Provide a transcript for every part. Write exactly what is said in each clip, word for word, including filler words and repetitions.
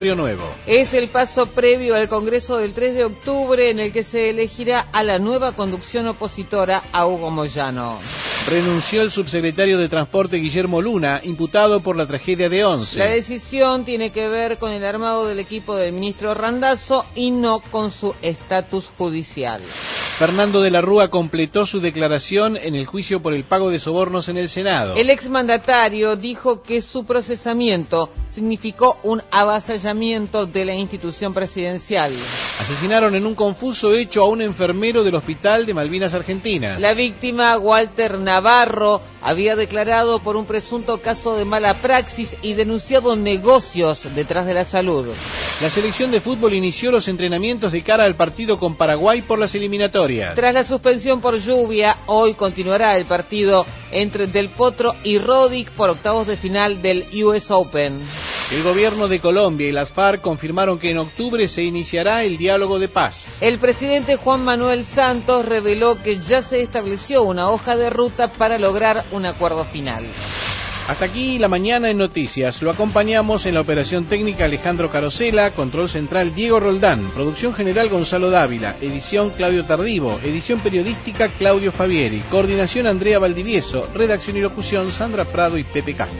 Nuevo. Es el paso previo al Congreso del tres de octubre en el que se elegirá a la nueva conducción opositora a Hugo Moyano. Renunció el subsecretario de Transporte Guillermo Luna, imputado por la tragedia de Once. La decisión tiene que ver con el armado del equipo del ministro Randazzo y no con su estatus judicial. Fernando de la Rúa completó su declaración en el juicio por el pago de sobornos en el Senado. El exmandatario dijo que su procesamiento significó un avasallamiento de la institución presidencial. Asesinaron en un confuso hecho a un enfermero del Hospital de Malvinas Argentinas. La víctima, Walter Navarro, había declarado por un presunto caso de mala praxis y denunciado negocios detrás de la salud. La selección de fútbol inició los entrenamientos de cara al partido con Paraguay por las eliminatorias. Tras la suspensión por lluvia, hoy continuará el partido entre Del Potro y Roddick por octavos de final del U S Open. El gobierno de Colombia y las FARC confirmaron que en octubre se iniciará el diálogo de paz. El presidente Juan Manuel Santos reveló que ya se estableció una hoja de ruta para lograr un acuerdo final. Hasta aquí la mañana en noticias. Lo acompañamos en la operación técnica Alejandro Carosela, control central Diego Roldán, producción general Gonzalo Dávila, edición Claudio Tardivo, edición periodística Claudio Fabieri, coordinación Andrea Valdivieso, redacción y locución Sandra Prado y Pepe Castro.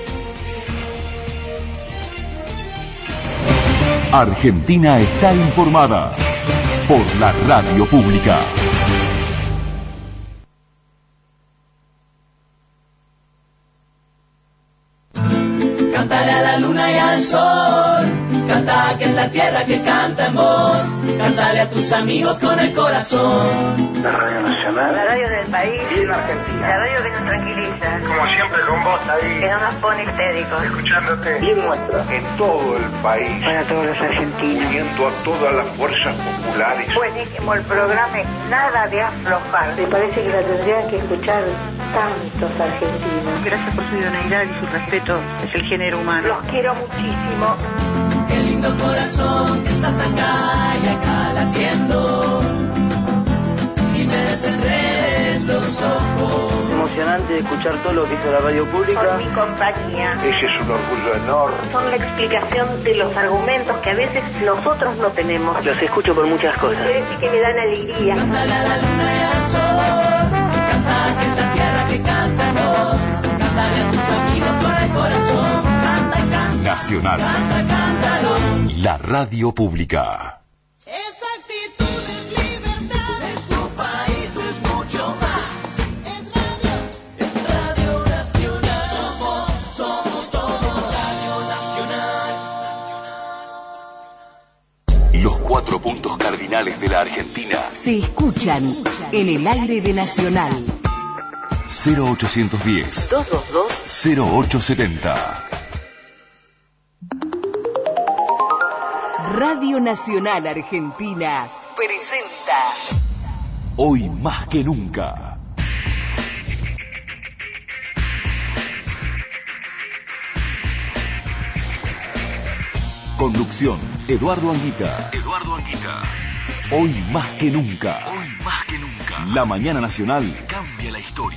Argentina está informada por la radio pública. Cántale a la luna y al sol, canta que es la tierra que canta en vos, cántale a tus amigos con el corazón. La Radio Nacional, la radio del país, bien argentina, la radio que nos tranquiliza, como siempre con vos ahí, que no nos pone histéricos, escuchándote, bien nuestra, en todo el país, para todos los argentinos, uniendo a todas las fuerzas populares. Buenísimo el programa, es nada de aflojar. Me parece que la tendrían que escuchar tantos argentinos. Gracias por su idoneidad y su respeto, es el género humano. Los quiero muchísimo. Qué lindo corazón que estás acá y acá latiendo, y me desenredes los ojos. Emocionante escuchar todo lo que hizo la radio pública. Por mi compañía. Ese es un orgullo enorme. Son la explicación de los argumentos que a veces nosotros no tenemos. Los escucho por muchas cosas. Quiere decir que me dan alegría. Cántale a la luna y al sol, canta que es la tierra que canta en vos, cántale a tus amigos con el corazón, canta, canta, Nacional, canta, cántalo. la radio pública. Esa actitud es libertad, es tu país, es mucho más. Es radio, es Radio Nacional. Somos, somos todos Radio Nacional. Los cuatro puntos cardinales de la Argentina se escuchan en el aire de Nacional. cero ochocientos diez, dos dos dos, cero ocho setenta. Radio Nacional Argentina presenta Hoy más que nunca. Conducción, Eduardo Anguita. Eduardo Anguita. Hoy más que nunca. Hoy más que nunca. La mañana nacional cambia la historia.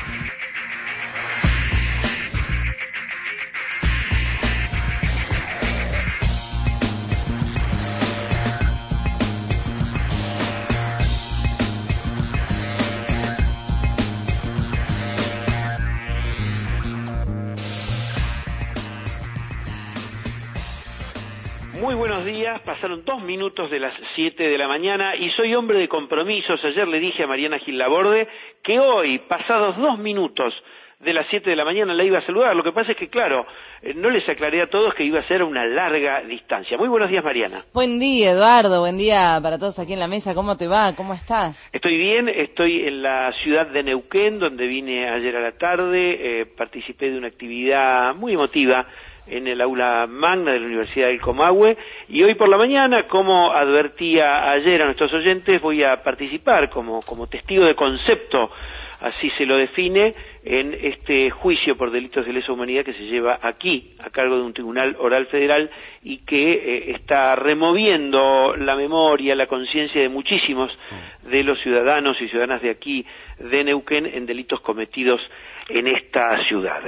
Muy buenos días, pasaron dos minutos de las siete de la mañana y soy hombre de compromisos. Ayer le dije a Mariana Gil Laborde que hoy, pasados dos minutos de las siete de la mañana, la iba a saludar. Lo que pasa es que, claro, no les aclaré a todos que iba a ser una larga distancia. Muy buenos días, Mariana. Buen día, Eduardo, buen día para todos aquí en la mesa. ¿Cómo te va? ¿Cómo estás? Estoy bien, estoy en la ciudad de Neuquén, donde vine ayer a la tarde, eh, participé de una actividad muy emotiva en el aula magna de la Universidad del Comahue, y hoy por la mañana, como advertía ayer a nuestros oyentes, voy a participar como, como testigo de concepto, así se lo define, en este juicio por delitos de lesa humanidad que se lleva aquí, a cargo de un tribunal oral federal, y que eh, está removiendo la memoria, la conciencia de muchísimos de los ciudadanos y ciudadanas de aquí, de Neuquén, en delitos cometidos en esta ciudad.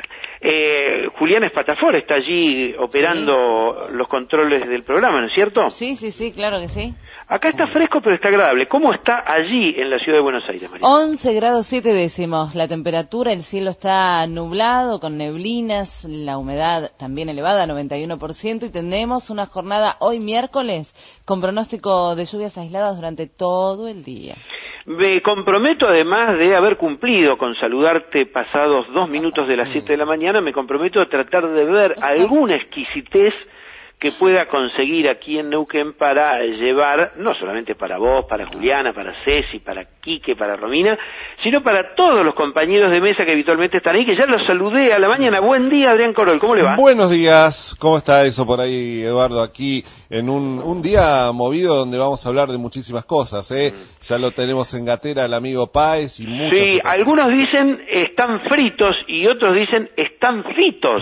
Eh, Juliana Espatafora está allí operando sí. los controles del programa, ¿no es cierto? Sí, sí, sí, claro que sí. Acá está fresco, pero está agradable. ¿Cómo está allí en la ciudad de Buenos Aires, María? once grados siete décimos. La temperatura, el cielo está nublado, con neblinas, la humedad también elevada, noventa y uno por ciento, y tenemos una jornada hoy miércoles con pronóstico de lluvias aisladas durante todo el día. Me comprometo, además de haber cumplido con saludarte pasados dos minutos de las siete de la mañana, me comprometo a tratar de ver alguna exquisitez que pueda conseguir aquí en Neuquén para llevar, no solamente para vos, para Juliana, para Ceci, para Quique, para Romina, sino para todos los compañeros de mesa que habitualmente están ahí, que ya los saludé a la mañana. Buen día, Adrián Corol, ¿cómo le va? Buenos días, ¿cómo está eso por ahí, Eduardo? Aquí en un, un día movido donde vamos a hablar de muchísimas cosas, ¿eh? Mm. Ya lo tenemos en gatera el amigo Páez y muchos. Sí, otros. Algunos dicen están fritos y otros dicen están fitos.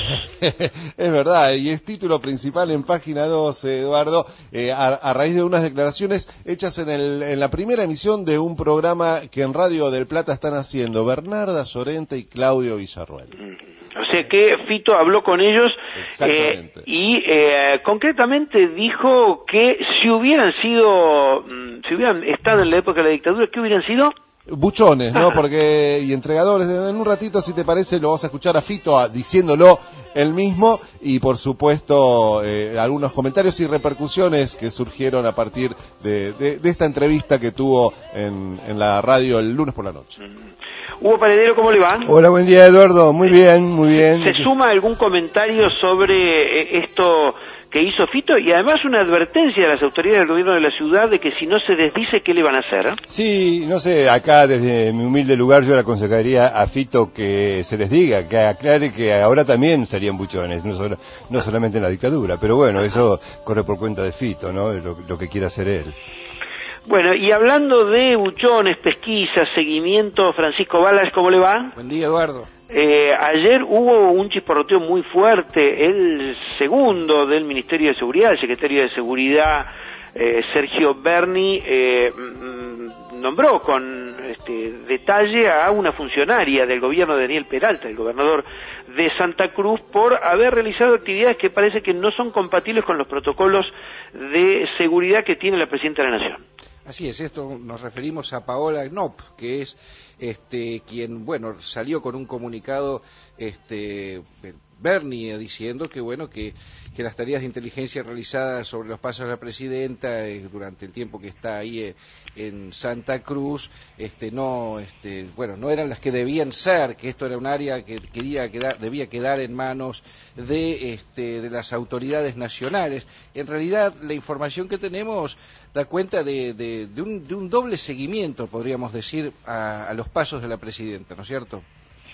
Es verdad, y es título principal en página dos, Eduardo, eh, a, a raíz de unas declaraciones hechas en, el, en la primera emisión de un programa que en Radio del Plata están haciendo Bernarda Llorente y Claudio Villarruel. O sea que Fito habló con ellos eh, y eh, concretamente dijo que si hubieran sido, si hubieran estado en la época de la dictadura, ¿qué hubieran sido? Buchones, ¿no? Porque, y entregadores, en un ratito, si te parece, lo vas a escuchar a Fito a, diciéndolo él mismo, y por supuesto, eh, algunos comentarios y repercusiones que surgieron a partir de, de, de esta entrevista que tuvo en, en la radio el lunes por la noche. Hugo Paredero, ¿cómo le va? Hola, buen día, Eduardo. Muy bien, muy bien. ¿Se suma algún comentario sobre esto que hizo Fito? Y además una advertencia de las autoridades del gobierno de la ciudad de que si no se desdice, ¿qué le van a hacer? Sí, no sé, acá desde mi humilde lugar yo le aconsejaría a Fito que se les diga, que aclare que ahora también serían buchones, no, solo, no solamente en la dictadura, pero bueno, eso corre por cuenta de Fito, ¿no? Lo, lo que quiera hacer él. Bueno, y hablando de buchones, pesquisas, seguimiento, Francisco Balas, ¿cómo le va? Buen día, Eduardo. Eh, ayer hubo un chisporroteo muy fuerte. El segundo del Ministerio de Seguridad, el secretario de Seguridad, eh, Sergio Berni, eh, nombró con este, detalle a una funcionaria del gobierno de Daniel Peralta, el gobernador de Santa Cruz, por haber realizado actividades que parece que no son compatibles con los protocolos de seguridad que tiene la Presidenta de la Nación. Así es, esto nos referimos a Paola Knop, que es este quien, bueno, salió con un comunicado, este Berni, diciendo que, bueno, que, que las tareas de inteligencia realizadas sobre los pasos de la Presidenta eh, durante el tiempo que está ahí eh, en Santa Cruz, este, no, este, bueno, no eran las que debían ser, que esto era un área que quería quedar, debía quedar en manos de, este, de las autoridades nacionales. En realidad, la información que tenemos da cuenta de, de, de, un, de un doble seguimiento, podríamos decir, a, a los pasos de la Presidenta, ¿no es cierto?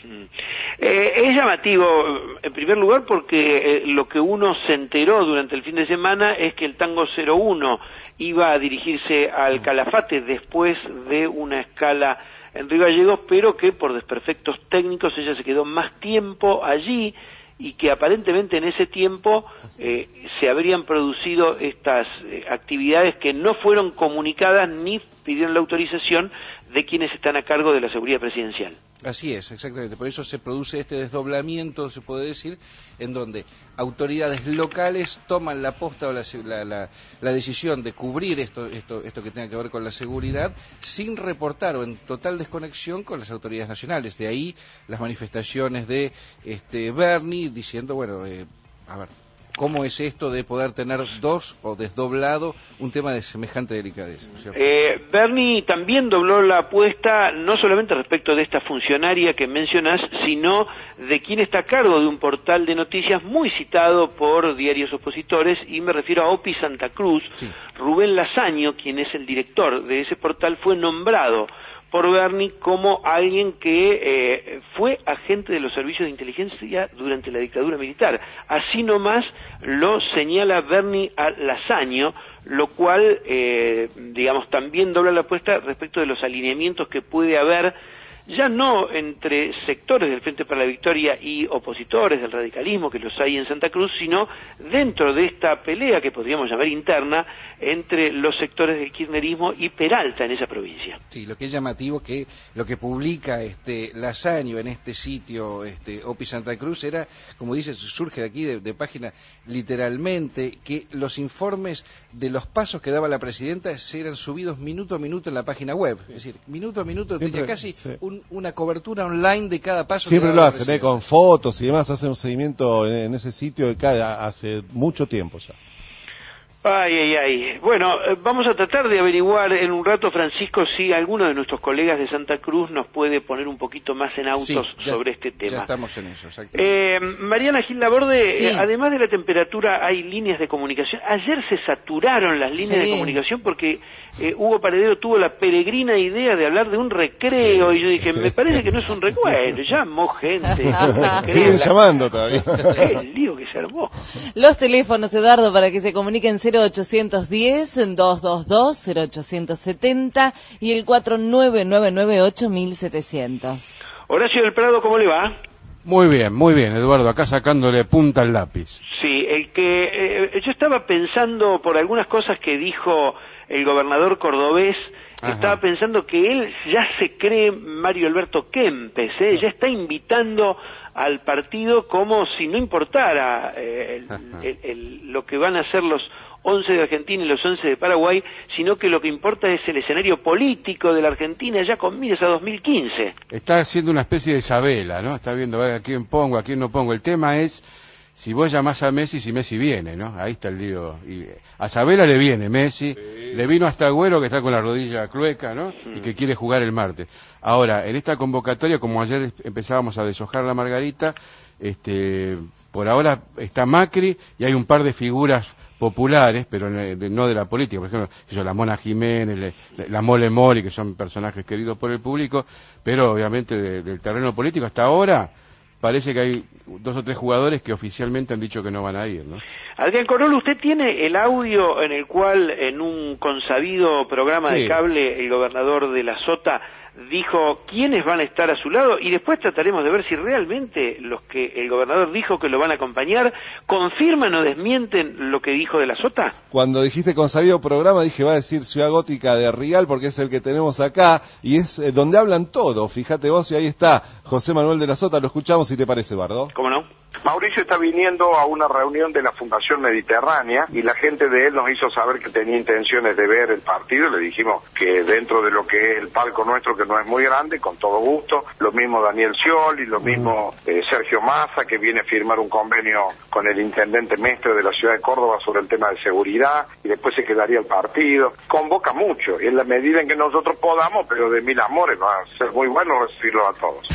Eh, es llamativo, en primer lugar, porque eh, lo que uno se enteró durante el fin de semana es que el Tango cero uno iba a dirigirse al Calafate después de una escala en Río Gallegos, pero que por desperfectos técnicos ella se quedó más tiempo allí y que aparentemente en ese tiempo eh, se habrían producido estas eh, actividades que no fueron comunicadas ni pidieron la autorización de quienes están a cargo de la seguridad presidencial. Así es, exactamente. Por eso se produce este desdoblamiento, se puede decir, en donde autoridades locales toman la posta o la, la, la, la decisión de cubrir esto, esto, esto que tenga que ver con la seguridad, sin reportar o en total desconexión con las autoridades nacionales. De ahí las manifestaciones de este Berni diciendo, bueno, eh, a ver, ¿cómo es esto de poder tener dos o desdoblado un tema de semejante delicadeza? ¿No es cierto? Eh, Berni también dobló la apuesta no solamente respecto de esta funcionaria que mencionás, sino de quien está a cargo de un portal de noticias muy citado por diarios opositores, y me refiero a Opi Santa Cruz. Sí. Rubén Lasaño, quien es el director de ese portal, fue nombrado por Berni como alguien que eh, fue agente de los servicios de inteligencia durante la dictadura militar. Así nomás lo señala Berni a Lasaño, lo cual, eh, digamos, también dobla la apuesta respecto de los alineamientos que puede haber ya no entre sectores del Frente para la Victoria y opositores del radicalismo, que los hay en Santa Cruz, sino dentro de esta pelea que podríamos llamar interna entre los sectores del kirchnerismo y Peralta en esa provincia. Sí, lo que es llamativo que lo que publica este Lasaño en este sitio, este Opi Santa Cruz, era, como dice, surge de aquí de, de página literalmente, que los informes de los pasos que daba la presidenta eran subidos minuto a minuto en la página web. Es decir, minuto a minuto, Siempre, tenía casi sí. un, una cobertura online de cada paso. Siempre que lo daba la hacen, ¿eh? presidenta. Con fotos y demás, hacen un seguimiento en, en ese sitio de cada, hace mucho tiempo ya. Ay, ay, ay. Bueno, eh, vamos a tratar de averiguar en un rato, Francisco, si alguno de nuestros colegas de Santa Cruz nos puede poner un poquito más en autos Sí, ya- sobre este tema. Ya estamos en eso, exacto. Eh, Mariana Gil Laborde, Sí. eh, además de la temperatura, hay líneas de comunicación. Ayer se saturaron las líneas Sí. de comunicación porque eh, Hugo Paredero tuvo la peregrina idea de hablar de un recreo, y yo dije, me parece que no es un recreo. Bueno, llamó gente. Siguen llamando todavía. El lío que se armó. Los teléfonos, Eduardo, para que se comuniquen cero ochocientos diez, doscientos veintidós, cero ochocientos setenta y el cuatro nueve nueve nueve ocho mil setecientos. Horacio del Prado, ¿cómo le va? Muy bien, muy bien, Eduardo, acá sacándole punta al lápiz. Sí, el que eh, yo estaba pensando por algunas cosas que dijo el gobernador cordobés, Ajá. estaba pensando que él ya se cree Mario Alberto Kempes, ¿eh? Ya está invitando al partido como si no importara eh, el, el, el, lo que van a hacer los once de Argentina y los once de Paraguay, sino que lo que importa es el escenario político de la Argentina ya con miras a dos mil quince. Está haciendo una especie de Isabela, ¿no? Está viendo a ver a quién pongo, a quién no pongo. El tema es si vos llamás a Messi, si Messi viene, ¿no? Ahí está el lío. Y a Sabela le viene Messi, sí. Le vino hasta Agüero, que está con la rodilla clueca, ¿no? Mm. Y que quiere jugar el martes. Ahora, en esta convocatoria, como ayer empezábamos a deshojar la margarita, este, por ahora está Macri y hay un par de figuras populares, pero no de la política, por ejemplo, eso, la Mona Jiménez, la Mole Mori, que son personajes queridos por el público, pero obviamente de, del terreno político hasta ahora parece que hay dos o tres jugadores que oficialmente han dicho que no van a ir, ¿no? Adrián Corolo, usted tiene el audio en el cual en un consabido programa sí. de cable el gobernador de la Sota dijo quiénes van a estar a su lado, y después trataremos de ver si realmente los que el gobernador dijo que lo van a acompañar confirman o desmienten lo que dijo de la Sota. Cuando dijiste consabido programa dije va a decir Ciudad Gótica de Rial porque es el que tenemos acá y es eh, donde hablan todo. Fíjate vos, y ahí está José Manuel de la Sota, lo escuchamos si te parece, Eduardo. ¿Cómo no? Mauricio está viniendo a una reunión de la Fundación Mediterránea y la gente de él nos hizo saber que tenía intenciones de ver el partido. Le dijimos que dentro de lo que es el palco nuestro, que no es muy grande, con todo gusto. Lo mismo Daniel Scioli, lo mismo eh, Sergio Massa, que viene a firmar un convenio con el intendente Mestre de la ciudad de Córdoba sobre el tema de seguridad, y después se quedaría el partido. Convoca mucho, en la medida en que nosotros podamos, pero de mil amores, va a ser muy bueno recibirlos a todos.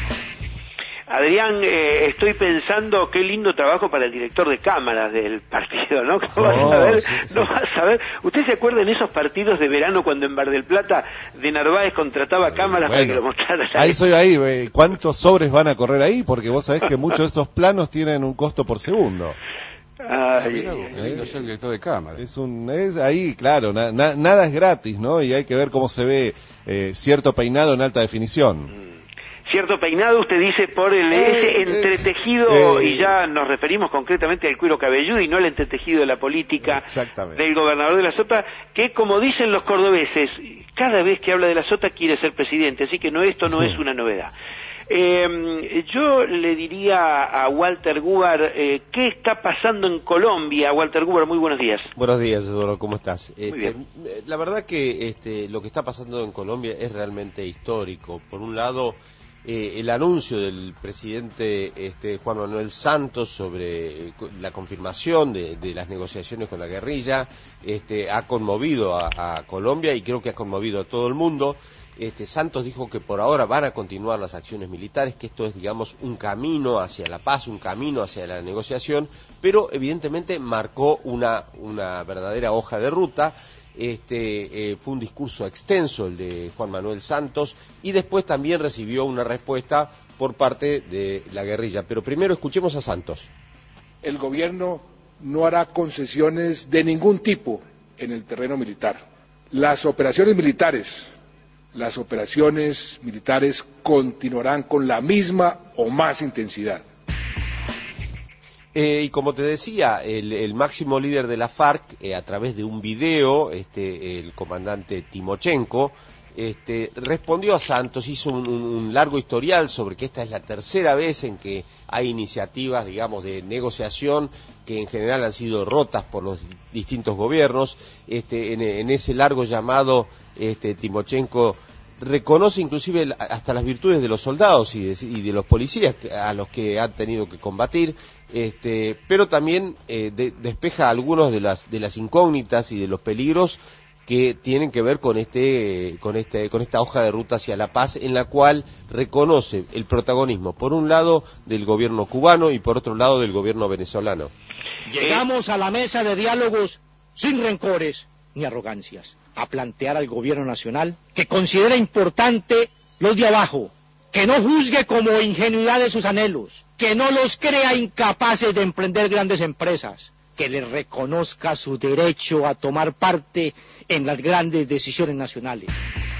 Adrián, eh, estoy pensando qué lindo trabajo para el director de cámaras del partido, ¿no? No vas a ver, sí, sí. no vas a ver. ¿Usted se acuerda en esos partidos de verano cuando en Mar del Plata de Narváez contrataba cámaras bueno, para que lo mostrara? Ahí soy ahí, eh, ¿cuántos sobres van a correr ahí? Porque vos sabés que muchos de estos planos tienen un costo por segundo. Ay, ¿eh? No soy el director de cámara. Es un, es ahí, claro, na, na, nada es gratis, ¿no? Y hay que ver cómo se ve eh, cierto peinado en alta definición. Cierto peinado, usted dice, por el ese entretejido, eh, y ya nos referimos concretamente al cuero cabelludo y no al entretejido de la política del gobernador de la Sota, que como dicen los cordobeses, cada vez que habla de la Sota quiere ser presidente, así que no, esto no es una novedad. Eh, yo le diría a Walter Gubar, eh, ¿qué está pasando en Colombia? Walter Gubar, muy buenos días. Buenos días, Eduardo, ¿cómo estás? Muy este, bien. La verdad que este, lo que está pasando en Colombia es realmente histórico. Por un lado, Eh, el anuncio del presidente este, Juan Manuel Santos sobre eh, la confirmación de, de las negociaciones con la guerrilla este, ha conmovido a, a Colombia y creo que ha conmovido a todo el mundo. Este, Santos dijo que por ahora van a continuar las acciones militares, que esto es, digamos, un camino hacia la paz, un camino hacia la negociación, pero evidentemente marcó una, una verdadera hoja de ruta. Este, eh, fue un discurso extenso el de Juan Manuel Santos y después también recibió una respuesta por parte de la guerrilla. Pero primero escuchemos a Santos. El gobierno no hará concesiones de ningún tipo en el terreno militar. Las operaciones militares, las operaciones militares continuarán con la misma o más intensidad. Eh, y como te decía, el, el máximo líder de la FARC, eh, a través de un video, este, el comandante Timochenko, este, respondió a Santos, hizo un, un, un largo historial sobre que esta es la tercera vez en que hay iniciativas, digamos, de negociación que en general han sido rotas por los distintos gobiernos. Este, en, en ese largo llamado, este, Timochenko reconoce inclusive hasta las virtudes de los soldados y de, y de los policías a los que han tenido que combatir, este, pero también eh, de, despeja algunos de las de las incógnitas y de los peligros que tienen que ver con este con este con esta hoja de ruta hacia la paz, en la cual reconoce el protagonismo por un lado del gobierno cubano y por otro lado del gobierno venezolano. Llegamos a la mesa de diálogos sin rencores ni arrogancias, a plantear al gobierno nacional que considera importante los de abajo, que no juzgue como ingenuidad de sus anhelos, que no los crea incapaces de emprender grandes empresas, que les reconozca su derecho a tomar parte en las grandes decisiones nacionales.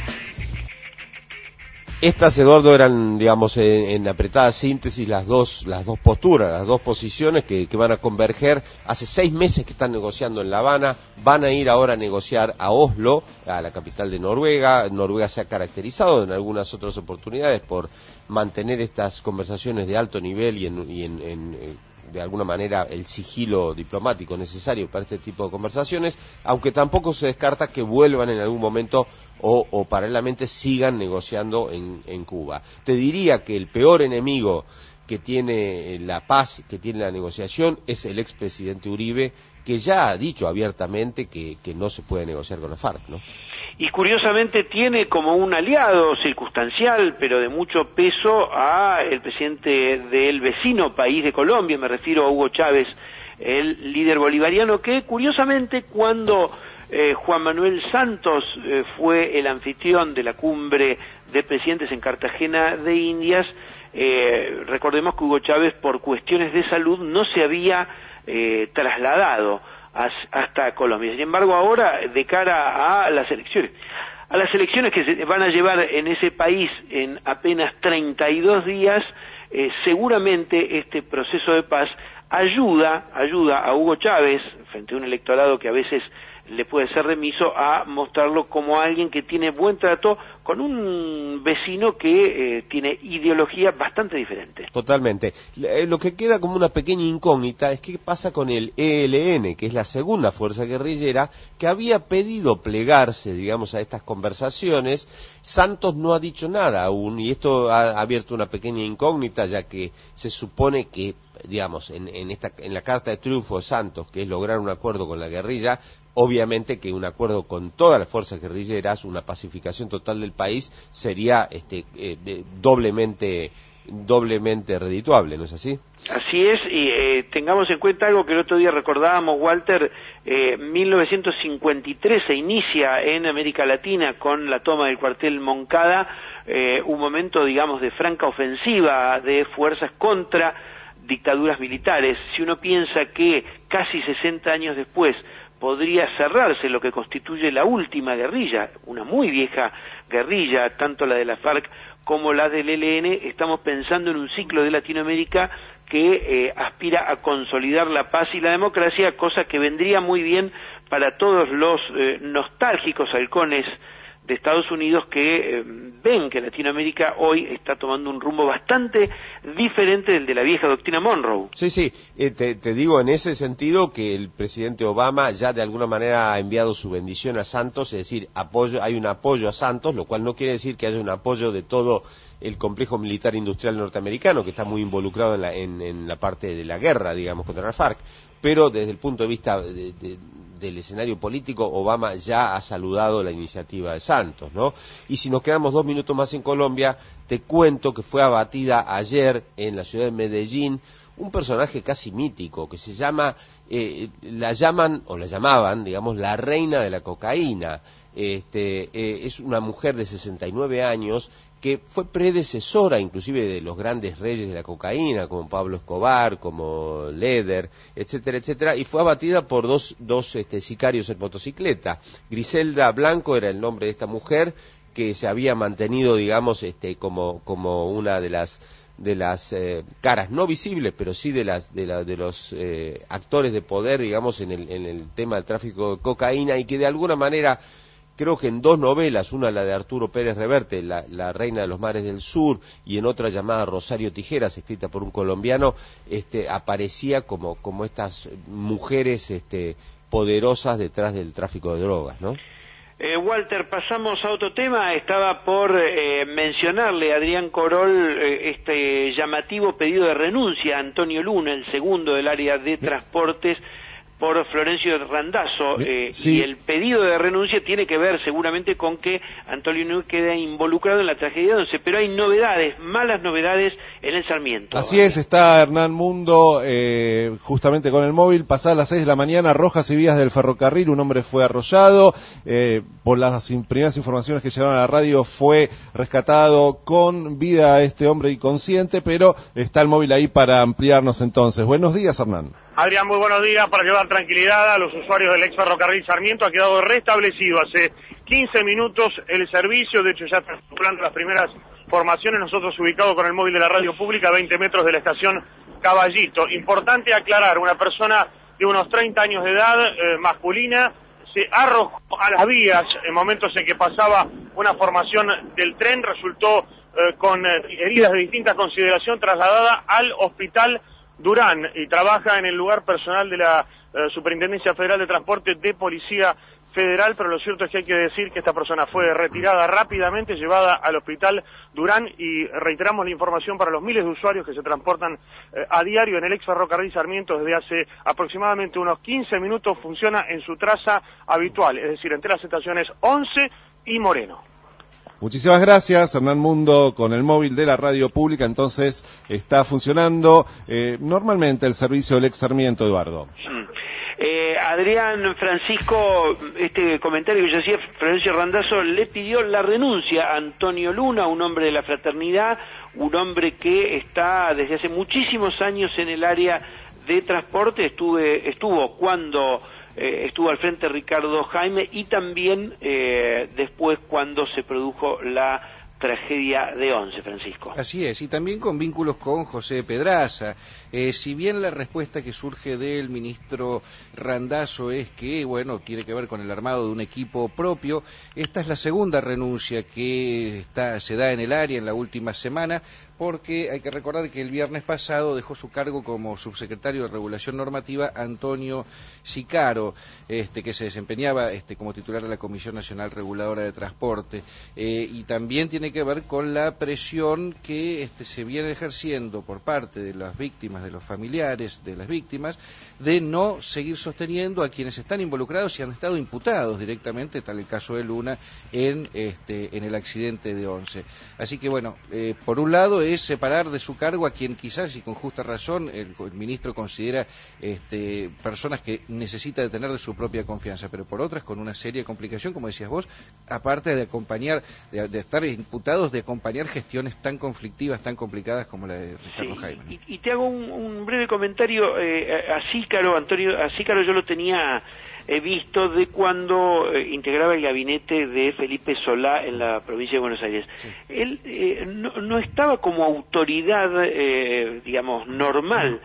Estas, Eduardo, eran, digamos, en, en apretada síntesis las dos las dos posturas, las dos posiciones que, que van a converger. Hace seis meses que están negociando en La Habana, van a ir ahora a negociar a Oslo, a la capital de Noruega. Noruega se ha caracterizado en algunas otras oportunidades por mantener estas conversaciones de alto nivel y en, y en, en de alguna manera el sigilo diplomático necesario para este tipo de conversaciones, aunque tampoco se descarta que vuelvan en algún momento o, o paralelamente sigan negociando en, en Cuba. Te diría que el peor enemigo que tiene la paz, que tiene la negociación, es el expresidente Uribe, que ya ha dicho abiertamente que, que no se puede negociar con la FARC, ¿no? Y curiosamente tiene como un aliado circunstancial, pero de mucho peso, a el presidente del vecino país de Colombia, me refiero a Hugo Chávez, el líder bolivariano, que curiosamente cuando eh, Juan Manuel Santos eh, fue el anfitrión de la cumbre de presidentes en Cartagena de Indias, eh, recordemos que Hugo Chávez por cuestiones de salud no se había eh, trasladado hasta Colombia. Sin embargo, ahora, de cara a las elecciones, a las elecciones que se van a llevar en ese país en apenas treinta y dos días, eh, seguramente este proceso de paz ayuda, ayuda a Hugo Chávez, frente a un electorado que a veces le puede ser remiso, a mostrarlo como alguien que tiene buen trato con un vecino que eh, tiene ideología bastante diferente. Totalmente. Lo que queda como una pequeña incógnita es qué pasa con el E L N, que es la segunda fuerza guerrillera, que había pedido plegarse, digamos, a estas conversaciones. Santos no ha dicho nada aún, y esto ha abierto una pequeña incógnita, ya que se supone que, digamos, en, en, esta, en la carta de triunfo de Santos, que es lograr un acuerdo con la guerrilla, obviamente que un acuerdo con todas las fuerzas guerrilleras, una pacificación total del país, sería este, eh, doblemente doblemente redituable, ¿no es así? Así es, y eh, tengamos en cuenta algo que el otro día recordábamos, Walter. eh, mil novecientos cincuenta y tres se inicia en América Latina con la toma del cuartel Moncada, eh, un momento, digamos, de franca ofensiva de fuerzas contra dictaduras militares. Si uno piensa que casi sesenta años después podría cerrarse lo que constituye la última guerrilla, una muy vieja guerrilla, tanto la de la FARC como la del E L N, estamos pensando en un ciclo de Latinoamérica que eh, aspira a consolidar la paz y la democracia, cosa que vendría muy bien para todos los eh, nostálgicos halcones de Estados Unidos que eh, ven que Latinoamérica hoy está tomando un rumbo bastante diferente del de la vieja doctrina Monroe. Sí, sí, eh, te, te digo en ese sentido que el presidente Obama ya de alguna manera ha enviado su bendición a Santos, es decir, apoyo, hay un apoyo a Santos, lo cual no quiere decir que haya un apoyo de todo el complejo militar industrial norteamericano, que está muy involucrado en la, en, en la parte de la guerra, digamos, contra la FARC, pero desde el punto de vista de, de, del escenario político, Obama ya ha saludado la iniciativa de Santos, ¿no? Y si nos quedamos dos minutos más en Colombia, te cuento que fue abatida ayer en la ciudad de Medellín un personaje casi mítico que se llama, eh, la llaman, o la llamaban, digamos, la reina de la cocaína. Este, eh, es una mujer de sesenta y nueve años que fue predecesora inclusive de los grandes reyes de la cocaína, como Pablo Escobar, como Leder, etcétera, etcétera, y fue abatida por dos, dos este, sicarios en motocicleta. Griselda Blanco era el nombre de esta mujer, que se había mantenido, digamos, este, como, como una de las de las eh, caras no visibles, pero sí de las de, la, de los eh, actores de poder, digamos, en el, en el tema del tráfico de cocaína, y que de alguna manera, creo que en dos novelas, una la de Arturo Pérez Reverte, la, la Reina de los Mares del Sur, y en otra llamada Rosario Tijeras, escrita por un colombiano, este, aparecía como, como estas mujeres este, poderosas detrás del tráfico de drogas, ¿no? Eh, Walter, pasamos a otro tema. Estaba por eh, mencionarle a Adrián Corol eh, este llamativo pedido de renuncia a Antonio Luna, el segundo del área de transportes, por Florencio Randazzo, eh, sí. Y el pedido de renuncia tiene que ver seguramente con que Antonio Luna queda involucrado en la tragedia de Once, pero hay novedades, malas novedades en el Sarmiento. Así es, está Hernán Mundo eh, justamente con el móvil. Pasadas las seis de la mañana, Rojas y Vías del Ferrocarril, un hombre fue arrollado, eh, por las in- primeras informaciones que llegaron a la radio fue rescatado con vida este hombre inconsciente, pero está el móvil ahí para ampliarnos entonces. Buenos días, Hernán. Adrián, muy buenos días. Para llevar tranquilidad a los usuarios del ex ferrocarril Sarmiento, ha quedado restablecido hace quince minutos el servicio. De hecho, ya están circulando las primeras formaciones. Nosotros ubicados con el móvil de la radio pública a veinte metros de la estación Caballito. Importante aclarar, una persona de unos treinta años de edad, eh, masculina, se arrojó a las vías en momentos en que pasaba una formación del tren. Resultó eh, con eh, heridas de distinta consideración, trasladada al hospital Durán, y trabaja en el lugar personal de la eh, Superintendencia Federal de Transporte de Policía Federal, pero lo cierto es que hay que decir que esta persona fue retirada rápidamente, llevada al hospital Durán, y reiteramos la información para los miles de usuarios que se transportan eh, a diario en el ex ferrocarril Sarmiento desde hace aproximadamente unos quince minutos. Funciona en su traza habitual, es decir, entre las estaciones Once y Moreno. Muchísimas gracias, Hernán Mundo, con el móvil de la radio pública. Entonces está funcionando eh, normalmente el servicio del ex Sarmiento, Eduardo. Eh, Adrián, Francisco, este comentario que yo hacía, Florencio Randazzo le pidió la renuncia a Antonio Luna, un hombre de la fraternidad, un hombre que está desde hace muchísimos años en el área de transporte. Estuve, estuvo cuando eh, estuvo al frente Ricardo Jaime, y también eh, después cuando se produjo la tragedia de Once, Francisco. Así es, y también con vínculos con José Pedraza. Eh, si bien la respuesta que surge del ministro Randazzo es que, bueno, tiene que ver con el armado de un equipo propio, esta es la segunda renuncia que está, se da en el área en la última semana, porque hay que recordar que el viernes pasado dejó su cargo como subsecretario de Regulación Normativa Antonio Sicaro, este, que se desempeñaba este, como titular de la Comisión Nacional Reguladora de Transporte, eh, y también tiene que ver con la presión que este, se viene ejerciendo por parte de las víctimas, de los familiares de las víctimas, de no seguir sosteniendo a quienes están involucrados y han estado imputados directamente, tal el caso de Luna, en, este, en el accidente de Once. Así que, bueno, eh, por un lado es separar de su cargo a quien quizás, y con justa razón, el, el ministro considera este, personas que necesita de tener de su propia confianza, pero por otras con una seria complicación, como decías vos, aparte de acompañar, de, de estar imputados, de acompañar gestiones tan conflictivas, tan complicadas como la de Ricardo Sí, Jaime. Y, y te hago un, un breve comentario eh, a Sícaro, Antonio, a Sícaro yo lo tenía he visto de cuando eh, integraba el gabinete de Felipe Solá en la provincia de Buenos Aires. Sí. Él eh, no, no estaba como autoridad, eh, digamos, normal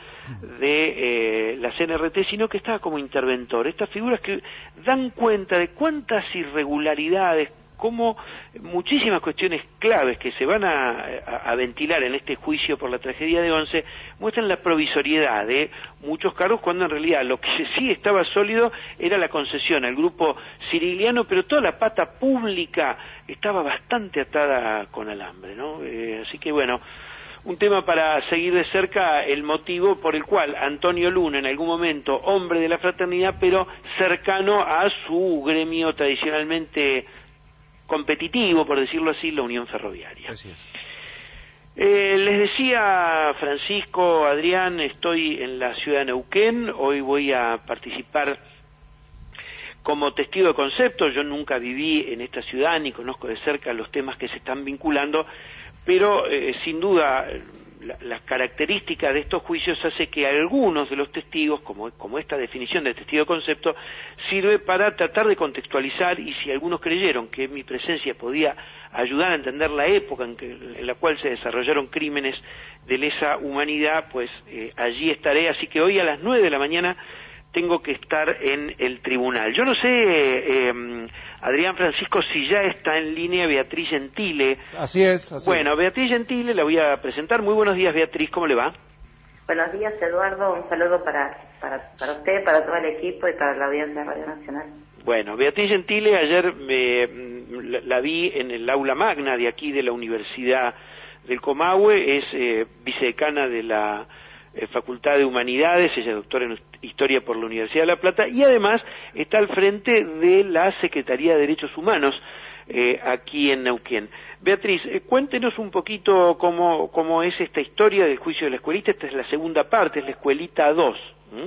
de eh, la C N R T, sino que estaba como interventor. Estas figuras que dan cuenta de cuántas irregularidades, como muchísimas cuestiones claves que se van a, a, a ventilar en este juicio por la tragedia de Once, muestran la provisoriedad de muchos cargos, cuando en realidad lo que sí estaba sólido era la concesión al grupo sirigliano, pero toda la pata pública estaba bastante atada con alambre, ¿no? Eh, así que bueno, un tema para seguir de cerca, el motivo por el cual Antonio Luna, en algún momento hombre de la fraternidad, pero cercano a su gremio tradicionalmente competitivo, por decirlo así, la Unión Ferroviaria. Así es. Eh, les decía, Francisco, Adrián, estoy en la ciudad de Neuquén. Hoy voy a participar como testigo de concepto. Yo nunca viví en esta ciudad ni conozco de cerca los temas que se están vinculando, pero eh, sin duda la, las características de estos juicios hace que algunos de los testigos, como, como esta definición de testigo concepto, sirve para tratar de contextualizar, y si algunos creyeron que mi presencia podía ayudar a entender la época en, que, en la cual se desarrollaron crímenes de lesa humanidad, pues eh, allí estaré. Así que hoy a las nueve de la mañana tengo que estar en el tribunal. Yo no sé, eh, eh, Adrián Francisco, si ya está en línea Beatriz Gentile. Así es, así Bueno, es. Beatriz Gentile, la voy a presentar. Muy buenos días, Beatriz, ¿cómo le va? Buenos días, Eduardo. Un saludo para, para, para usted, para todo el equipo y para la audiencia de Radio Nacional. Bueno, Beatriz Gentile, ayer me, la, la vi en el aula magna de aquí de la Universidad del Comahue, es eh, vicedecana de la eh, Facultad de Humanidades, ella es doctora en Historia por la Universidad de La Plata, y además está al frente de la Secretaría de Derechos Humanos eh, aquí en Neuquén. Beatriz, eh, cuéntenos un poquito cómo, cómo es esta historia del juicio de la escuelita. Esta es la segunda parte, es la escuelita dos. ¿Mm?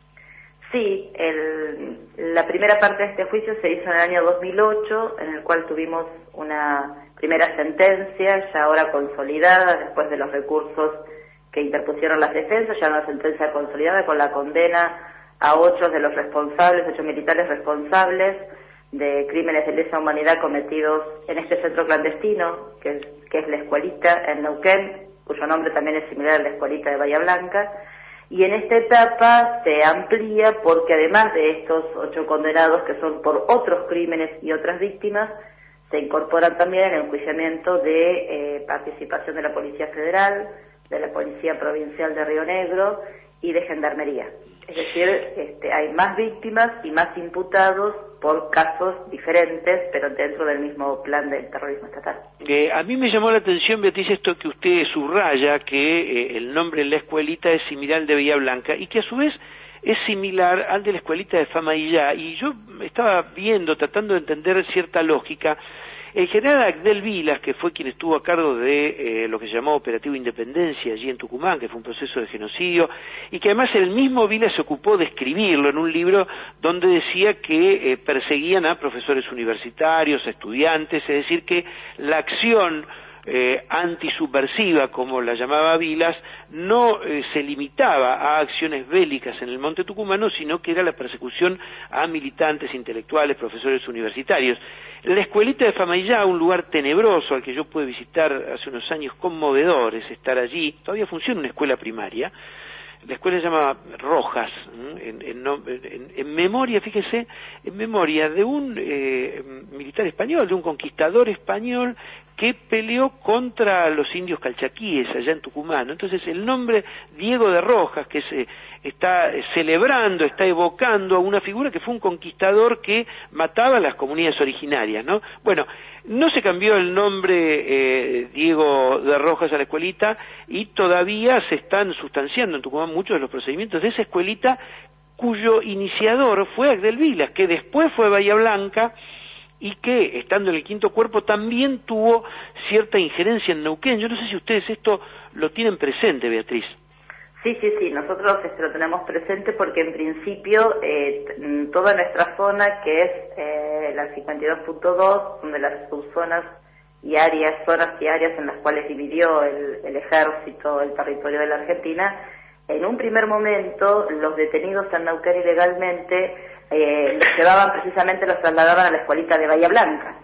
Sí, el, la primera parte de este juicio se hizo en el año dos mil ocho, en el cual tuvimos una primera sentencia, ya ahora consolidada, después de los recursos que interpusieron las defensas, ya una sentencia consolidada con la condena a ocho de los responsables, ocho militares responsables de crímenes de lesa humanidad cometidos en este centro clandestino, que es, que es la Escuelita en Neuquén, cuyo nombre también es similar a la Escuelita de Bahía Blanca. Y en esta etapa se amplía porque además de estos ocho condenados que son por otros crímenes y otras víctimas, se incorporan también el enjuiciamiento de eh, participación de la Policía Federal, de la Policía Provincial de Río Negro y de Gendarmería. Es decir, este, hay más víctimas y más imputados por casos diferentes, pero dentro del mismo plan del terrorismo estatal. Eh, a mí me llamó la atención, Beatriz, esto que usted subraya, que eh, el nombre de la escuelita es similar al de Bahía Blanca y que a su vez es similar al de la escuelita de Famaillá. Y yo estaba viendo, tratando de entender cierta lógica. El general Agdel Vilas, que fue quien estuvo a cargo de eh, lo que se llamó Operativo Independencia allí en Tucumán, que fue un proceso de genocidio, y que además el mismo Vilas se ocupó de escribirlo en un libro donde decía que eh, perseguían a profesores universitarios, a estudiantes, es decir, que la acción eh, antisubversiva, como la llamaba Vilas, no eh, se limitaba a acciones bélicas en el monte tucumano, sino que era la persecución a militantes, intelectuales, profesores universitarios. La escuelita de Famaillá, un lugar tenebroso al que yo pude visitar hace unos años, conmovedores, estar allí, todavía funciona una escuela primaria. La escuela se llama Rojas, en, en, en, en memoria, fíjese, en memoria de un eh, militar español, de un conquistador español que peleó contra los indios calchaquíes allá en Tucumán. Entonces el nombre Diego de Rojas, que se está celebrando, está evocando a una figura que fue un conquistador que mataba a las comunidades originarias, ¿no? Bueno, no se cambió el nombre eh, Diego de Rojas a la escuelita y todavía se están sustanciando en Tucumán muchos de los procedimientos de esa escuelita, cuyo iniciador fue Agdel Vilas, que después fue Bahía Blanca y que, estando en el quinto cuerpo, también tuvo cierta injerencia en Neuquén. Yo no sé si ustedes esto lo tienen presente, Beatriz. Sí, sí, sí, nosotros este, lo tenemos presente porque en principio eh, toda nuestra zona, que es eh, la cincuenta y dos punto dos, donde las subzonas y áreas, zonas y áreas en las cuales dividió el, el ejército el territorio de la Argentina, en un primer momento los detenidos en Neuquén ilegalmente eh, los llevaban precisamente, los trasladaban a la escuelita de Bahía Blanca.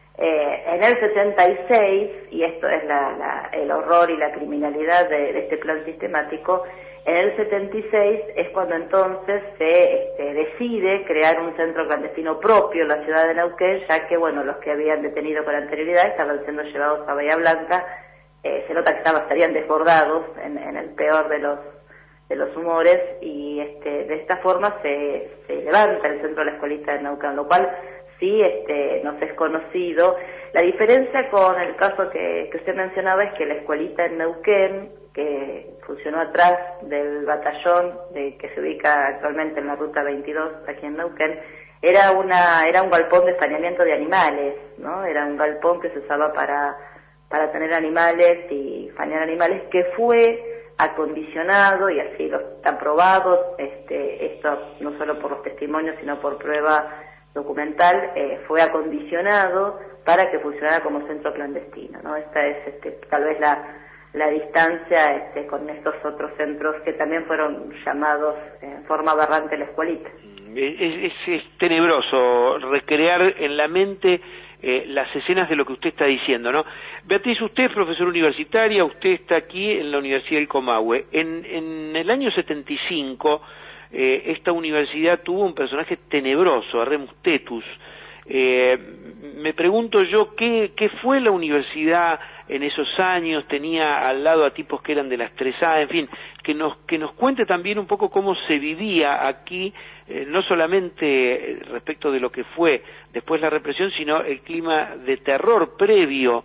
Eh, en el setenta y seis, y esto es la, la, el horror y la criminalidad de, de este plan sistemático, en el setenta y seis es cuando entonces se este, decide crear un centro clandestino propio en la ciudad de Neuquén, ya que bueno, los que habían detenido con anterioridad estaban siendo llevados a Bahía Blanca, eh, se nota que estaban, estarían desbordados en, en el peor de los de los humores, y este, de esta forma se, se levanta el centro de la escuelita de Neuquén, lo cual sí este, nos es conocido. La diferencia con el caso que, que usted mencionaba es que la escuelita en Neuquén, que funcionó atrás del batallón de, que se ubica actualmente en la ruta veintidós aquí en Neuquén, era una era un galpón de saneamiento de animales, ¿no? Era un galpón que se usaba para para tener animales y fanear animales, que fue acondicionado, y así lo están probados, este, esto no solo por los testimonios sino por prueba documental, eh, fue acondicionado para que funcionara como centro clandestino, ¿no? Esta es este, tal vez la, la distancia este, con estos otros centros que también fueron llamados en forma aberrante la escuelita. Es, es, es tenebroso recrear en la mente eh, las escenas de lo que usted está diciendo, ¿no? Beatriz, usted es profesora universitaria, usted está aquí en la Universidad del Comahue. En, en el año setenta y cinco, eh, esta universidad tuvo un personaje tenebroso, a Remus Tetus. Eh, me pregunto yo, ¿qué, ¿qué fue la universidad en esos años? Tenía al lado a tipos que eran de las tres A, en fin, que nos, que nos cuente también un poco cómo se vivía aquí, eh, no solamente respecto de lo que fue después la represión, sino el clima de terror previo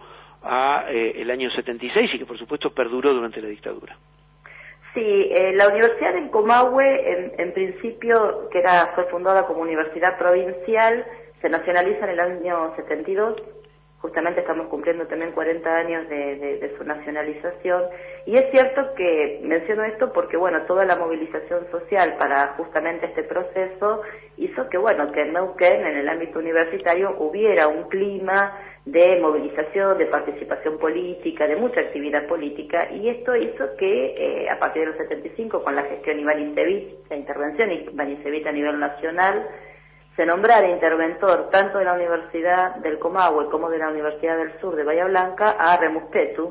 a eh, el año setenta y seis y que por supuesto perduró durante la dictadura. Sí, eh, la Universidad del Comahue, en, en principio, que era, fue fundada como universidad provincial, se nacionaliza en el año setenta y dos, justamente estamos cumpliendo también cuarenta años de, de, de su nacionalización, y es cierto que menciono esto porque, bueno, toda la movilización social para justamente este proceso hizo que, bueno, que en Neuquén, en el ámbito universitario, hubiera un clima de movilización, de participación política, de mucha actividad política, y esto hizo que eh, a partir de los setenta y cinco, con la gestión Ibáñez-Cevit, la intervención Ibáñez-Cevit a nivel nacional, se nombrara interventor tanto de la Universidad del Comahue como de la Universidad del Sur de Bahía Blanca a Remus Tetus,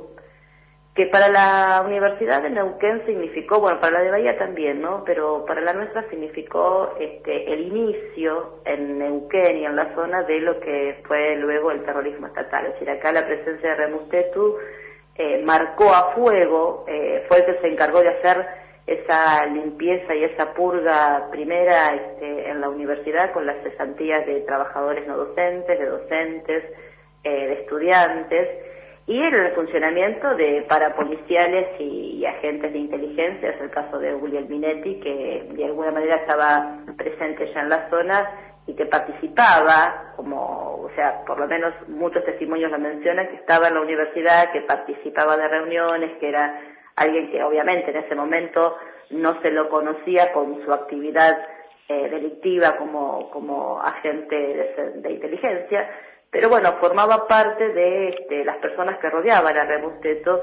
que para la Universidad de Neuquén significó, bueno, para la de Bahía también, ¿no? Pero para la nuestra significó este, el inicio en Neuquén y en la zona de lo que fue luego el terrorismo estatal. Es decir, acá la presencia de Remus Tetus eh, marcó a fuego, eh, fue el que se encargó de hacer esa limpieza y esa purga primera este, en la universidad con las cesantías de trabajadores no docentes, de docentes, eh, de estudiantes, y el funcionamiento de parapoliciales y, y agentes de inteligencia. Es el caso de William Minetti, que de alguna manera estaba presente ya en la zona y que participaba, como, o sea, por lo menos muchos testimonios lo mencionan, que estaba en la universidad, que participaba de reuniones, que era alguien que obviamente en ese momento no se lo conocía con su actividad eh, delictiva como, como agente de, de inteligencia, pero bueno, formaba parte de este, las personas que rodeaban a Remus Tetus,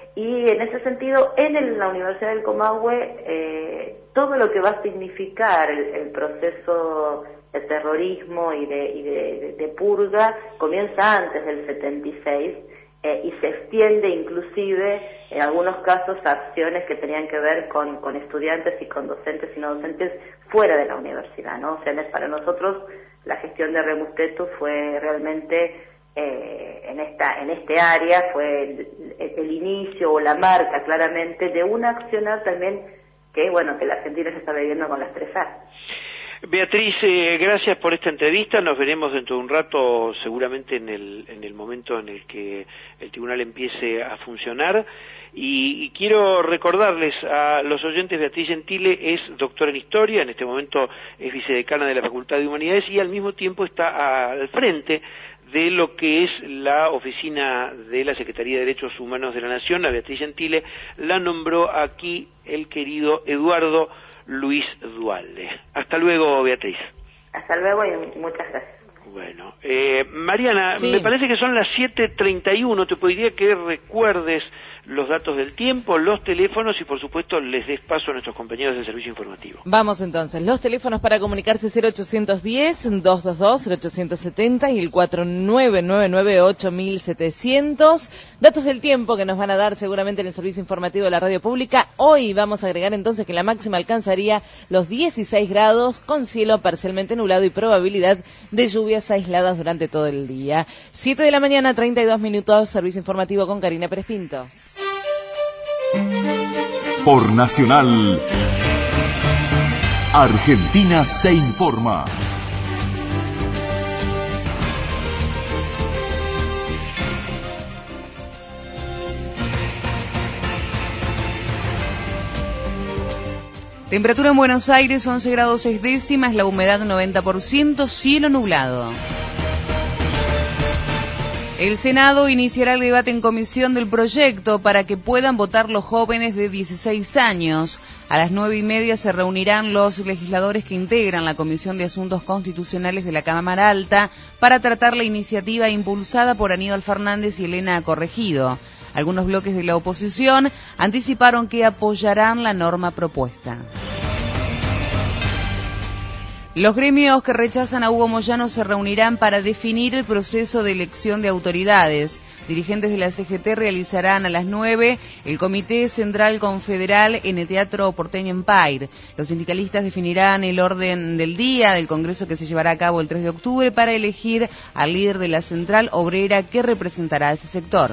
y en ese sentido, en el, la Universidad del Comahue, eh, todo lo que va a significar el, el proceso de terrorismo y de, y de, de, de purga comienza antes del setenta y seis, Eh, y se extiende inclusive en algunos casos a acciones que tenían que ver con, con estudiantes y con docentes y no docentes fuera de la universidad, ¿no? O sea, para nosotros la gestión de Remus Tetus fue realmente eh, en esta en este área, fue el, el inicio o la marca claramente de un accionar también que, bueno, que la Argentina se está viviendo con las tres A. Beatriz, eh, gracias por esta entrevista. Nos veremos dentro de un rato, seguramente en el, en el momento en el que el tribunal empiece a funcionar. Y, y quiero recordarles a los oyentes, Beatriz Gentile es doctora en Historia, en este momento es vicedecana de la Facultad de Humanidades y al mismo tiempo está al frente de lo que es la oficina de la Secretaría de Derechos Humanos de la Nación. A Beatriz Gentile la nombró aquí el querido Eduardo Luis Duhalde. Hasta luego, Beatriz. Hasta luego y muchas gracias. Bueno, eh, Mariana, sí. Me parece que son las siete treinta y uno. Te pediría que recuerdes los datos del tiempo, los teléfonos y por supuesto les des paso a nuestros compañeros del servicio informativo. Vamos entonces, los teléfonos para comunicarse cero ochocientos diez, doscientos veintidós, cero ochocientos setenta y el cuatro nueve nueve nueve, ocho mil setecientos. Datos del tiempo que nos van a dar seguramente en el servicio informativo de la radio pública. Hoy vamos a agregar entonces que la máxima alcanzaría los dieciséis grados con cielo parcialmente nublado y probabilidad de lluvias aisladas durante todo el día. siete de la mañana, treinta y dos minutos, servicio informativo con Karina Pérez Pintos. Por Nacional, Argentina se informa. Temperatura en Buenos Aires, once grados seis décimas, la humedad noventa por ciento, cielo nublado. El Senado iniciará el debate en comisión del proyecto para que puedan votar los jóvenes de dieciséis años. A las nueve y media se reunirán los legisladores que integran la Comisión de Asuntos Constitucionales de la Cámara Alta para tratar la iniciativa impulsada por Aníbal Fernández y Elena Corregido. Algunos bloques de la oposición anticiparon que apoyarán la norma propuesta. Los gremios que rechazan a Hugo Moyano se reunirán para definir el proceso de elección de autoridades. Dirigentes de la C G T realizarán a las nueve el Comité Central Confederal en el Teatro Porteño Empire. Los sindicalistas definirán el orden del día del Congreso que se llevará a cabo el tres de octubre para elegir al líder de la Central Obrera que representará a ese sector.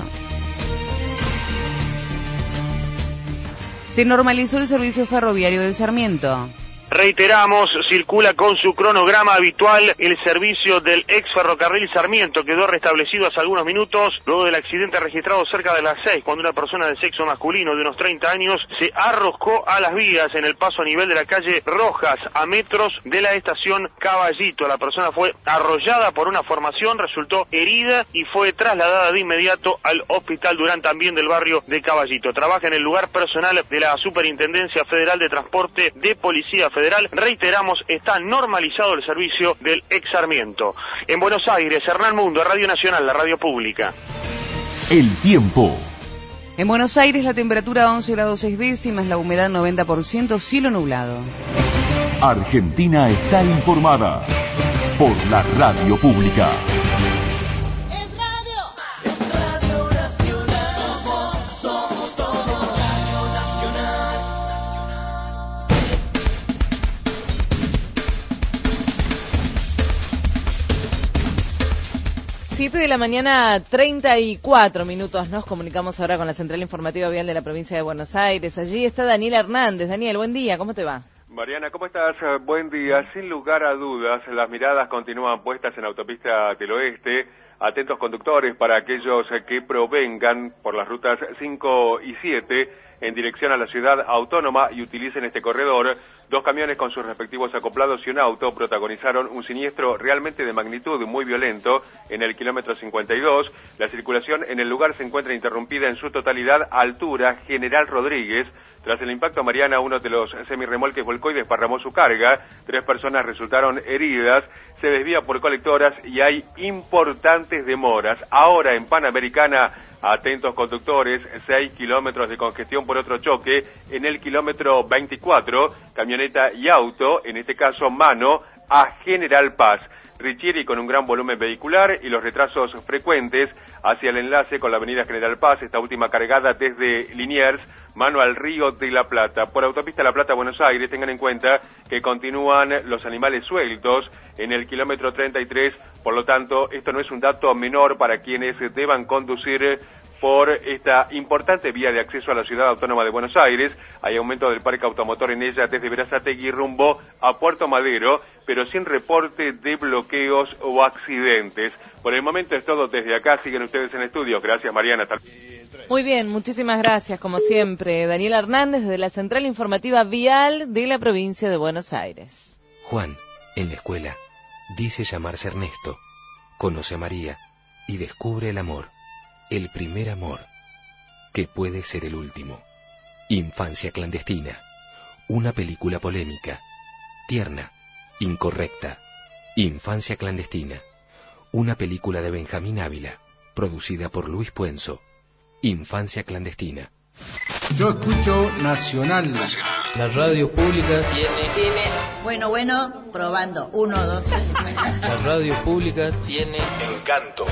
Se normalizó el servicio ferroviario de Sarmiento. Reiteramos, circula con su cronograma habitual el servicio del ex ferrocarril Sarmiento. Quedó restablecido hace algunos minutos luego del accidente registrado cerca de las seis, cuando una persona de sexo masculino de unos treinta años se arrojó a las vías en el paso a nivel de la calle Rojas, a metros de la estación Caballito. La persona fue arrollada por una formación, resultó herida y fue trasladada de inmediato al Hospital Durán, también del barrio de Caballito. Trabaja en el lugar personal de la Superintendencia Federal de Transporte de Policía Federal. Reiteramos, está normalizado el servicio del ex Sarmiento. En Buenos Aires, Hernán Mundo, Radio Nacional, la radio pública. El tiempo. En Buenos Aires la temperatura once grados seis décimas, la humedad noventa por ciento, cielo nublado. Argentina está informada por la radio pública. siete de la mañana, treinta y cuatro minutos. Nos comunicamos ahora con la Central Informativa Vial de la provincia de Buenos Aires. Allí está Daniel Hernández. Daniel, buen día, ¿cómo te va? Mariana, ¿cómo estás? Buen día. Sin lugar a dudas, las miradas continúan puestas en la autopista del Oeste. Atentos conductores para aquellos que provengan por las rutas cinco y siete en dirección a la ciudad autónoma y utilicen este corredor. Dos camiones con sus respectivos acoplados y un auto protagonizaron un siniestro realmente de magnitud muy violento en el kilómetro cincuenta y dos. La circulación en el lugar se encuentra interrumpida en su totalidad a altura General Rodríguez. Tras el impacto, Mariana, uno de los semirremolques volcó y desparramó su carga. Tres personas resultaron heridas. Se desvía por colectoras y hay importantes demoras. Ahora en Panamericana, atentos conductores, seis kilómetros de congestión por otro choque en el kilómetro veinticuatro, camioneta y auto, en este caso mano, a General Paz. Richieri con un gran volumen vehicular y los retrasos frecuentes hacia el enlace con la avenida General Paz, esta última cargada desde Liniers, mano al Río de la Plata. Por autopista La Plata, Buenos Aires, tengan en cuenta que continúan los animales sueltos en el kilómetro treinta y tres, por lo tanto, esto no es un dato menor para quienes deban conducir por esta importante vía de acceso a la ciudad autónoma de Buenos Aires. Hay aumento del parque automotor en ella desde Berazategui rumbo a Puerto Madero, pero sin reporte de bloqueos o accidentes. Por el momento es todo desde acá. Siguen ustedes en estudio. Gracias, Mariana. Hasta... Muy bien, muchísimas gracias, como siempre. Daniel Hernández, desde la Central Informativa Vial de la provincia de Buenos Aires. Juan, en la escuela, dice llamarse Ernesto. Conoce a María y descubre el amor. El primer amor, que puede ser el último. Infancia clandestina. Una película polémica, tierna, incorrecta. Infancia clandestina. Una película de Benjamín Ávila, producida por Luis Puenzo. Infancia clandestina. Yo escucho Nacional. La radio pública tiene, tiene. Bueno, bueno, probando. Uno, dos, tres. La radio pública tiene encanto.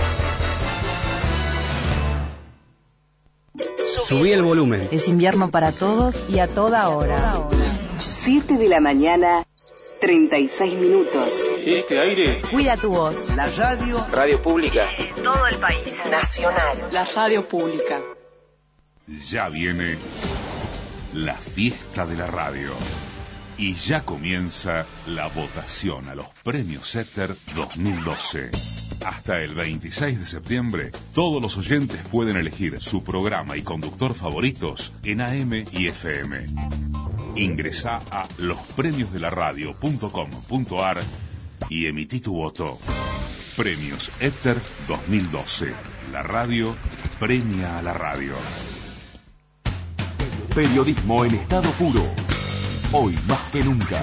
Subí el volumen. Es invierno para todos y a toda hora. siete de la mañana, treinta y seis minutos. Este aire. Cuida tu voz. La radio. Radio pública. En todo el país. Nacional. La radio pública. Ya viene la fiesta de la radio. Y ya comienza la votación a los premios Éter dos mil doce. Hasta el veintiséis de septiembre, todos los oyentes pueden elegir su programa y conductor favoritos en A M y F M. Ingresá a los premios de la radio punto com punto a r y emití tu voto. Premios Éter dos mil doce. La radio premia a la radio. Periodismo en estado puro. Hoy más que nunca.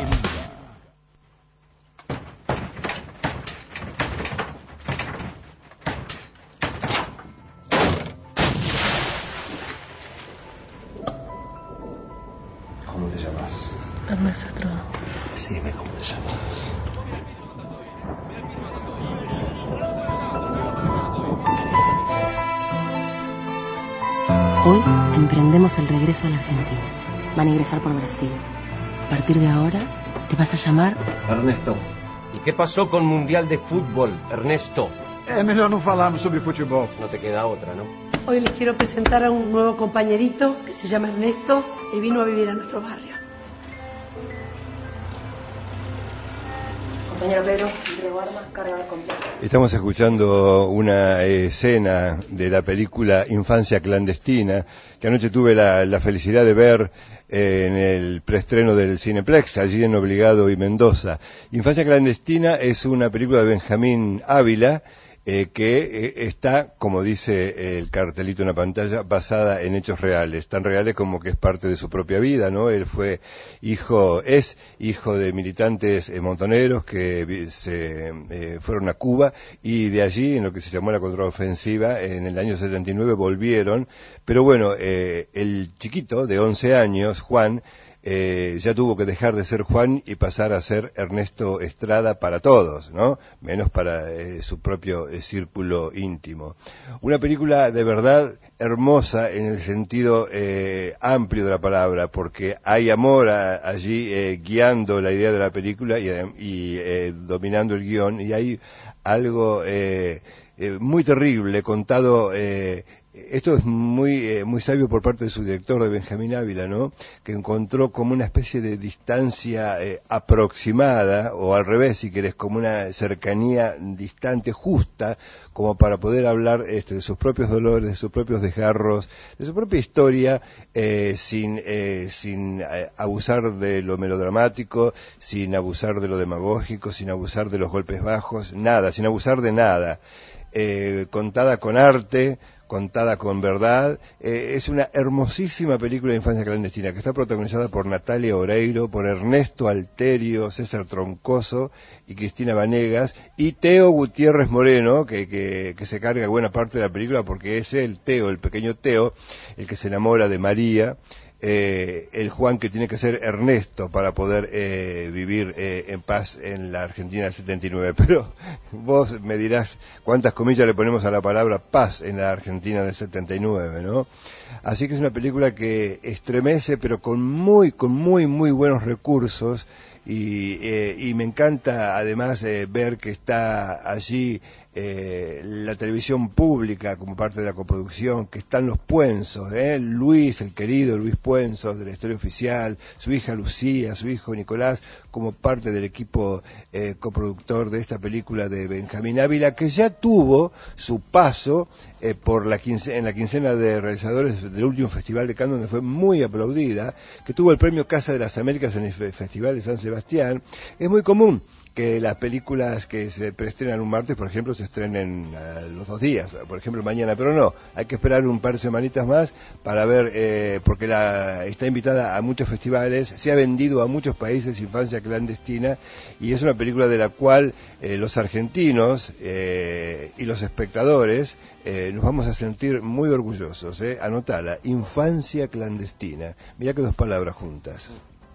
Ernesto Estrada. Decime cómo te llamas. Hoy emprendemos el regreso a la Argentina. Van a ingresar por Brasil. A partir de ahora, te vas a llamar... Ernesto. ¿Y qué pasó con Mundial de Fútbol, Ernesto? É melhor não falarmos sobre futebol. No te queda otra, ¿no? Hoy les quiero presentar a un nuevo compañerito que se llama Ernesto y vino a vivir a nuestro barrio. Compañero Pedro, entrego armas, carga completa. Estamos escuchando una escena de la película Infancia Clandestina, que anoche tuve la, la felicidad de ver eh, en el preestreno del Cineplex, allí en Obligado y Mendoza. Infancia Clandestina es una película de Benjamín Ávila, Eh, que eh, está, como dice el cartelito en la pantalla, basada en hechos reales, tan reales como que es parte de su propia vida, ¿no? Él fue hijo, es hijo de militantes eh, montoneros que vi, se eh, fueron a Cuba y de allí, en lo que se llamó la contraofensiva, en el año setenta y nueve volvieron, pero bueno, eh, el chiquito de once años, Juan, Eh, ya tuvo que dejar de ser Juan y pasar a ser Ernesto Estrada para todos, ¿no? Menos para eh, su propio eh, círculo íntimo. Una película de verdad hermosa en el sentido eh, amplio de la palabra, porque hay amor a, allí eh, guiando la idea de la película y, y eh, dominando el guión, y hay algo eh, eh, muy terrible contado. Eh, Esto es muy eh, muy sabio por parte de su director, de Benjamín Ávila, ¿no? Que encontró como una especie de distancia eh, aproximada, o al revés, si querés, como una cercanía distante, justa, como para poder hablar este, de sus propios dolores, de sus propios desgarros, de su propia historia, eh, sin eh, sin eh, abusar de lo melodramático, sin abusar de lo demagógico, sin abusar de los golpes bajos, nada, sin abusar de nada. Eh, contada con arte, contada con verdad. Eh, es una hermosísima película de Infancia Clandestina que está protagonizada por Natalia Oreiro, por Ernesto Alterio, César Troncoso y Cristina Vanegas, y Teo Gutiérrez Moreno, que, que, que se carga buena parte de la película porque es el Teo, el pequeño Teo, el que se enamora de María. Eh, el Juan que tiene que ser Ernesto para poder eh, vivir eh, en paz en la Argentina del setenta y nueve, pero vos me dirás cuántas comillas le ponemos a la palabra paz en la Argentina del setenta y nueve, ¿no? Así que es una película que estremece, pero con muy, con muy, muy buenos recursos, y, eh, y me encanta además eh, ver que está allí Eh, la televisión pública como parte de la coproducción, que están los Puenzos, ¿eh? Luis, el querido Luis Puenzos de la Historia Oficial, su hija Lucía, su hijo Nicolás, como parte del equipo eh, coproductor de esta película de Benjamín Ávila, que ya tuvo su paso eh, por la quince, en la quincena de realizadores del último Festival de Cannes, donde fue muy aplaudida, que tuvo el premio Casa de las Américas en el Festival de San Sebastián. Es muy común que las películas que se preestrenan un martes, por ejemplo, se estrenen uh, los dos días, por ejemplo mañana, pero no, hay que esperar un par de semanitas más para ver, eh, porque la, está invitada a muchos festivales, se ha vendido a muchos países Infancia Clandestina, y es una película de la cual eh, los argentinos eh, y los espectadores eh, nos vamos a sentir muy orgullosos, eh. Anotala, Infancia Clandestina, mirá que dos palabras juntas.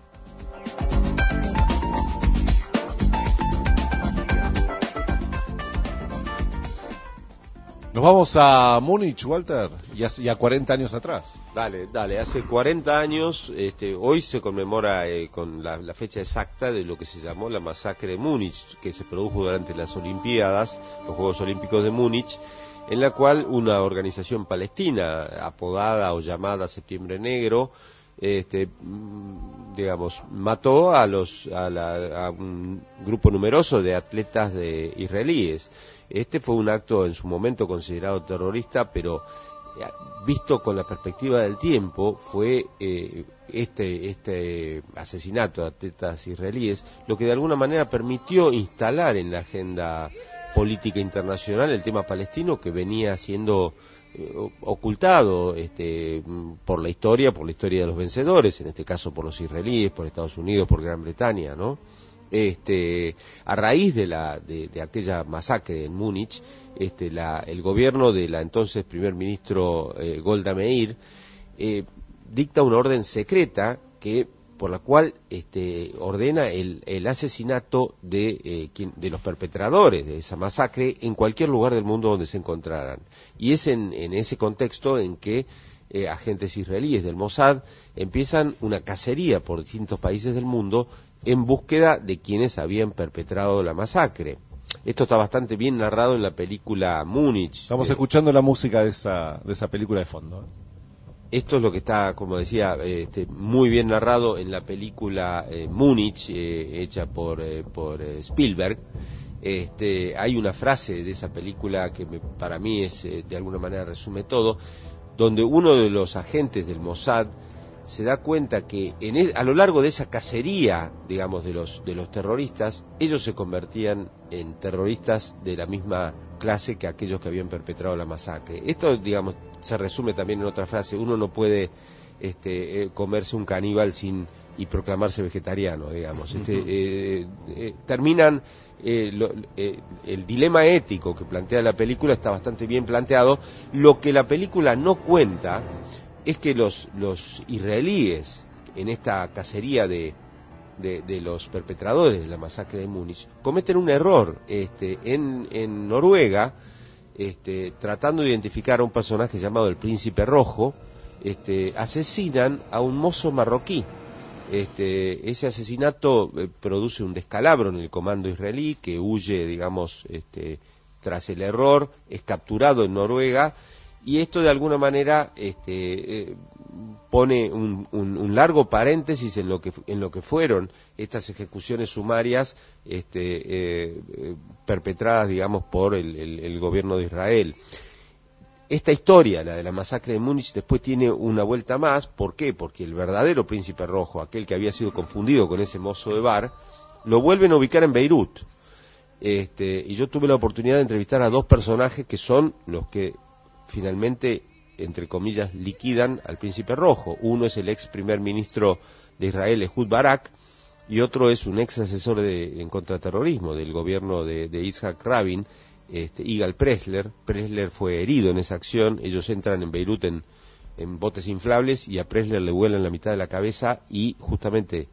Nos vamos a Múnich, Walter, y a, y a cuarenta años atrás. Dale, dale, hace cuarenta años, este, hoy se conmemora eh, con la, la fecha exacta de lo que se llamó la masacre de Múnich, que se produjo durante las Olimpiadas, los Juegos Olímpicos de Múnich, en la cual una organización palestina, apodada o llamada Septiembre Negro, este, digamos, mató a los a, la, a un grupo numeroso de atletas de israelíes. Este fue un acto en su momento considerado terrorista, pero visto con la perspectiva del tiempo, fue eh, este este asesinato de atletas israelíes lo que de alguna manera permitió instalar en la agenda política internacional el tema palestino, que venía siendo eh, ocultado este, por la historia, por la historia de los vencedores, en este caso por los israelíes, por Estados Unidos, por Gran Bretaña, ¿no? Este, a raíz de la de, de aquella masacre en Múnich, este, la, el gobierno de la entonces primer ministro eh, Golda Meir eh, dicta una orden secreta que por la cual este, ordena el, el asesinato de, eh, quien, de los perpetradores de esa masacre en cualquier lugar del mundo donde se encontraran. Y es en, en ese contexto en que eh, agentes israelíes del Mossad empiezan una cacería por distintos países del mundo en búsqueda de quienes habían perpetrado la masacre. Esto está bastante bien narrado en la película Múnich. Estamos eh, escuchando la música de esa, de esa película de fondo. Esto es lo que está, como decía, este, muy bien narrado en la película eh, Múnich, eh, hecha por, eh, por eh, Spielberg. Este, hay una frase de esa película que me, para mí es, eh, de alguna manera resume todo, donde uno de los agentes del Mossad se da cuenta que en el, a lo largo de esa cacería, digamos, de los, de los terroristas, ellos se convertían en terroristas de la misma clase que aquellos que habían perpetrado la masacre. Esto, digamos, se resume también en otra frase: uno no puede este, eh, comerse un caníbal sin y proclamarse vegetariano, digamos. Este, eh, eh, terminan, eh, lo, eh, el dilema ético que plantea la película está bastante bien planteado. Lo que la película no cuenta es que los, los israelíes, en esta cacería de, de, de los perpetradores de la masacre de Múnich, cometen un error. Este, en, en Noruega, este, tratando de identificar a un personaje llamado el Príncipe Rojo, este, asesinan a un mozo marroquí. Este, ese asesinato eh, produce un descalabro en el comando israelí, que huye, digamos, este, tras el error, es capturado en Noruega. Y esto de alguna manera este, eh, pone un, un, un largo paréntesis en lo que en lo que fueron estas ejecuciones sumarias este, eh, eh, perpetradas, digamos, por el, el, el gobierno de Israel. Esta historia, la de la masacre de Múnich, después tiene una vuelta más. ¿Por qué? Porque el verdadero Príncipe Rojo, aquel que había sido confundido con ese mozo de bar, lo vuelven a ubicar en Beirut. Este, y yo tuve la oportunidad de entrevistar a dos personajes que son los que finalmente, entre comillas, liquidan al Príncipe Rojo. Uno es el ex primer ministro de Israel, Ehud Barak, y otro es un ex asesor de, en contraterrorismo del gobierno de, de Yitzhak Rabin, este, Igal Pressler. Pressler fue herido en esa acción. Ellos entran en Beirut en, en botes inflables y a Pressler le vuelan la mitad de la cabeza, y justamente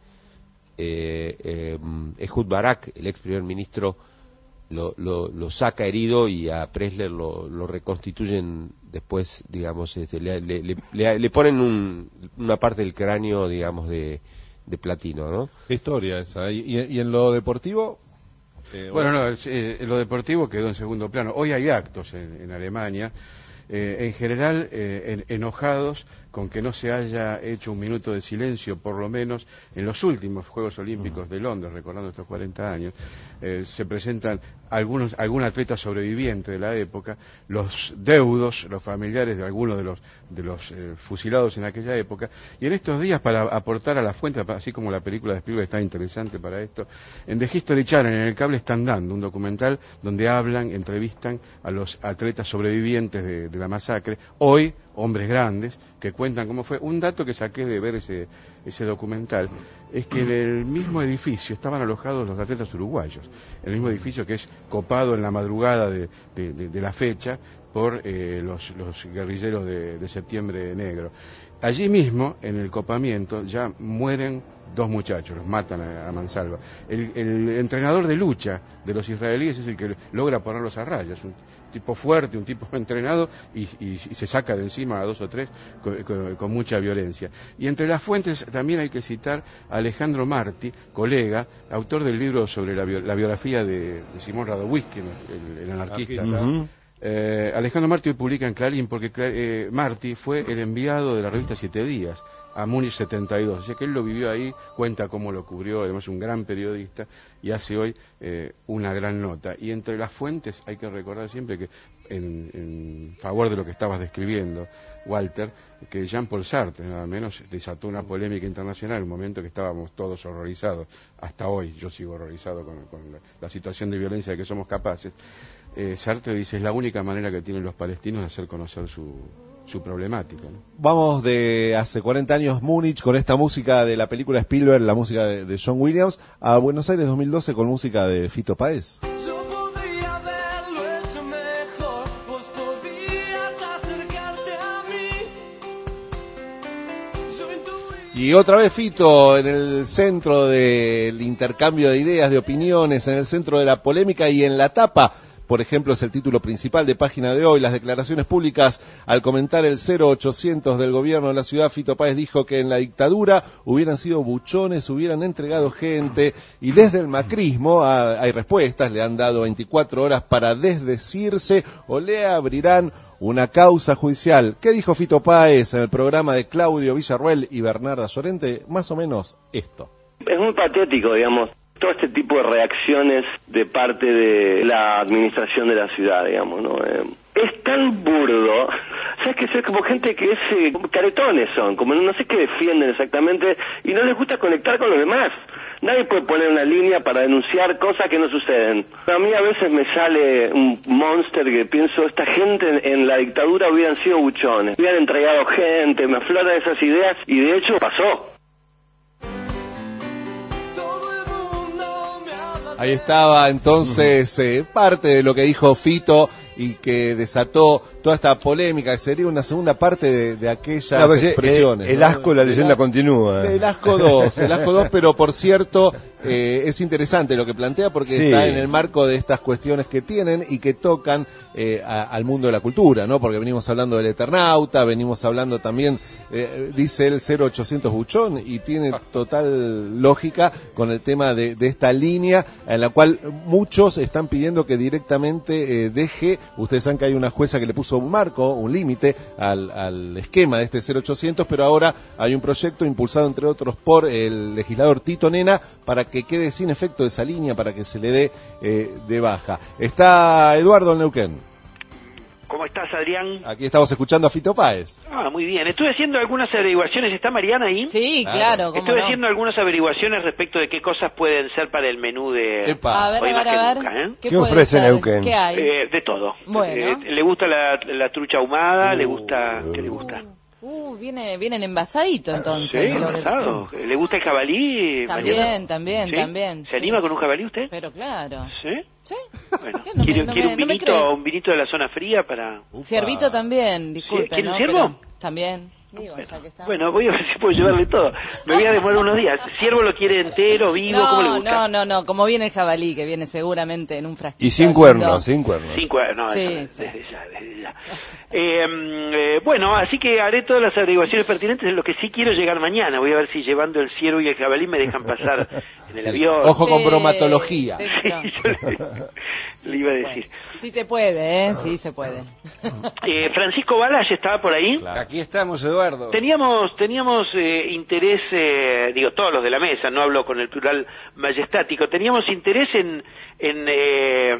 eh, eh, Ehud Barak, el ex primer ministro, Lo, lo, lo saca herido, y a Pressler lo, lo reconstituyen después, digamos, este, le, le, le, le ponen un, una parte del cráneo, digamos, de, de platino, ¿no? Qué historia esa. ¿Y, y en lo deportivo? Eh, bueno, no, eh, lo deportivo quedó en segundo plano. Hoy hay actos en, en Alemania, eh, en general eh, en, enojados con que no se haya hecho un minuto de silencio, por lo menos en los últimos Juegos Olímpicos de Londres, recordando estos cuarenta años. Eh, se presentan algunos algún atleta sobreviviente de la época, los deudos, los familiares de algunos de los de los eh, fusilados en aquella época, y en estos días, para aportar a la fuente, así como la película de Spielberg está interesante para esto, en The History Channel, en el cable, están dando un documental donde hablan, entrevistan a los atletas sobrevivientes de, de la masacre, hoy hombres grandes, que cuentan cómo fue. Un dato que saqué de ver ese, ese documental es que en el mismo edificio estaban alojados los atletas uruguayos, el mismo edificio que es copado en la madrugada de, de, de, de la fecha por eh, los, los guerrilleros de, de Septiembre Negro. Allí mismo, en el copamiento, ya mueren dos muchachos, los matan a, a mansalva. El, el entrenador de lucha de los israelíes es el que logra ponerlos a raya, es un tipo fuerte, un tipo entrenado, y, y, y se saca de encima a dos o tres con, con, con mucha violencia. Y entre las fuentes también hay que citar a Alejandro Marti, colega, autor del libro sobre la, la biografía de, de Simón Radowisky, el, el anarquista. Uh-huh. eh, Alejandro Marti hoy publica en Clarín, porque eh, Marti fue el enviado de la revista Siete Días a Múnich setenta y dos, o sea que él lo vivió ahí, cuenta cómo lo cubrió, además un gran periodista, y hace hoy eh, una gran nota. Y entre las fuentes hay que recordar siempre que, en, en favor de lo que estabas describiendo, Walter, que Jean-Paul Sartre, nada menos, desató una polémica internacional en un momento que estábamos todos horrorizados, hasta hoy yo sigo horrorizado con, con la, la situación de violencia de que somos capaces. Eh, Sartre dice, es la única manera que tienen los palestinos de hacer conocer su... su problemática, ¿no? Vamos de hace cuarenta años Múnich con esta música de la película Spielberg, la música de, de John Williams, a Buenos Aires dos mil doce con música de Fito Páez. Y otra vez Fito en el centro del intercambio de ideas, de opiniones, en el centro de la polémica y en la tapa. Por ejemplo, es el título principal de Página de Hoy, las declaraciones públicas al comentar el cero ochocientos del gobierno de la ciudad. Fito Páez dijo que en la dictadura hubieran sido buchones, hubieran entregado gente, y desde el macrismo ah, hay respuestas, le han dado veinticuatro horas para desdecirse o le abrirán una causa judicial. ¿Qué dijo Fito Páez en el programa de Claudio Villarruel y Bernarda Llorente? Más o menos esto. Es muy patético, digamos, todo este tipo de reacciones de parte de la administración de la ciudad, digamos, ¿no? Eh, es tan burdo, sabes que es como gente que es eh, caretones son, como no sé qué defienden exactamente y no les gusta conectar con los demás. Nadie puede poner una línea para denunciar cosas que no suceden. A mí a veces me sale un monster que pienso, esta gente en, en la dictadura hubieran sido buchones, hubieran entregado gente, me afloran esas ideas y de hecho pasó. Ahí estaba entonces eh, parte de lo que dijo Fito y que desató toda esta polémica, que sería una segunda parte de, de aquellas no, pues expresiones. El, el ¿no? asco, la leyenda el, continúa. El asco dos, el asco dos, pero por cierto, eh, es interesante lo que plantea porque sí. Está en el marco de estas cuestiones que tienen y que tocan eh, a, al mundo de la cultura, ¿no? Porque venimos hablando del Eternauta, venimos hablando también, eh, dice el cero ochocientos buchón, y tiene total lógica con el tema de, de esta línea en la cual muchos están pidiendo que directamente eh, deje. Ustedes saben que hay una jueza que le puso un marco, un límite al, al esquema de este cero ochocientos, pero ahora hay un proyecto impulsado entre otros por el legislador Tito Nena para que quede sin efecto esa línea, para que se le dé eh, de baja. Está Eduardo en Neuquén. ¿Cómo estás, Adrián? Aquí estamos escuchando a Fito Páez. Ah, muy bien. Estuve haciendo algunas averiguaciones. ¿Está Mariana ahí? Sí, claro. ¿Cómo Estuve no? haciendo algunas averiguaciones respecto de qué cosas pueden ser para el menú de Epa. A ver, hoy a ver, más que a ver. nunca, ¿eh? ¿Qué, ¿Qué ofrece Neuquén? ¿Qué hay? Eh, de todo. Bueno. Eh, le gusta la, la trucha ahumada, uh, le gusta... ¿Qué le gusta? Uh, viene, vienen envasadito entonces. Sí, envasado. ¿Le gusta el jabalí? También, Mariana? también, ¿Sí? también. ¿Se sí. anima con un jabalí usted? Pero claro. ¿Sí? Sí. Bueno, No ¿quiere, me, no ¿quiere me, un no me vinito, cree. un vinito de la zona fría para...? Ciervito también, disculpe, ¿Sí? ¿Quiere ¿no? un ciervo? Pero también. Digo, bueno, ya que está. bueno, voy a ver si puedo llevarle todo. Me voy a demorar unos días. ¿Ciervo lo quiere entero, vivo? No, ¿Cómo le gusta? no, no, no, como viene el jabalí, que viene seguramente en un frasquito. Y sin cuernos, sin cuernos. Sin cuernos, sí, eso, sí. desde ya, desde ya. Eh, eh, bueno, así que haré todas las averiguaciones pertinentes. En lo que sí quiero llegar mañana. Voy a ver si llevando el ciervo y el jabalí me dejan pasar en el Sí. avión. Ojo con Sí, bromatología. sí, Sí, yo le, Sí, le iba a se decir. puede. Sí se puede, ¿eh? Sí se puede. Eh, Francisco Balash estaba por ahí. Claro. Aquí estamos, Eduardo. Teníamos teníamos eh, interés, eh, digo, todos los de la mesa, no hablo con el plural majestático, teníamos interés en, en eh,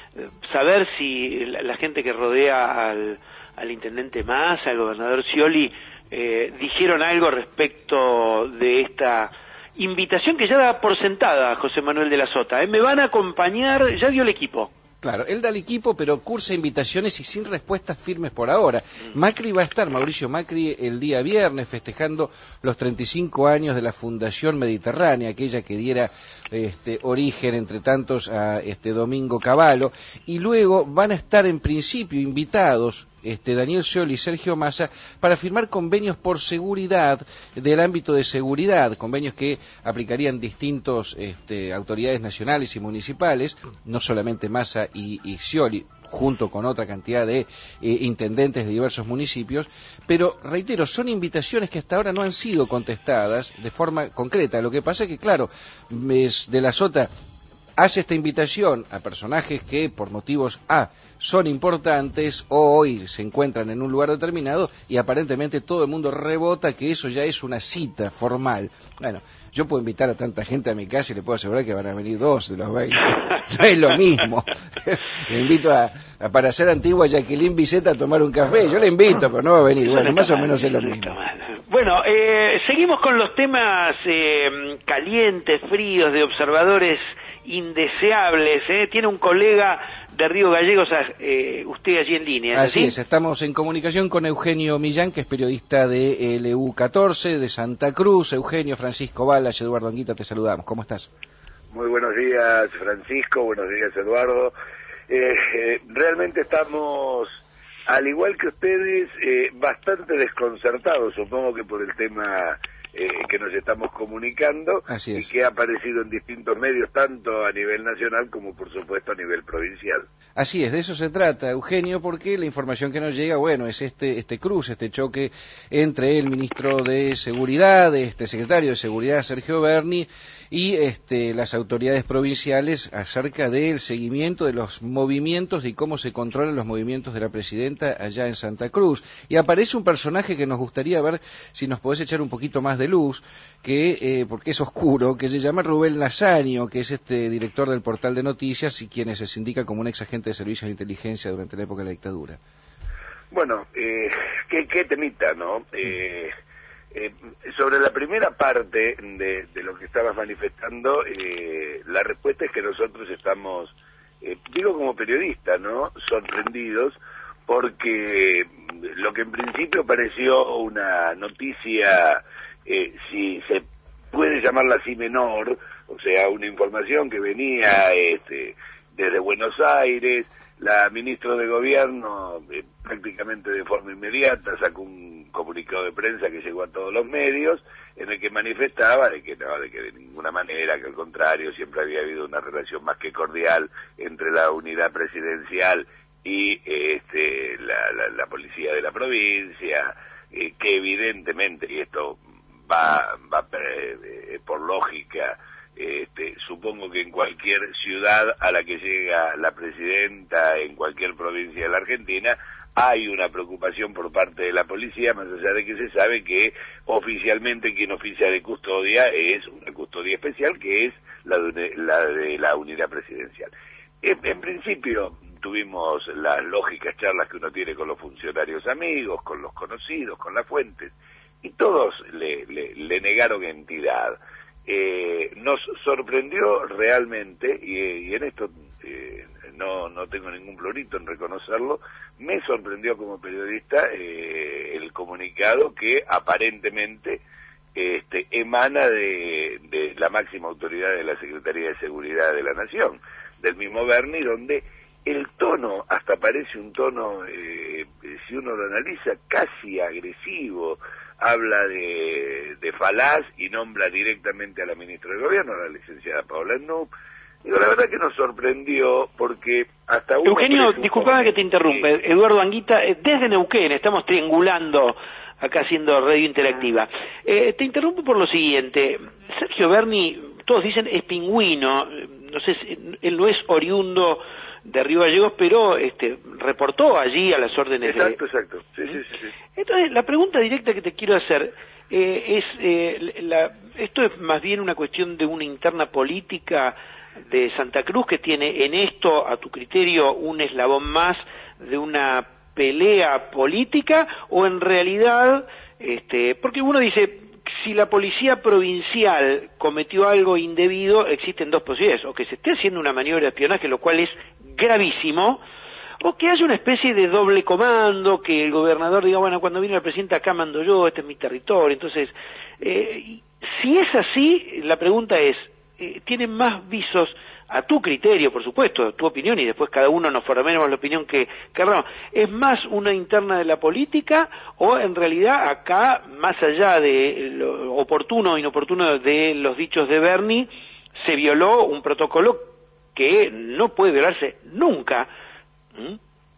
saber si la, la gente que rodea al, al intendente Massa, al gobernador Scioli, eh, dijeron algo respecto de esta invitación que ya da por sentada José Manuel de la Sota. ¿eh? Me van a acompañar, ya dio el equipo. Claro, él da el equipo, pero cursa invitaciones y sin respuestas firmes por ahora. Macri va a estar, Mauricio Macri, el día viernes festejando los treinta y cinco años de la Fundación Mediterránea, aquella que diera este, origen, entre tantos, a este Domingo Cavallo. Y luego van a estar, en principio, invitados este, Daniel Scioli y Sergio Massa para firmar convenios por seguridad, del ámbito de seguridad, convenios que aplicarían distintos este, autoridades nacionales y municipales, no solamente Massa y, y Scioli, junto con otra cantidad de eh, intendentes de diversos municipios, pero reitero, son invitaciones que hasta ahora no han sido contestadas de forma concreta. Lo que pasa es que, claro, es de la Sota hace esta invitación a personajes que por motivos A son importantes o hoy se encuentran en un lugar determinado y aparentemente todo el mundo rebota que eso ya es una cita formal. Bueno, yo puedo invitar a tanta gente a mi casa y le puedo asegurar que van a venir dos de los veinte. No es lo mismo. Le invito a, a para ser antigua Jacqueline Biseta a tomar un café. Yo le invito, pero no va a venir. Bueno, más o menos es lo mismo. Bueno, eh, seguimos con los temas eh, calientes, fríos, de observadores indeseables. ¿eh? Tiene un colega de Río Gallegos, eh, usted allí en línea. Así ¿sí? es, estamos en comunicación con Eugenio Millán, que es periodista de L U catorce, de Santa Cruz. Eugenio, Francisco Balas, Eduardo Anguita, te saludamos. ¿Cómo estás? Muy buenos días, Francisco, buenos días, Eduardo. Eh, eh, realmente estamos, al igual que ustedes, eh, bastante desconcertados, supongo que por el tema eh, que nos estamos comunicando Así es. y que ha aparecido en distintos medios, tanto a nivel nacional como por supuesto a nivel provincial. Así es, de eso se trata, Eugenio, porque la información que nos llega, bueno, es este este cruce, este choque entre el ministro de Seguridad, este secretario de Seguridad, Sergio Berni, y este las autoridades provinciales acerca del seguimiento de los movimientos y cómo se controlan los movimientos de la presidenta allá en Santa Cruz. Y aparece un personaje que nos gustaría ver si nos podés echar un poquito más de luz, que eh, porque es oscuro, que se llama Rubén Lasaño, que es este director del portal de noticias y quien se indica como un ex agente de servicios de inteligencia durante la época de la dictadura. Bueno, eh, qué, qué temita, ¿no? Eh, eh, sobre la primera parte de, de lo que estabas manifestando, eh, la respuesta es que nosotros estamos, eh, digo como periodistas, ¿no?, sorprendidos, porque lo que en principio pareció una noticia, eh, si se puede llamarla así, menor, o sea, una información que venía este, desde Buenos Aires, la ministra de Gobierno eh, prácticamente de forma inmediata sacó un comunicado de prensa que llegó a todos los medios en el que manifestaba de que no, de que de ninguna manera, que al contrario, siempre había habido una relación más que cordial entre la unidad presidencial y este, la, la, la policía de la provincia, eh, que evidentemente, y esto va, va eh, por lógica, Este, supongo que en cualquier ciudad a la que llega la presidenta, en cualquier provincia de la Argentina, hay una preocupación por parte de la policía, más allá de que se sabe que oficialmente quien oficia de custodia es una custodia especial, que es la de la, de la unidad presidencial. En, en principio tuvimos las lógicas charlas que uno tiene con los funcionarios amigos, con los conocidos, con las fuentes, y todos le, le, le negaron entidad. Eh, nos sorprendió realmente, y, y en esto eh, no, no tengo ningún plurito en reconocerlo, me sorprendió como periodista eh, el comunicado que aparentemente este, emana de, de la máxima autoridad de la Secretaría de Seguridad de la Nación, del mismo Berni, donde el tono hasta parece un tono, eh, si uno lo analiza, casi agresivo. Habla de, de falaz y nombra directamente a la ministra de Gobierno, a la licenciada Paola Nup. Digo, la verdad que nos sorprendió porque hasta uno... Eugenio, disculpame que te interrumpa, eh, Eduardo Anguita, eh, desde Neuquén, estamos triangulando acá haciendo radio interactiva. Eh, te interrumpo por lo siguiente, Sergio Berni, todos dicen es pingüino, no sé, si, él no es oriundo de Río Gallegos, pero este, reportó allí a las órdenes exacto, de... Exacto, sí, sí, sí, sí. Entonces, la pregunta directa que te quiero hacer eh, es, eh, la, esto es más bien una cuestión de una interna política de Santa Cruz que tiene en esto, a tu criterio, un eslabón más de una pelea política, o en realidad, este, porque uno dice, si la policía provincial cometió algo indebido, existen dos posibilidades, o que se esté haciendo una maniobra de espionaje, lo cual es gravísimo, o que haya una especie de doble comando, que el gobernador diga, bueno, cuando viene el presidente acá mando yo, este es mi territorio. Entonces, eh, si es así, la pregunta es, eh, ¿tienen más visos, a tu criterio, por supuesto, tu opinión, y después cada uno nos formemos la opinión que queramos, es más una interna de la política, o en realidad acá, más allá de lo oportuno o inoportuno de los dichos de Berni, se violó un protocolo que no puede violarse nunca? ¿Mm?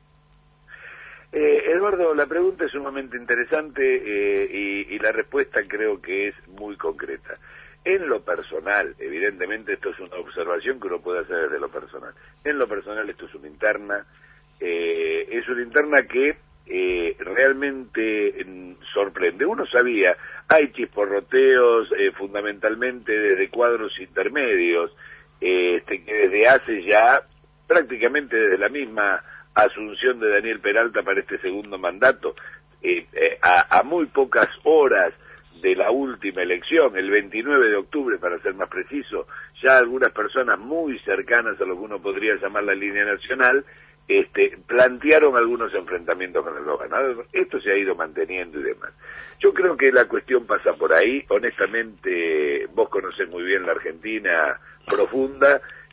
Eh, Eduardo, la pregunta es sumamente interesante eh, y, y la respuesta creo que es muy concreta. En lo personal, evidentemente esto es una observación que uno puede hacer desde lo personal. En lo personal esto es una interna, eh, es una interna que eh, realmente mm, sorprende. Uno sabía, hay chisporroteos eh, fundamentalmente desde cuadros intermedios, eh, este, que desde hace ya, prácticamente desde la misma asunción de Daniel Peralta para este segundo mandato, eh, eh, a, a muy pocas horas de la última elección, el veintinueve de octubre para ser más preciso, ya algunas personas muy cercanas a lo que uno podría llamar la línea nacional, este, plantearon algunos enfrentamientos con el gobernador. Esto se ha ido manteniendo y demás. Yo creo que la cuestión pasa por ahí. Honestamente, vos conocés muy bien la Argentina profunda,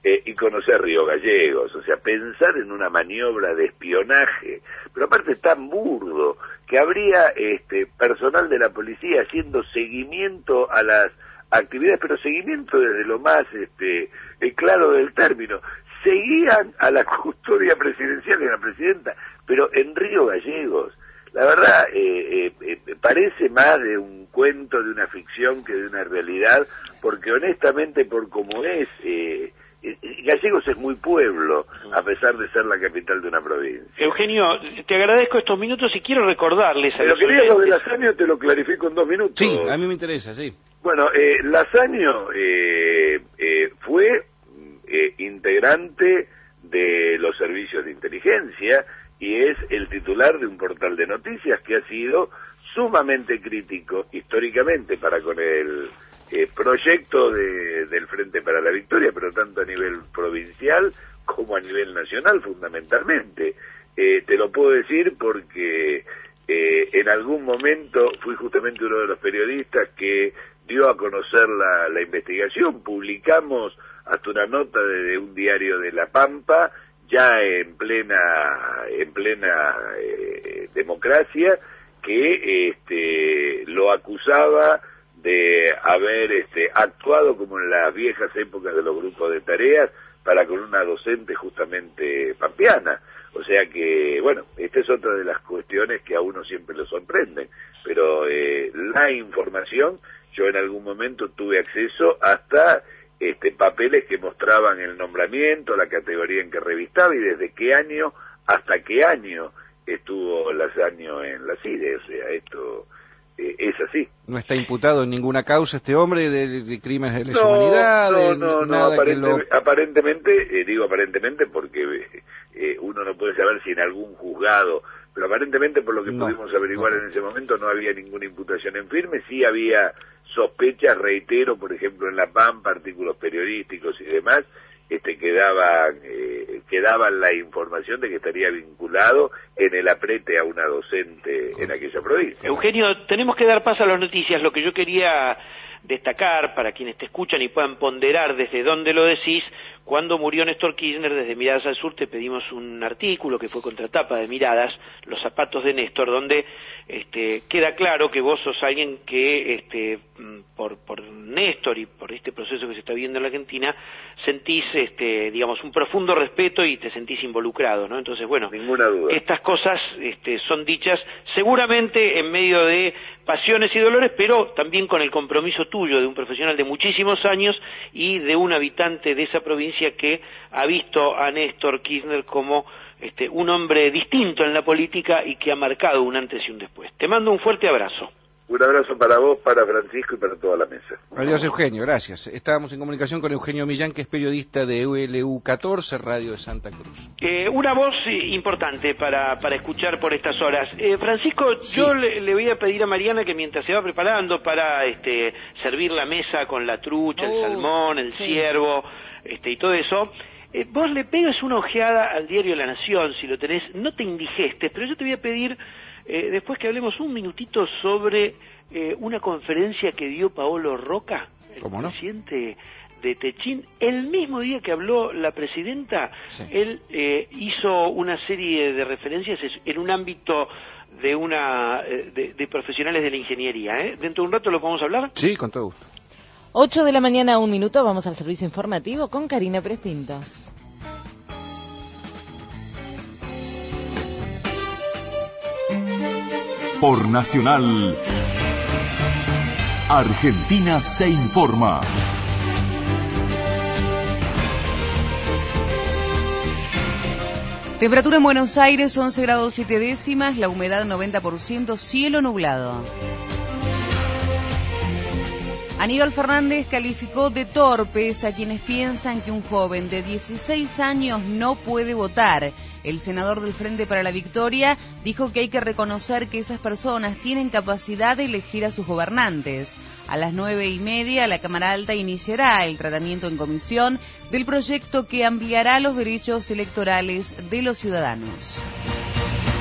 eh, y conocer Río Gallegos, o sea, pensar en una maniobra de espionaje, pero aparte tan burdo, que habría este personal de la policía haciendo seguimiento a las actividades, pero seguimiento desde lo más este eh, claro del término. Seguían a la custodia presidencial de la presidenta, pero en Río Gallegos. La verdad, eh, eh, eh, parece más de un cuento, de una ficción, que de una realidad, porque honestamente, por como es, eh, eh, Gallegos es muy pueblo, a pesar de ser la capital de una provincia. Eugenio, te agradezco estos minutos y quiero recordarles a Pero los quería lo de oyentes- Lasaño, te lo clarifico en dos minutos. Sí, a mí me interesa, sí. Bueno, eh, Lasaño eh, eh, fue eh, integrante de los servicios de inteligencia y es el titular de un portal de noticias que ha sido sumamente crítico históricamente para con el eh, proyecto de, del Frente para la Victoria, pero tanto a nivel provincial como a nivel nacional fundamentalmente. Eh, te lo puedo decir porque eh, en algún momento fui justamente uno de los periodistas que dio a conocer la, la investigación, publicamos hasta una nota de, de un diario de La Pampa, ya en plena en plena eh, democracia, que este lo acusaba de haber este actuado como en las viejas épocas de los grupos de tareas para con una docente justamente pampeana. O sea que, bueno, esta es otra de las cuestiones que a uno siempre lo sorprenden, pero eh, la información, yo en algún momento tuve acceso hasta este papeles que mostraban el nombramiento, la categoría en que revistaba y desde qué año hasta qué año estuvo Lasaño en la CIDE. O sea, esto eh, es así. No está imputado en ninguna causa este hombre de, de crímenes de lesa No, humanidad, no, de no, no, nada que aparente- lo... aparentemente, eh, digo aparentemente porque eh, uno no puede saber si en algún juzgado, pero aparentemente por lo que No, pudimos averiguar no. en ese momento no había ninguna imputación en firme, sí había sospechas, reitero, por ejemplo en La Pampa, artículos periodísticos y demás, este que daban, eh, que daban la información de que estaría vinculado en el aprete a una docente en aquella provincia. Eugenio, tenemos que dar paso a las noticias. Lo que yo quería destacar para quienes te escuchan y puedan ponderar desde dónde lo decís, cuando murió Néstor Kirchner, desde Miradas al Sur te pedimos un artículo que fue contratapa de Miradas, Los zapatos de Néstor, donde este, queda claro que vos sos alguien que este, por, por Néstor y por este proceso que se está viviendo en la Argentina, sentís este, digamos, un profundo respeto y te sentís involucrado, ¿no? Entonces, bueno, ninguna duda. Estas cosas este, son dichas seguramente en medio de pasiones y dolores, pero también con el compromiso tuyo de un profesional de muchísimos años y de un habitante de esa provincia que ha visto a Néstor Kirchner como este, un hombre distinto en la política y que ha marcado un antes y un después. Te mando un fuerte abrazo. Un abrazo para vos, para Francisco y para toda la mesa. Adiós, Eugenio, gracias. Estábamos en comunicación con Eugenio Millán, que es periodista de U L U catorce, Radio de Santa Cruz. Eh, una voz eh, importante para, para escuchar por estas horas. Eh, Francisco, sí. yo le, le voy a pedir a Mariana que mientras se va preparando para este, servir la mesa con la trucha, Uh, el salmón, el sí. ciervo este, y todo eso, eh, vos le pegas una ojeada al diario La Nación, si lo tenés, no te indigestes, pero yo te voy a pedir, eh, después que hablemos un minutito sobre eh, una conferencia que dio Paolo Roca, el ¿Cómo no? presidente de Techín, el mismo día que habló la presidenta, Sí. él eh, hizo una serie de referencias en un ámbito de una eh, de, de profesionales de la ingeniería. ¿eh? Dentro de un rato lo podemos hablar. Sí, con todo gusto. ocho de la mañana, un minuto, vamos al servicio informativo con Karina Pérez Pintos. Por Nacional, Argentina se informa. Temperatura en Buenos Aires, once grados siete décimas, la humedad noventa por ciento, cielo nublado. Aníbal Fernández calificó de torpes a quienes piensan que un joven de dieciséis años no puede votar. El senador del Frente para la Victoria dijo que hay que reconocer que esas personas tienen capacidad de elegir a sus gobernantes. A las nueve y media, la Cámara Alta iniciará el tratamiento en comisión del proyecto que ampliará los derechos electorales de los ciudadanos.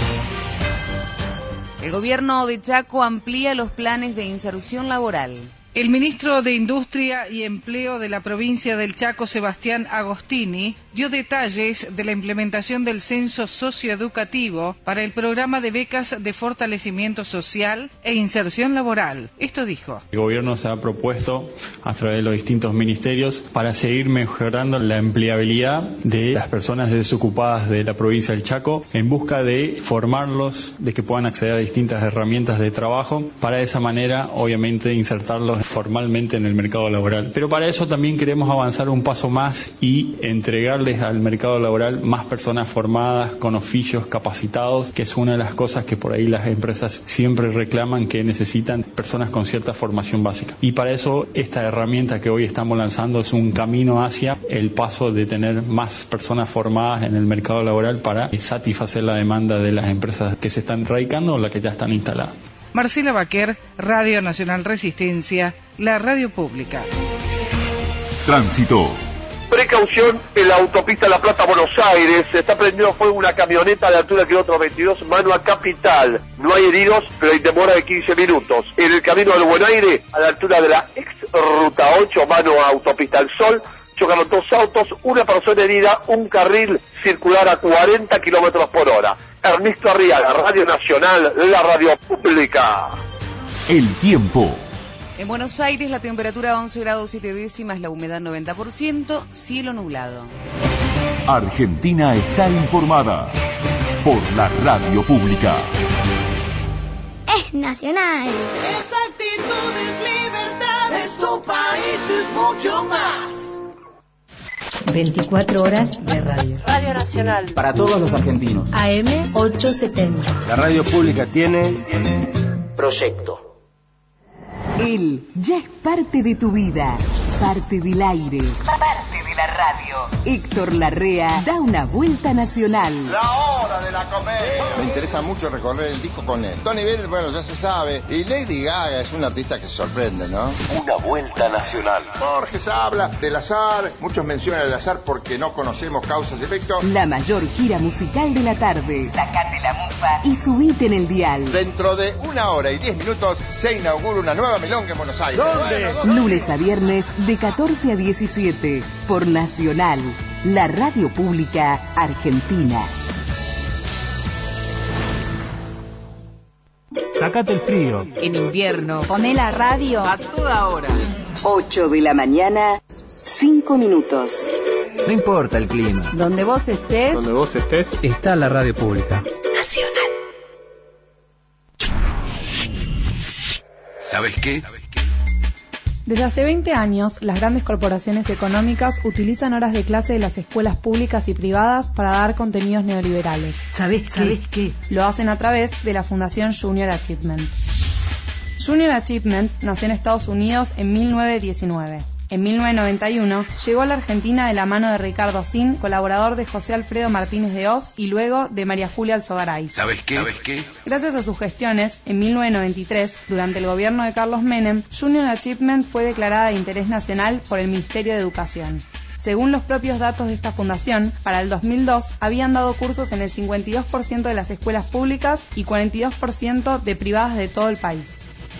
El gobierno de Chaco amplía los planes de inserción laboral. El ministro de Industria y Empleo de la provincia del Chaco, Sebastián Agostini, dio detalles de la implementación del censo socioeducativo para el programa de becas de fortalecimiento social e inserción laboral. Esto dijo. El gobierno se ha propuesto a través de los distintos ministerios para seguir mejorando la empleabilidad de las personas desocupadas de la provincia del Chaco en busca de formarlos, de que puedan acceder a distintas herramientas de trabajo, para de esa manera obviamente insertarlos formalmente en el mercado laboral. Pero para eso también queremos avanzar un paso más y entregarles al mercado laboral más personas formadas, con oficios capacitados, que es una de las cosas que por ahí las empresas siempre reclaman, que necesitan personas con cierta formación básica. Y para eso esta herramienta que hoy estamos lanzando es un camino hacia el paso de tener más personas formadas en el mercado laboral para satisfacer la demanda de las empresas que se están radicando o las que ya están instaladas. Marcela Baquer, Radio Nacional Resistencia, la radio pública. Tránsito. Precaución en la autopista La Plata-Buenos Aires. Se está prendiendo fuego una camioneta a la altura de kilómetro veintidós, mano a Capital. No hay heridos, pero hay demora de quince minutos. En el camino del Buen Aire, a la altura de la ex Ruta ocho, mano a Autopista El Sol, chocaron dos autos, una persona herida, un carril circular a cuarenta kilómetros por hora. Ernesto Arriaga, Radio Nacional, la radio pública. El tiempo. En Buenos Aires la temperatura once grados siete décimas, la humedad noventa por ciento, cielo nublado. Argentina está informada por la radio pública. Es nacional. Es actitud, es libertad, es tu país, es mucho más. veinticuatro horas de radio. Radio Nacional. Para todos los argentinos. A M ochocientos setenta. La radio pública tiene proyecto. Él ya es parte de tu vida, parte del aire, parte de la radio. Héctor Larrea da una vuelta nacional. La hora de la comedia. Me interesa mucho recorrer el disco con él. Tony Bennett, bueno, ya se sabe. Y Lady Gaga es una artista que sorprende, ¿no? Una vuelta nacional. Borges habla del azar. Muchos mencionan el azar porque no conocemos causas y efectos. La mayor gira musical de la tarde. Sacate la mufa y subite en el dial. Dentro de una hora y diez minutos se inaugura una nueva milonga en Buenos Aires. ¿Dónde? Bueno, lunes a viernes de catorce a diecisiete por Nacional, la radio pública argentina. Sácate el frío. En invierno. Poné la radio a toda hora. ocho de la mañana, cinco minutos. No importa el clima. Donde vos estés. Donde vos estés, está la radio pública. Nacional. ¿Sabes qué? Desde hace veinte años, las grandes corporaciones económicas utilizan horas de clase de las escuelas públicas y privadas para dar contenidos neoliberales. ¿Sabés, ¿Sabés qué? Lo hacen a través de la Fundación Junior Achievement. Junior Achievement nació en Estados Unidos en mil novecientos diecinueve. En mil novecientos noventa y uno llegó a la Argentina de la mano de Ricardo Sin, colaborador de José Alfredo Martínez de Oz y luego de María Julia Alzogaray. ¿Sabes qué? ¿Sabes qué? Gracias a sus gestiones, en mil novecientos noventa y tres, durante el gobierno de Carlos Menem, Junior Achievement fue declarada de interés nacional por el Ministerio de Educación. Según los propios datos de esta fundación, para el dos mil dos habían dado cursos en el cincuenta y dos por ciento de las escuelas públicas y cuarenta y dos por ciento de privadas de todo el país.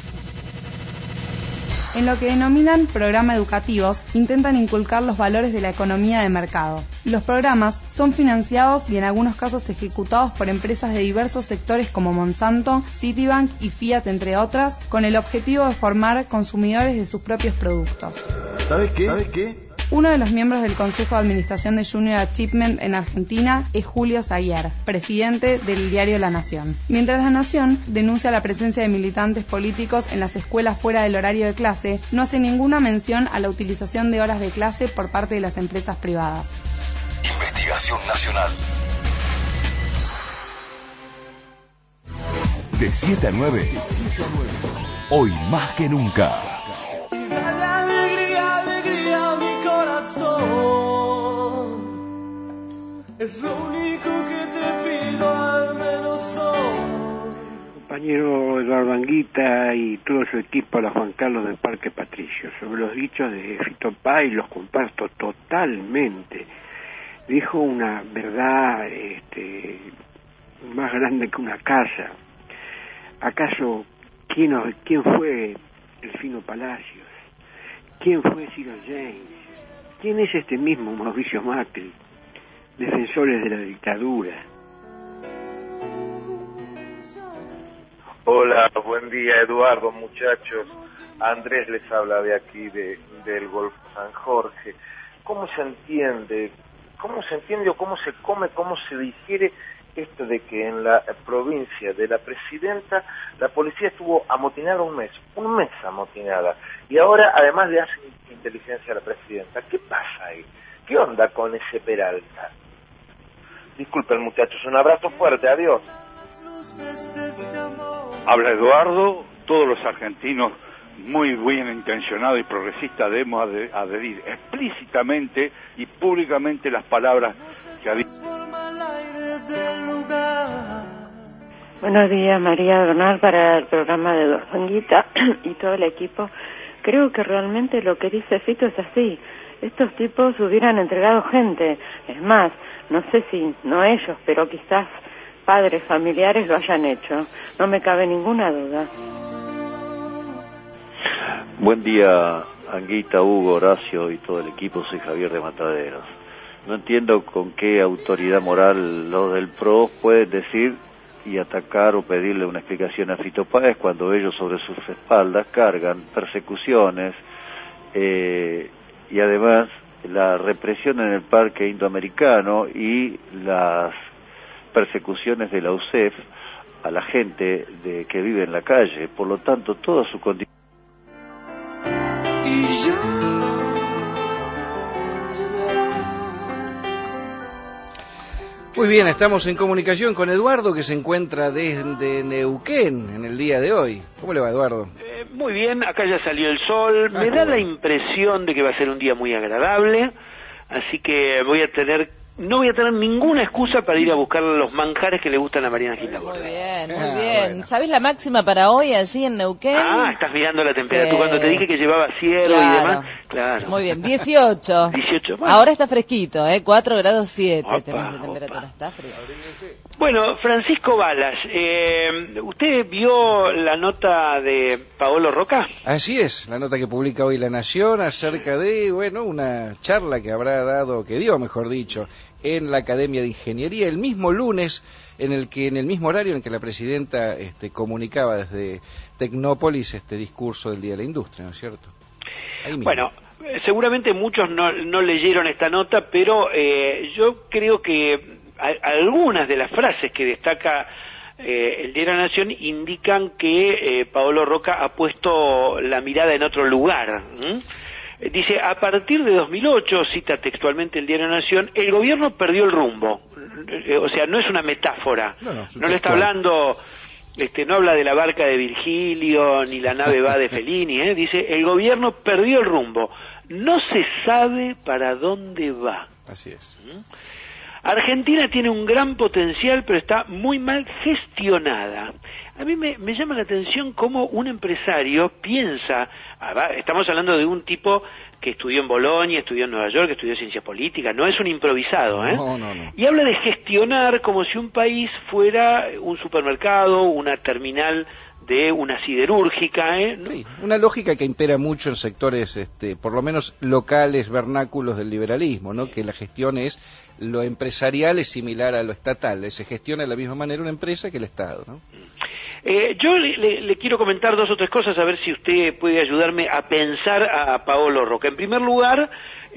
En lo que denominan programas educativos, intentan inculcar los valores de la economía de mercado. Los programas son financiados y en algunos casos ejecutados por empresas de diversos sectores como Monsanto, Citibank y Fiat, entre otras, con el objetivo de formar consumidores de sus propios productos. ¿Sabes qué? ¿Sabes qué? Uno de los miembros del Consejo de Administración de Junior Achievement en Argentina es Julio Zaguiar, presidente del diario La Nación. Mientras La Nación denuncia la presencia de militantes políticos en las escuelas fuera del horario de clase, no hace ninguna mención a la utilización de horas de clase por parte de las empresas privadas. Investigación Nacional. De siete a nueve. Hoy más que nunca. Es lo único que te pido, al menos hoy. Compañero Eduardo Anguita y todo su equipo, la Juan Carlos del Parque Patricio, sobre los dichos de Fito Páez, los comparto totalmente. Dijo una verdad este, más grande que una casa. ¿Acaso quién, quién fue Delfino Palacios? ¿Quién fue Ciro James? ¿Quién es este mismo Mauricio Macri? Defensores de la dictadura. Hola, buen día Eduardo, muchachos. Andrés les habla de aquí, de, del Golfo San Jorge. ¿Cómo se entiende, cómo se entiende o cómo se come, cómo se digiere esto de que en la provincia de la presidenta la policía estuvo amotinada un mes, un mes amotinada, y ahora además le hacen inteligencia a la presidenta? ¿Qué pasa ahí? ¿Qué onda con ese Peralta? Disculpen muchachos, un abrazo fuerte, adiós. Habla Eduardo, todos los argentinos muy bien intencionados y progresistas debemos adherir explícitamente y públicamente las palabras que ha dicho. Buenos días, María Bernal, para el programa de Dorfanguita y todo el equipo. Creo que realmente lo que dice Fito es así. Estos tipos hubieran entregado gente. Es más, no sé si no ellos, pero quizás padres, familiares lo hayan hecho. No me cabe ninguna duda. Buen día, Anguita, Hugo, Horacio y todo el equipo. Soy Javier de Mataderos. No entiendo con qué autoridad moral los del P R O pueden decir y atacar o pedirle una explicación a Fito Páez cuando ellos sobre sus espaldas cargan persecuciones eh, y además la represión en el parque indoamericano y las persecuciones de la U C E F a la gente de que vive en la calle. Por lo tanto, toda su condición. Muy bien, estamos en comunicación con Eduardo, que se encuentra desde Neuquén en el día de hoy. ¿Cómo le va, Eduardo? Eh, muy bien, acá ya salió el sol. Ah, Me da bueno. la impresión de que va a ser un día muy agradable, así que voy a tener... No voy a tener ninguna excusa para ir a buscar los manjares que le gustan a Mariana Gil Laborde. Muy bien, muy ah, bien. Bueno. ¿Sabes la máxima para hoy allí en Neuquén? Ah, estás mirando la temperatura. Sí. Cuando te dije que llevaba cielo Claro. y demás. Claro. Muy bien, dieciocho. dieciocho. Bueno. Ahora está fresquito, ¿eh? cuatro grados siete Opa, tenés de temperatura. Está frío. Bueno, Francisco Balas, eh, ¿usted vio la nota de Paolo Roca? Así es, la nota que publica hoy La Nación acerca de, bueno, una charla que habrá dado, que dio, mejor dicho, en la Academia de Ingeniería el mismo lunes, en el que en el mismo horario en que la presidenta este, comunicaba desde Tecnópolis este discurso del Día de la Industria, ¿no es cierto? Ahí Bueno, eh, seguramente muchos no, no leyeron esta nota, pero eh, yo creo que a, algunas de las frases que destaca eh, el Diario de la Nación indican que eh, Paolo Roca ha puesto la mirada en otro lugar. ¿Mm? Dice, a partir de dos mil ocho, cita textualmente el Diario de la Nación, el gobierno perdió el rumbo. O sea, no es una metáfora. No, no, no le está hablando, este, no habla de la barca de Virgilio, ni la nave va de Fellini, ¿eh? Dice, el gobierno perdió el rumbo. No se sabe para dónde va. Así es. ¿Mm? Argentina tiene un gran potencial, pero está muy mal gestionada. A mí me, me llama la atención cómo un empresario piensa, estamos hablando de un tipo que estudió en Bolonia, estudió en Nueva York, estudió ciencias políticas, no es un improvisado, ¿eh? No, no, no. Y habla de gestionar como si un país fuera un supermercado, una terminal de una siderúrgica, ¿eh? Sí, una lógica que impera mucho en sectores, este, por lo menos locales, vernáculos del liberalismo, ¿no? Que la gestión es, lo empresarial es similar a lo estatal, se gestiona de la misma manera una empresa que el Estado, ¿no? Eh, yo le, le, le quiero comentar dos o tres cosas, a ver si usted puede ayudarme a pensar a, a Paolo Roca. En primer lugar,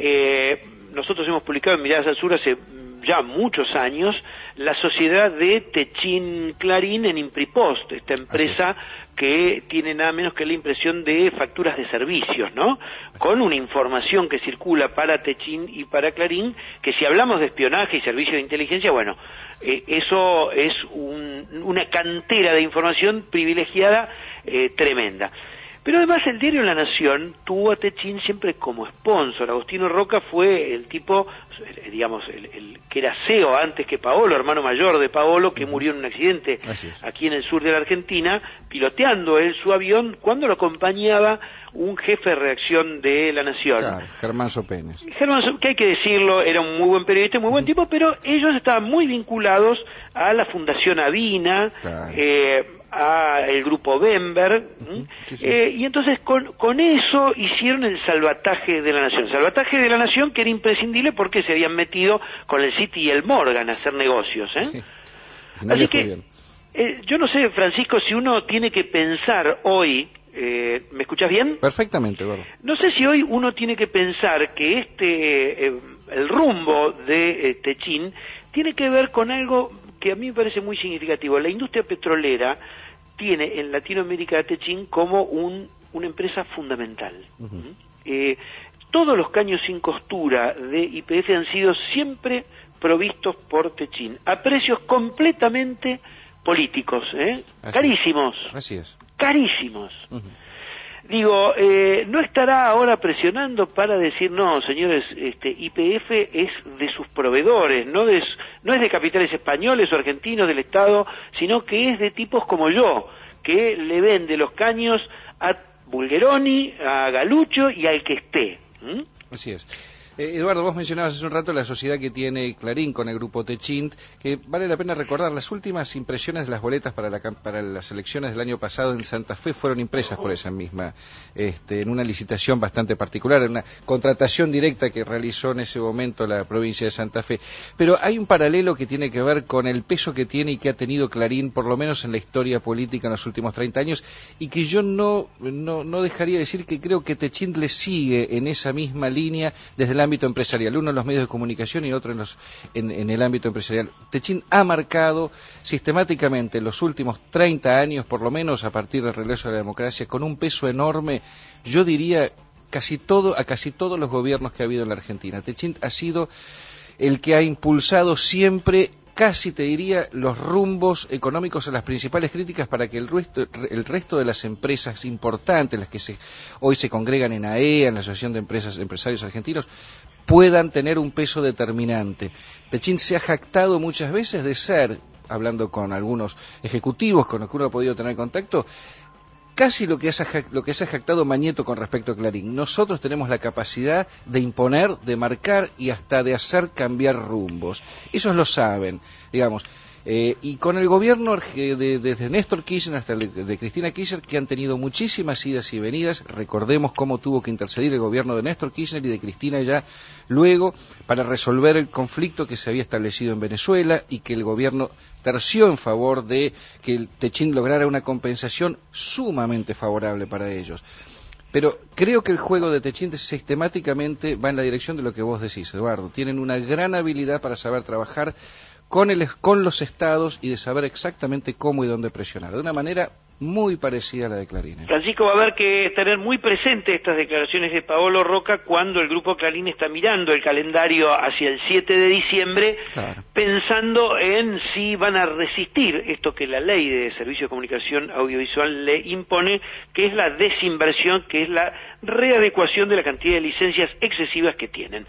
eh, nosotros hemos publicado en Miradas al Sur hace ya muchos años la sociedad de Techin Clarín en Impripost, esta empresa que tiene nada menos que la impresión de facturas de servicios, ¿no? Con una información que circula para Techin y para Clarín, que si hablamos de espionaje y servicios de inteligencia, bueno, eh, eso es un, una cantera de información privilegiada eh, tremenda. Pero además el diario La Nación tuvo a Techin siempre como sponsor. Agostino Roca fue el tipo, digamos, el, el que era C E O antes que Paolo, hermano mayor de Paolo, que murió en un accidente aquí en el sur de la Argentina, piloteando él su avión cuando lo acompañaba un jefe de redacción de La Nación. Claro, Germán Sopenes. Germán, que hay que decirlo, era un muy buen periodista, muy buen tipo, pero ellos estaban muy vinculados a la Fundación Avina, claro. eh, a el grupo Bember, uh-huh. sí, sí. Eh, y entonces con, con eso hicieron el salvataje de la nación. Salvataje de la nación que era imprescindible porque se habían metido con el Citi y el Morgan a hacer negocios. ¿eh? Sí. No Así que, eh, yo no sé, Francisco, si uno tiene que pensar hoy, eh, ¿me escuchas bien? Perfectamente, bueno. No sé si hoy uno tiene que pensar que este, eh, el rumbo de eh, Techint tiene que ver con algo que a mí me parece muy significativo. La industria petrolera tiene en Latinoamérica a Techint como un, una empresa fundamental. Uh-huh. eh, todos los caños sin costura de Y P F han sido siempre provistos por Techint, a precios completamente políticos, ¿eh? Así carísimos. Así es. Carísimos. Uh-huh. Digo, eh, ¿no estará ahora presionando para decir, no, señores, este Y P F es de sus proveedores, no, de, no es de capitales españoles o argentinos del Estado, sino que es de tipos como yo, que le vende los caños a Bulgeroni, a Galucho y al que esté? ¿Mm? Así es. Eh, Eduardo, vos mencionabas hace un rato la sociedad que tiene Clarín con el grupo Techint, que vale la pena recordar, las últimas impresiones de las boletas para, la, para las elecciones del año pasado en Santa Fe fueron impresas por esa misma, este, en una licitación bastante particular, en una contratación directa que realizó en ese momento la provincia de Santa Fe. Pero hay un paralelo que tiene que ver con el peso que tiene y que ha tenido Clarín, por lo menos en la historia política en los últimos treinta años, y que yo no, no, no dejaría de decir que creo que Techint le sigue en esa misma línea desde la ámbito empresarial, uno en los medios de comunicación y otro en, los, en, en el ámbito empresarial. Techint ha marcado sistemáticamente en los últimos treinta años, por lo menos a partir del regreso a la democracia, con un peso enorme, yo diría, casi todo, a casi todos los gobiernos que ha habido en la Argentina. Techint ha sido el que ha impulsado siempre, casi te diría, los rumbos económicos a las principales críticas para que el resto, el resto de las empresas importantes, las que se, hoy se congregan en A E A, en la Asociación de Empresas Empresarios Argentinos, puedan tener un peso determinante. Techint se ha jactado muchas veces de ser, hablando con algunos ejecutivos con los que uno ha podido tener contacto, casi lo que, es, lo que se ha jactado Mañeto con respecto a Clarín. Nosotros tenemos la capacidad de imponer, de marcar y hasta de hacer cambiar rumbos. Ellos lo saben, digamos. Eh, y con el gobierno de, de, desde Néstor Kirchner hasta el de Cristina Kirchner, que han tenido muchísimas idas y venidas, recordemos cómo tuvo que intercedir el gobierno de Néstor Kirchner y de Cristina ya luego para resolver el conflicto que se había establecido en Venezuela y que el gobierno terció en favor de que el Techint lograra una compensación sumamente favorable para ellos. Pero creo que el juego de Techint sistemáticamente va en la dirección de lo que vos decís, Eduardo. Tienen una gran habilidad para saber trabajar con, el, con los estados y de saber exactamente cómo y dónde presionar, de una manera muy parecida a la de Clarín. ¿eh? Francisco, va a haber que tener muy presente estas declaraciones de Paolo Roca cuando el grupo Clarín está mirando el calendario hacia el siete de diciembre, claro, pensando en si van a resistir esto que la ley de servicio de comunicación audiovisual le impone, que es la desinversión, que es la readecuación de la cantidad de licencias excesivas que tienen.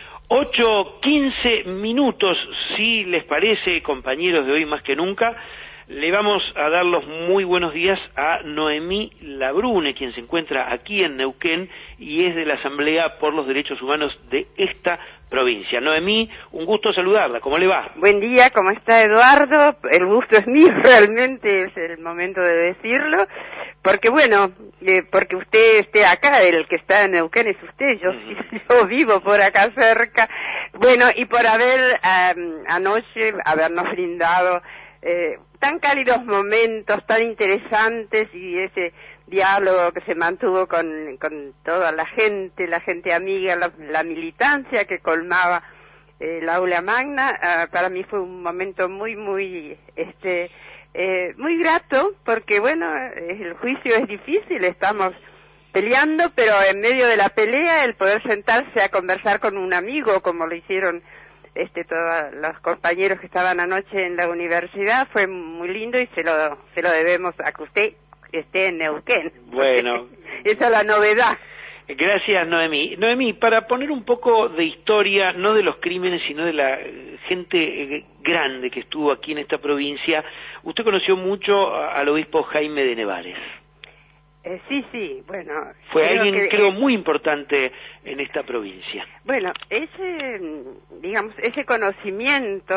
ocho quince minutos, si les parece, compañeros de Hoy Más que Nunca, le vamos a dar los muy buenos días a Noemí Labrune, quien se encuentra aquí en Neuquén y es de la Asamblea por los Derechos Humanos de esta provincia. Noemí, un gusto saludarla, ¿cómo le va? Buen día, ¿cómo está Eduardo? El gusto es mío, realmente es el momento de decirlo, porque bueno, eh, porque usted esté acá, el que está en Neuquén es usted, yo, mm. yo vivo por acá cerca, bueno, y por haber um, anoche, habernos brindado eh, tan cálidos momentos, tan interesantes y ese diálogo que se mantuvo con, con toda la gente, la gente amiga, la, la militancia que colmaba eh, el aula magna, uh, para mí fue un momento muy, muy, este, eh, muy grato, porque bueno, el juicio es difícil, estamos peleando, pero en medio de la pelea el poder sentarse a conversar con un amigo, como lo hicieron este todos los compañeros que estaban anoche en la universidad, fue muy lindo y se lo, se lo debemos a que usted esté en Neuquén. Bueno. Esa es la novedad. Gracias, Noemí. Noemí, para poner un poco de historia, no de los crímenes, sino de la gente grande que estuvo aquí en esta provincia, usted conoció mucho al obispo Jaime de Nevares. Eh, sí, sí, bueno. Fue alguien, que, creo, muy importante en esta provincia. Bueno, ese, digamos, ese conocimiento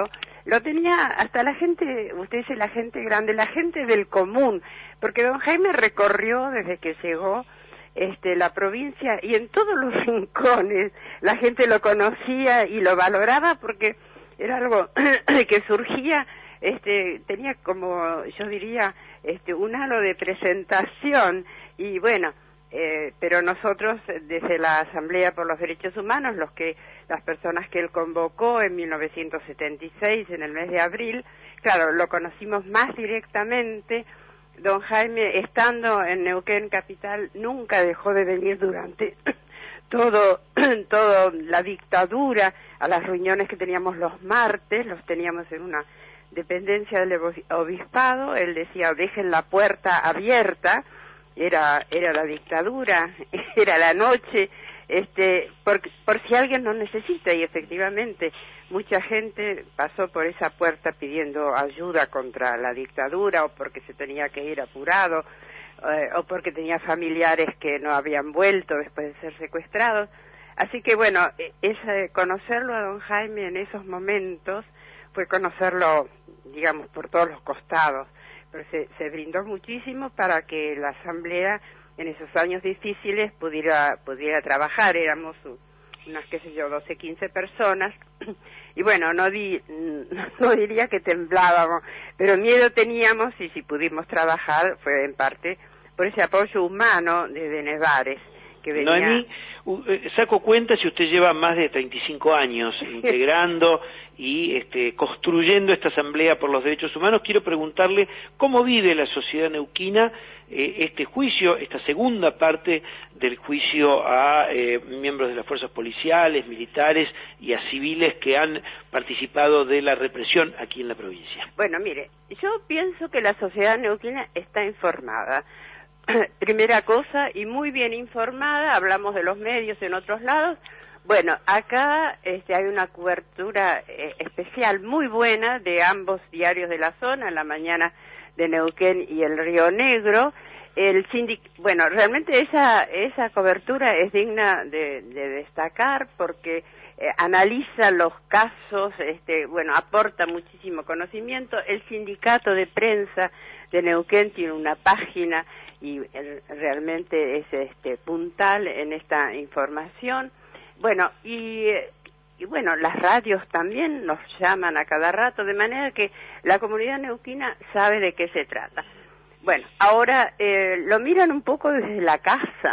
lo tenía hasta la gente, usted dice la gente grande, la gente del común, porque don Jaime recorrió desde que llegó este, la provincia y en todos los rincones la gente lo conocía y lo valoraba porque era algo que surgía, este, tenía como, yo diría, este, un halo de presentación y bueno, eh, pero nosotros desde la Asamblea por los Derechos Humanos, los que las personas que él convocó en mil novecientos setenta y seis, en el mes de abril, claro, lo conocimos más directamente. Don Jaime, estando en Neuquén capital, nunca dejó de venir durante todo, todo la dictadura, a las reuniones que teníamos los martes, los teníamos en una dependencia del obispado, él decía, dejen la puerta abierta, era, era la dictadura, era la noche, este, por, por si alguien nos necesita, y efectivamente mucha gente pasó por esa puerta pidiendo ayuda contra la dictadura, o porque se tenía que ir apurado, eh, o porque tenía familiares que no habían vuelto después de ser secuestrados. Así que bueno, es, eh, conocerlo a don Jaime en esos momentos fue conocerlo, digamos, por todos los costados, pero se, se brindó muchísimo para que la Asamblea en esos años difíciles pudiera pudiera trabajar. Éramos unas, qué sé yo, doce, quince personas, y bueno, no, di, no diría que temblábamos, pero miedo teníamos, y si pudimos trabajar fue en parte por ese apoyo humano de, de Nevares, que venía... Noemí, saco cuenta si usted lleva más de treinta y cinco años integrando y este, construyendo esta Asamblea por los Derechos Humanos. Quiero preguntarle cómo vive la sociedad neuquina eh, este juicio, esta segunda parte del juicio a eh, miembros de las fuerzas policiales, militares y a civiles que han participado de la represión aquí en la provincia. Bueno, mire, yo pienso que la sociedad neuquina está informada. Primera cosa, y muy bien informada, hablamos de los medios en otros lados. Bueno, acá este, hay una cobertura eh, especial muy buena de ambos diarios de la zona, en la mañana de Neuquén y el Río Negro. El sindic... Bueno, realmente esa esa cobertura es digna de, de destacar porque eh, analiza los casos, este, bueno, aporta muchísimo conocimiento. El sindicato de prensa de Neuquén tiene una página y el, realmente es este puntal en esta información. Bueno, y, y bueno, las radios también nos llaman a cada rato, de manera que la comunidad neuquina sabe de qué se trata. Bueno, ahora eh, lo miran un poco desde la casa,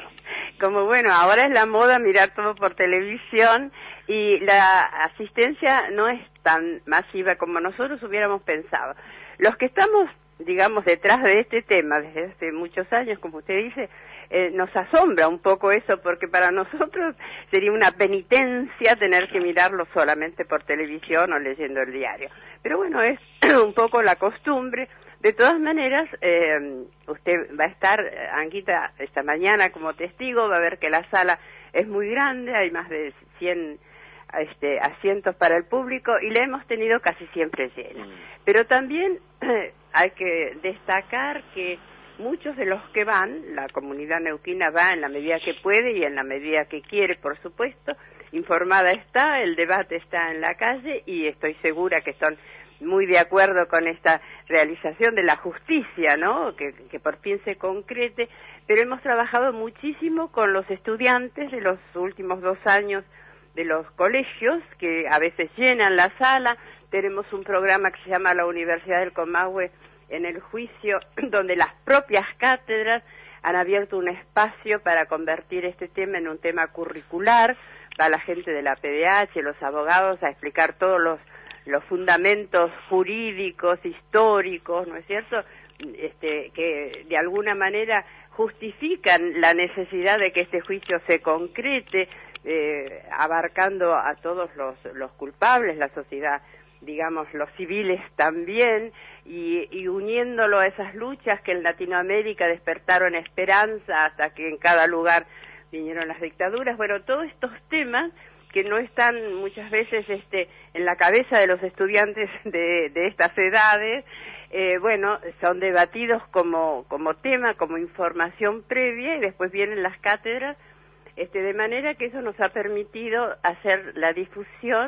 como bueno, ahora es la moda mirar todo por televisión y la asistencia no es tan masiva como nosotros hubiéramos pensado. Los que estamos, digamos, detrás de este tema desde hace muchos años, como usted dice, eh, nos asombra un poco eso, porque para nosotros sería una penitencia tener que mirarlo solamente por televisión o leyendo el diario. Pero bueno, es un poco la costumbre. De todas maneras, eh, usted va a estar, Anguita, esta mañana como testigo, va a ver que la sala es muy grande, hay más de cien este, asientos para el público y la hemos tenido casi siempre llena. Mm. Pero también eh, hay que destacar que muchos de los que van, la comunidad neuquina va en la medida que puede y en la medida que quiere, por supuesto, informada está, el debate está en la calle y estoy segura que son muy de acuerdo con esta realización de la justicia, ¿no? Que, que por fin se concrete, pero hemos trabajado muchísimo con los estudiantes de los últimos dos años de los colegios, que a veces llenan la sala. Tenemos un programa que se llama La Universidad del Comahue en el juicio, donde las propias cátedras han abierto un espacio para convertir este tema en un tema curricular, para la gente de la P D H, los abogados, a explicar todos los los fundamentos jurídicos, históricos, ¿no es cierto?, este, que de alguna manera justifican la necesidad de que este juicio se concrete, eh, abarcando a todos los, los culpables, la sociedad, digamos, los civiles también, y, y uniéndolo a esas luchas que en Latinoamérica despertaron esperanza hasta que en cada lugar vinieron las dictaduras. Bueno, todos estos temas que no están muchas veces este, en la cabeza de los estudiantes de, de estas edades, eh, bueno, son debatidos como, como tema, como información previa, y después vienen las cátedras, este, de manera que eso nos ha permitido hacer la difusión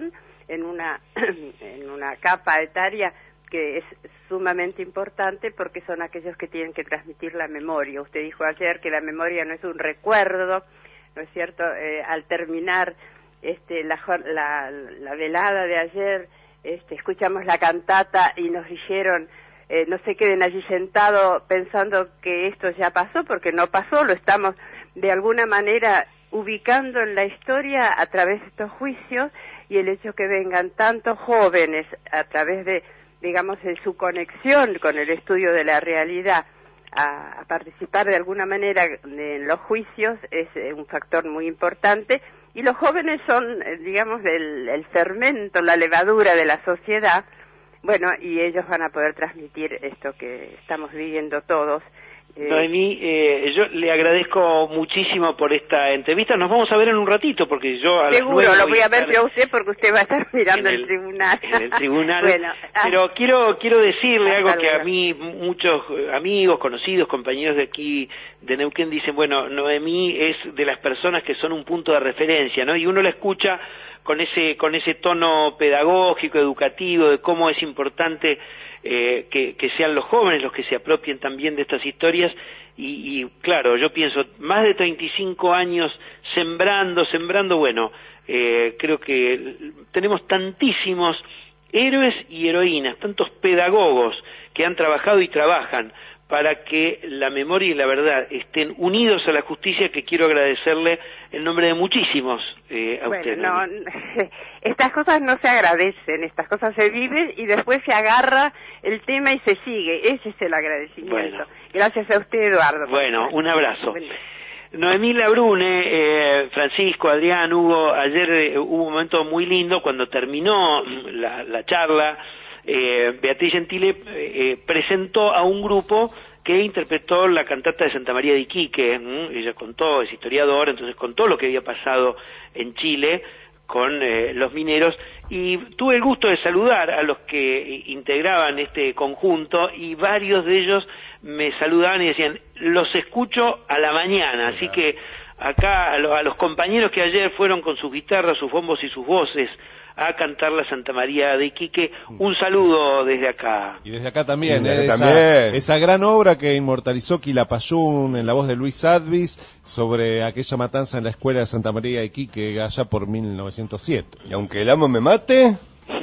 en una en una capa etaria que es sumamente importante porque son aquellos que tienen que transmitir la memoria. Usted dijo ayer que la memoria no es un recuerdo, ¿no es cierto? Eh, al terminar este, la, la, la velada de ayer, este, escuchamos la cantata y nos dijeron, eh, no se queden allí sentados pensando que esto ya pasó, porque no pasó, lo estamos de alguna manera ubicando en la historia a través de estos juicios, y el hecho que vengan tantos jóvenes a través de, digamos, de su conexión con el estudio de la realidad a, a participar de alguna manera en los juicios es eh, un factor muy importante, y los jóvenes son, eh, digamos, el, el fermento, la levadura de la sociedad, bueno, y ellos van a poder transmitir esto que estamos viviendo todos. Eh, Noemí, eh, yo le agradezco muchísimo por esta entrevista. Nos vamos a ver en un ratito, porque yo a Seguro, las nueve lo voy a ver estar... yo a usted, porque usted va a estar mirando En el, el- tribunal. en el tribunal. Bueno, Pero quiero quiero decirle Hasta algo que luego. a mí muchos amigos, conocidos, compañeros de aquí de Neuquén dicen, bueno, Noemí es de las personas que son un punto de referencia, ¿no? Y uno la escucha con ese con ese tono pedagógico, educativo, de cómo es importante eh, que, que sean los jóvenes los que se apropien también de estas historias. Y, y claro, yo pienso, más de treinta y cinco años sembrando, sembrando, bueno, eh, creo que tenemos tantísimos héroes y heroínas, tantos pedagogos que han trabajado y trabajan para que la memoria y la verdad estén unidos a la justicia, que quiero agradecerle en nombre de muchísimos eh, a usted. Bueno, no, estas cosas no se agradecen, estas cosas se viven y después se agarra el tema y se sigue. Ese es el agradecimiento. Bueno. Gracias a usted, Eduardo. Bueno, un abrazo. Bueno. Noemí Labrune, eh, Francisco, Adrián, Hugo, ayer eh, hubo un momento muy lindo cuando terminó la, la charla. Eh, Beatriz Gentile eh, presentó a un grupo que interpretó la cantata de Santa María de Iquique. ¿m? Ella contó, es historiadora, entonces contó lo que había pasado en Chile con eh, los mineros, y tuve el gusto de saludar a los que integraban este conjunto, y varios de ellos me saludaban y decían, los escucho a la mañana, así que acá a, lo, a los compañeros que ayer fueron con sus guitarras, sus bombos y sus voces a cantar la Santa María de Iquique, un saludo desde acá. Y desde acá también, Y ¿eh? desde esa, también. esa gran obra que inmortalizó Quilapayún en la voz de Luis Advis sobre aquella matanza en la escuela de Santa María de Iquique allá por mil novecientos siete. Y aunque el amo me mate...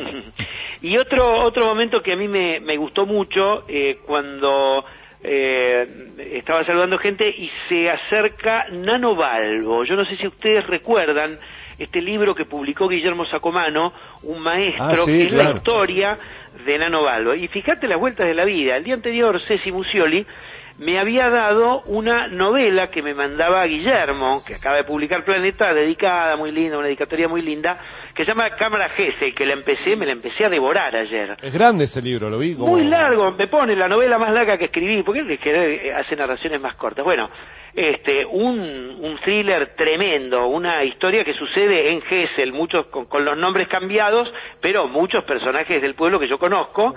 Y otro otro momento que a mí me, me gustó mucho, eh, cuando eh, estaba saludando gente y se acerca Nano Balbo. Yo no sé si ustedes recuerdan este libro que publicó Guillermo Sacomano, un maestro, Ah, sí, que es claro. la historia de Nano Balbo. Y fíjate las vueltas de la vida. El día anterior, Ceci Musioli me había dado una novela que me mandaba Guillermo, que acaba de publicar Planeta, dedicada, muy linda, una dedicatoria muy linda, que se llama Cámara Gesell, que la empecé, me la empecé a devorar ayer. Es grande ese libro, lo vi como... Muy largo, me pone la novela más larga que escribí, porque él que hace narraciones más cortas. Bueno, este, un, un thriller tremendo, una historia que sucede en Gesell, muchos con, con los nombres cambiados, pero muchos personajes del pueblo que yo conozco.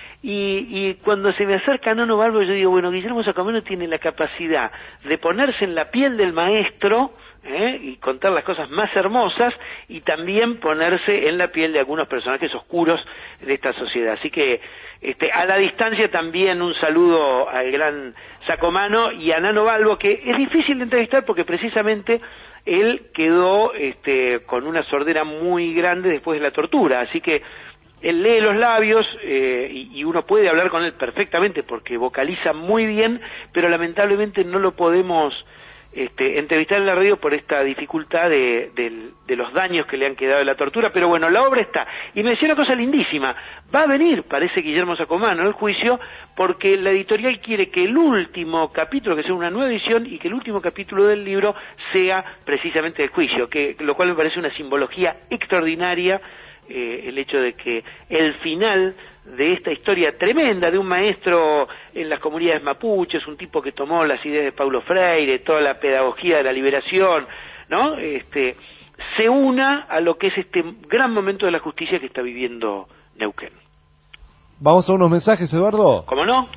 Y, y cuando se me acerca Nano Balbo, yo digo, bueno, Guillermo Sacomano tiene la capacidad de ponerse en la piel del maestro, ¿eh? y contar las cosas más hermosas, y también ponerse en la piel de algunos personajes oscuros de esta sociedad. Así que este, a la distancia también un saludo al gran Sacomano y a Nano Balbo, que es difícil de entrevistar porque precisamente él quedó este, con una sordera muy grande después de la tortura, así que él lee los labios eh, y, y uno puede hablar con él perfectamente porque vocaliza muy bien, pero lamentablemente no lo podemos este, entrevistar en la radio por esta dificultad de, de, de los daños que le han quedado de la tortura. Pero bueno, la obra está. Y me decía una cosa lindísima, va a venir, parece, Guillermo Sacomano al juicio, porque la editorial quiere que el último capítulo, que sea una nueva edición, y que el último capítulo del libro sea precisamente el juicio, que lo cual me parece una simbología extraordinaria. Eh, el hecho de que el final de esta historia tremenda de un maestro en las comunidades mapuches, un tipo que tomó las ideas de Paulo Freire, toda la pedagogía de la liberación, ¿no? Este, se una a lo que es este gran momento de la justicia que está viviendo Neuquén. Vamos a unos mensajes, Eduardo. ¿Cómo no?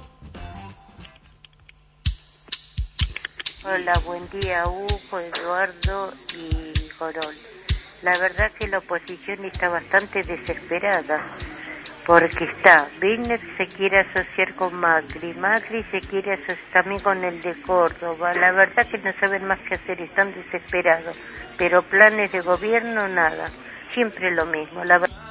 Hola, buen día, Hugo, Eduardo y Corol. La verdad que la oposición está bastante desesperada, porque está, Birner se quiere asociar con Macri, Macri se quiere asociar también con el de Córdoba. La verdad que no saben más qué hacer, están desesperados, pero planes de gobierno nada, siempre lo mismo. La verdad.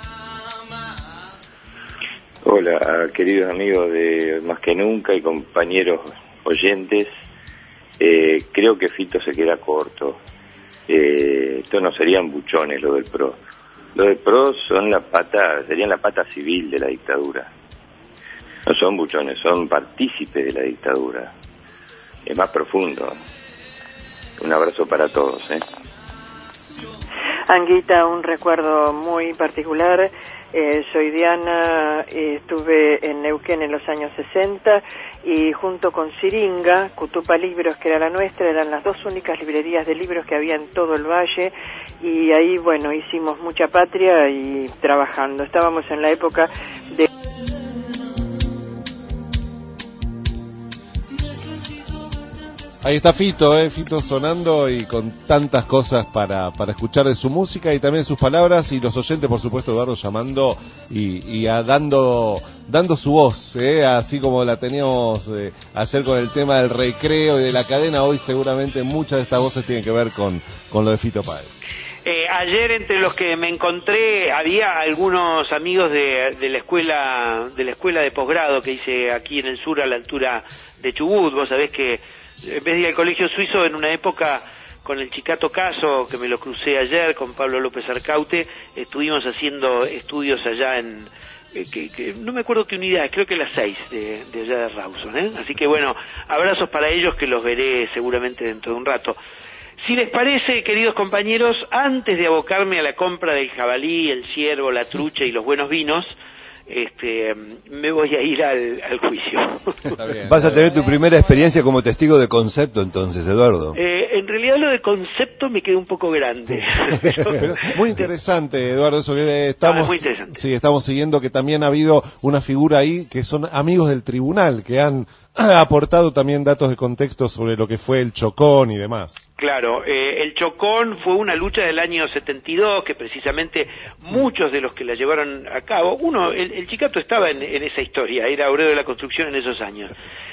Hola, queridos amigos de Más que Nunca y compañeros oyentes. Eh, creo que Fito se queda corto. Eh, esto no serían buchones lo del P R O. Lo del P R O son la pata, serían la pata civil de la dictadura. No son buchones, son partícipes de la dictadura. Es más profundo. Un abrazo para todos, ¿eh? Anguita, un recuerdo muy particular. Eh, soy Diana, eh, estuve en Neuquén en los años sesenta y junto con Siringa, Cutupa Libros, que era la nuestra, eran las dos únicas librerías de libros que había en todo el valle, y ahí, bueno, hicimos mucha patria y trabajando. Estábamos en la época de... Ahí está Fito, eh, Fito sonando y con tantas cosas para, para escuchar de su música y también sus palabras, y los oyentes, por supuesto, Eduardo, llamando y, y a dando dando su voz, eh, así como la teníamos eh, ayer con el tema del recreo y de la cadena. Hoy seguramente muchas de estas voces tienen que ver con, con lo de Fito Páez. Eh, ayer entre los que me encontré había algunos amigos de, de la escuela de la escuela de posgrado que hice aquí en el sur a la altura de Chubut. Vos sabés que en vez de ir al colegio suizo, en una época con el Chicato Caso, que me lo crucé ayer, con Pablo López Arcaute, estuvimos haciendo estudios allá en, eh, que, que no me acuerdo qué unidad, creo que las seis de, de allá de Rawson, ¿eh? Así que bueno, abrazos para ellos, que los veré seguramente dentro de un rato. Si les parece, queridos compañeros, antes de abocarme a la compra del jabalí, el ciervo, la trucha y los buenos vinos, este, me voy a ir al, al juicio. Vas a tener tu primera experiencia como testigo de concepto entonces, Eduardo. Eh, en realidad lo de concepto me quedó un poco grande. Pero muy interesante, Eduardo, eso que estamos, ah, muy interesante. Sí, estamos siguiendo, que también ha habido una figura ahí que son amigos del tribunal, que han aportado también datos de contexto sobre lo que fue el Chocón y demás. Claro, eh, el Chocón fue una lucha del año setenta y dos, que precisamente muchos de los que la llevaron a cabo, uno, el, el Chicato estaba en, en esa historia, era obrero de la construcción en esos años.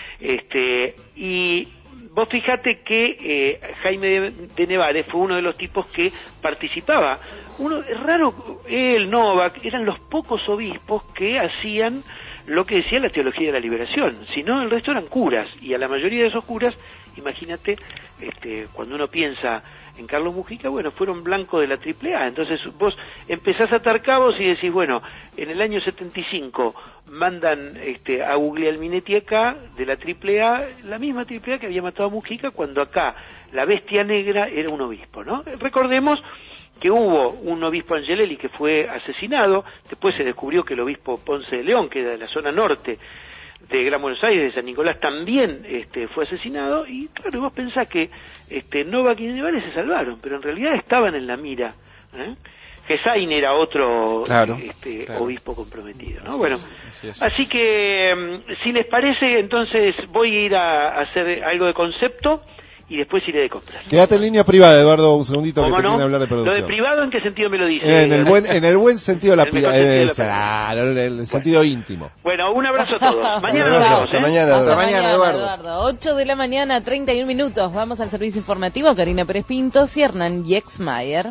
Este, y vos fijate que eh, Jaime de, de Nevares fue uno de los tipos que participaba. Uno, es raro, él, Novak, eran los pocos obispos que hacían lo que decía la teología de la liberación, si no el resto eran curas, y a la mayoría de esos curas, imagínate, este, cuando uno piensa en Carlos Mujica, bueno, fueron blancos de la triple A, entonces vos empezás a atar cabos y decís, bueno, en el año setenta y cinco mandan este, a Guglielminetti acá, de la triple A, la misma triple A que había matado a Mujica, cuando acá la bestia negra era un obispo, ¿no? Recordemos que hubo un obispo Angelelli que fue asesinado, después se descubrió que el obispo Ponce de León, que era de la zona norte de Gran Buenos Aires, de San Nicolás, también este, fue asesinado, y claro, vos pensás que este, Novak y Nevares se salvaron, pero en realidad estaban en la mira, ¿eh? Gesain era otro claro, este, claro. obispo comprometido, ¿no? Bueno, así, así que si les parece, entonces voy a ir a hacer algo de concepto y después iré de compras. Quédate en línea privada, Eduardo, un segundito, que te no? quieren hablar de producción. ¿Lo de privado en qué sentido me lo dice? En el buen, en el buen sentido de la privada. Claro, en el bueno. sentido íntimo. Bueno, un abrazo a todos. Mañana nos vemos. Hasta ¿eh? mañana, Hasta Eduardo. mañana, Eduardo. Eduardo. ocho de la mañana, treinta y un minutos. Vamos al servicio informativo. Karina Pérez Pintos y Hernán Yexmayer.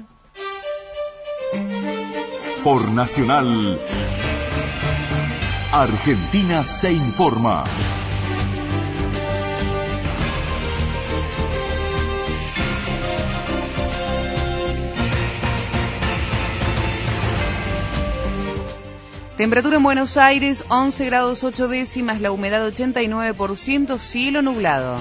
Por Nacional, Argentina se informa. Temperatura en Buenos Aires, once grados ocho décimas, la humedad ochenta y nueve por ciento, cielo nublado.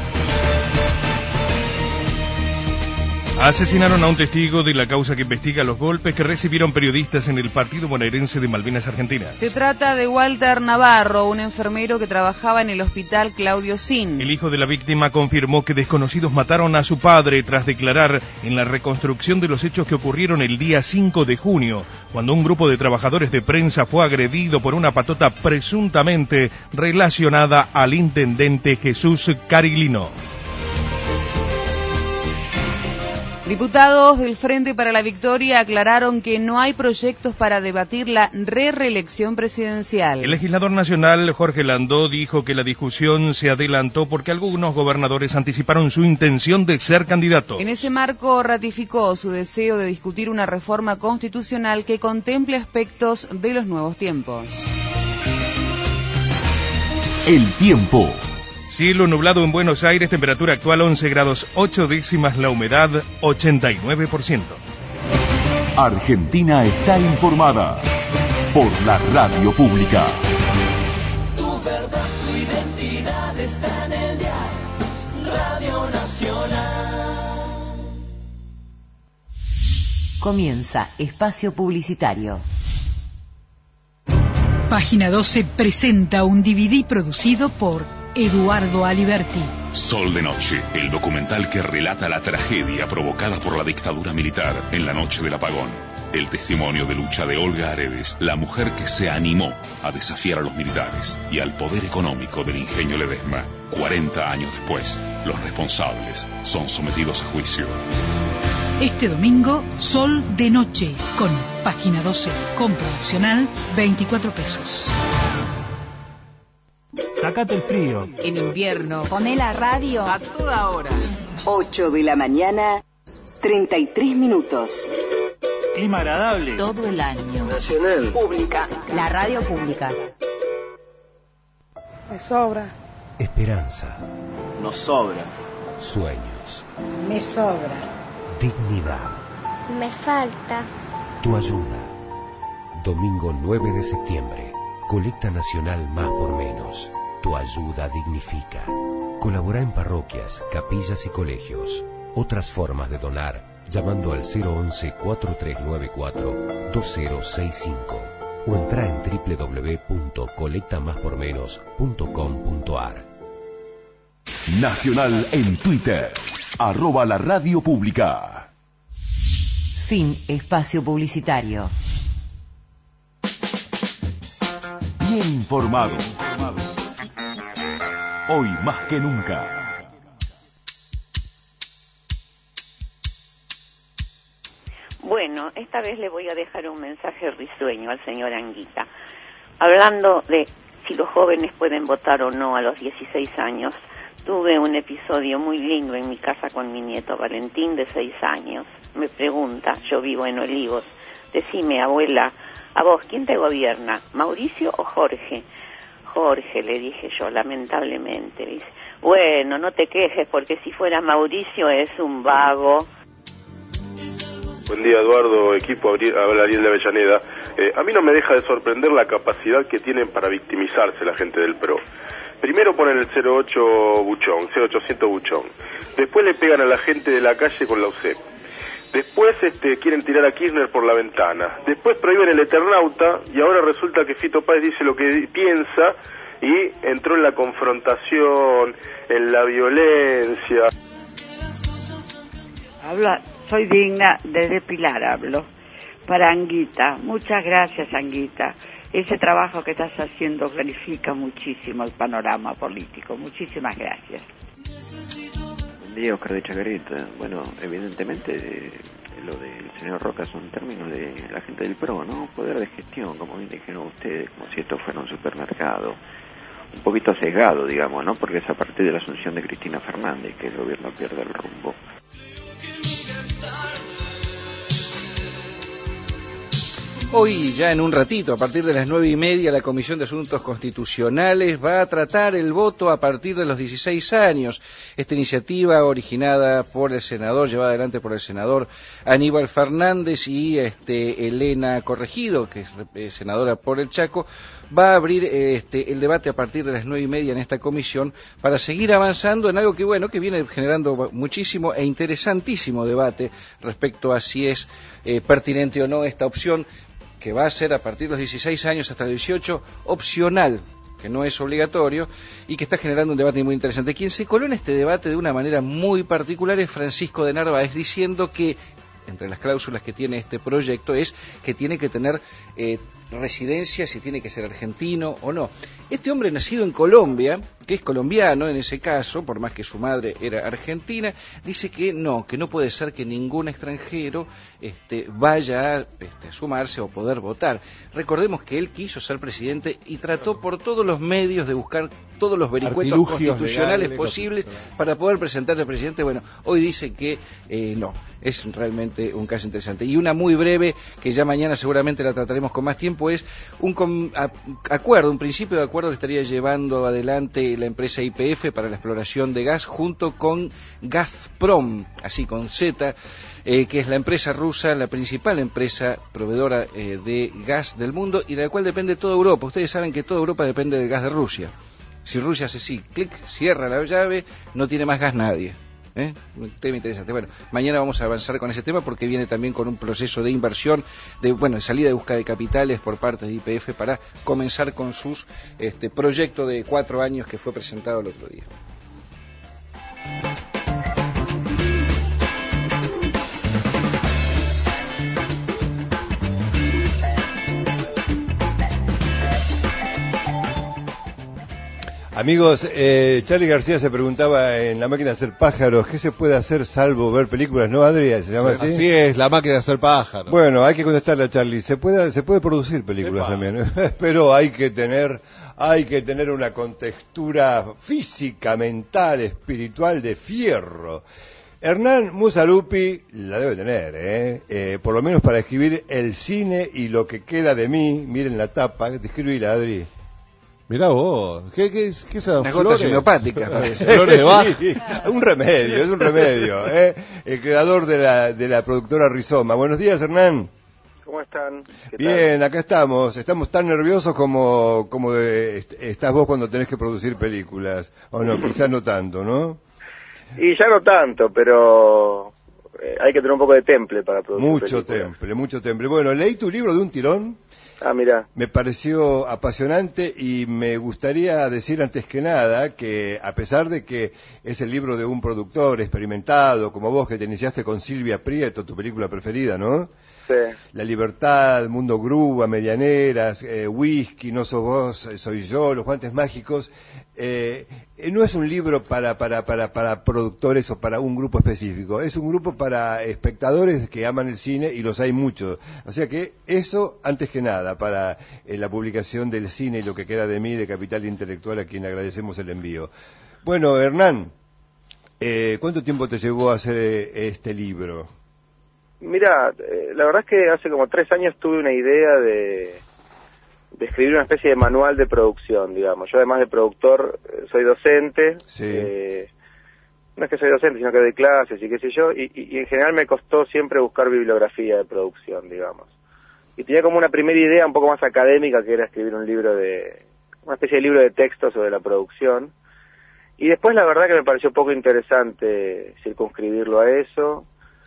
Asesinaron a un testigo de la causa que investiga los golpes que recibieron periodistas en el Partido Bonaerense de Malvinas Argentinas. Se trata de Walter Navarro, un enfermero que trabajaba en el hospital Claudio Sin. El hijo de la víctima confirmó que desconocidos mataron a su padre tras declarar en la reconstrucción de los hechos que ocurrieron el día cinco de junio, cuando un grupo de trabajadores de prensa fue agredido por una patota presuntamente relacionada al intendente Jesús Cariglino. Diputados del Frente para la Victoria aclararon que no hay proyectos para debatir la re-reelección presidencial. El legislador nacional Jorge Landó dijo que la discusión se adelantó porque algunos gobernadores anticiparon su intención de ser candidatos. En ese marco ratificó su deseo de discutir una reforma constitucional que contemple aspectos de los nuevos tiempos. El tiempo. Cielo nublado en Buenos Aires, temperatura actual once grados ocho décimas, la humedad ochenta y nueve por ciento. Argentina está informada por la radio pública. Tu verdad, tu identidad está en el diario Radio Nacional. Comienza Espacio Publicitario. Página doce presenta un D V D producido por Eduardo Aliberti. Sol de Noche, el documental que relata la tragedia provocada por la dictadura militar en la noche del apagón. El testimonio de lucha de Olga Aredes, la mujer que se animó a desafiar a los militares y al poder económico del ingenio Ledesma. cuarenta años después, los responsables son sometidos a juicio. Este domingo, Sol de Noche, con Página doce. Compra opcional, veinticuatro pesos. Sácate el frío. En invierno, Poné la radio a toda hora. ocho de la mañana, treinta y tres minutos. Clima agradable. Todo el año. Nacional. Pública. La radio pública. Me sobra. Esperanza. Nos sobra. Sueños. Me sobra. Dignidad. Me falta. Tu ayuda. Domingo nueve de septiembre. Colecta nacional Más por Menos. Tu ayuda dignifica. Colabora en parroquias, capillas y colegios. Otras formas de donar llamando al cero once, cuatro tres nueve cuatro, dos cero seis cinco o entra en doble u doble u doble u punto colecta más por menos punto com punto a r. Nacional en Twitter, arroba la radio pública. Fin espacio publicitario. Bien informado. Hoy más que nunca. Bueno, esta vez le voy a dejar un mensaje risueño al señor Anguita. Hablando de si los jóvenes pueden votar o no a los dieciséis años, tuve un episodio muy lindo en mi casa con mi nieto Valentín, de seis años. Me pregunta, yo vivo en Olivos, decime, abuela, a vos, ¿quién te gobierna, Mauricio o Jorge? Jorge, le dije yo, lamentablemente. Dice, bueno, no te quejes, porque si fuera Mauricio es un vago. Buen día, Eduardo, equipo, habla Ariel de Avellaneda. Eh, a mí no me deja de sorprender la capacidad que tienen para victimizarse la gente del P R O. Primero ponen el cero ocho buchón, cero ochocientos buchón. Después le pegan a la gente de la calle con la U C E P. Después este, quieren tirar a Kirchner por la ventana. Después prohíben el Eternauta y ahora resulta que Fito Páez dice lo que piensa y entró en la confrontación, en la violencia. Habla, soy digna, desde Pilar hablo. Para Anguita, muchas gracias Anguita. Ese trabajo que estás haciendo clarifica muchísimo el panorama político. Muchísimas gracias. Buen día, Oscar de Chacarita. Bueno, evidentemente eh, lo del señor Roca son términos de la gente del P R O, ¿no? Poder de gestión, como bien dijeron ustedes, como si esto fuera un supermercado. Un poquito sesgado, digamos, ¿no? Porque es a partir de la asunción de Cristina Fernández que el gobierno pierde el rumbo. Hoy, ya en un ratito, a partir de las nueve y media, la Comisión de Asuntos Constitucionales va a tratar el voto a partir de los dieciséis años. Esta iniciativa, originada por el senador, llevada adelante por el senador Aníbal Fernández y este, Elena Corregido, que es eh, senadora por el Chaco, va a abrir este, el debate a partir de las nueve y media en esta comisión para seguir avanzando en algo que, bueno, que viene generando muchísimo e interesantísimo debate respecto a si es eh, pertinente o no esta opción, que va a ser a partir de los dieciséis años hasta los dieciocho, opcional, que no es obligatorio, y que está generando un debate muy interesante. Quien se coló en este debate de una manera muy particular es Francisco de Narváez, diciendo que, entre las cláusulas que tiene este proyecto, es que tiene que tener eh, residencia, si tiene que ser argentino o no. Este hombre nacido en Colombia, que es colombiano en ese caso, por más que su madre era argentina, dice que no, que no puede ser que ningún extranjero este, vaya a, este, a sumarse o poder votar. Recordemos que él quiso ser presidente y trató por todos los medios de buscar todos los vericuetos Artilugios constitucionales legales, posibles para poder presentarse al presidente. Bueno, hoy dice que eh, no, es realmente un caso interesante. Y una muy breve, que ya mañana seguramente la trataremos con más tiempo, es un com- a- acuerdo, un principio de acuerdo que estaría llevando adelante la empresa Y P F para la exploración de gas junto con Gazprom, así con Z, eh, que es la empresa rusa, la principal empresa proveedora eh, de gas del mundo y de la cual depende toda Europa. Ustedes saben que toda Europa depende del gas de Rusia. Si Rusia hace así, clic, cierra la llave, no tiene más gas nadie. ¿Eh? Un tema interesante. Bueno, mañana vamos a avanzar con ese tema porque viene también con un proceso de inversión, de bueno, de salida de búsqueda de capitales por parte de Y P F para comenzar con sus este proyecto de cuatro años que fue presentado el otro día. Amigos, eh, Charlie García se preguntaba en La Máquina de Hacer Pájaros, ¿qué se puede hacer salvo ver películas? ¿No, Adri? ¿Se llama así? Así es, La Máquina de Hacer Pájaros. Bueno, hay que contestarle a Charlie. Se puede, se puede producir películas Epa. también, pero hay que tener, hay que tener una contextura física, mental, espiritual de fierro. Hernán Musalupi la debe tener, ¿eh? Eh, por lo menos para escribir El cine y lo que queda de mí. Miren la tapa, describíla, Adri. Mirá vos, ¿qué, qué, es- qué son Unas flores? gotas homeopáticas, parece. Flores de Bach. Sí, un remedio, es un remedio. ¿eh? El creador de la, de la productora Rizoma. Buenos días, Hernán. ¿Cómo están? ¿Qué Bien, tal? acá estamos. Estamos tan nerviosos como, como de- est- estás vos cuando tenés que producir películas. O no, quizás no tanto, ¿no? Y ya no tanto, pero eh, hay que tener un poco de temple para producir Mucho películas. temple, mucho temple. Bueno, leí tu libro de un tirón. Ah, mira. Me pareció apasionante y me gustaría decir antes que nada que a pesar de que es el libro de un productor experimentado como vos que te iniciaste con Silvia Prieto, tu película preferida, ¿no? Sí. La Libertad, Mundo Grúa, Medianeras, eh, Whisky, No sos vos, eh, soy yo, Los guantes mágicos. Eh, eh, no es un libro para, para, para, para productores o para un grupo específico, es un grupo para espectadores que aman el cine y los hay muchos. O sea que eso, antes que nada, para eh, la publicación del cine y lo que queda de mí, de Capital Intelectual, a quien agradecemos el envío. Bueno, Hernán, eh, ¿cuánto tiempo te llevó a hacer eh, este libro? Mira, eh, la verdad es que hace como tres años tuve una idea de, de escribir una especie de manual de producción, digamos. Yo además de productor eh, soy docente. Sí. Eh, no es que soy docente, sino que doy clases y qué sé yo, y, y, y en general me costó siempre buscar bibliografía de producción, digamos. Y tenía como una primera idea un poco más académica, que era escribir un libro de, una especie de libro de texto sobre la producción. Y después la verdad que me pareció poco interesante circunscribirlo a eso,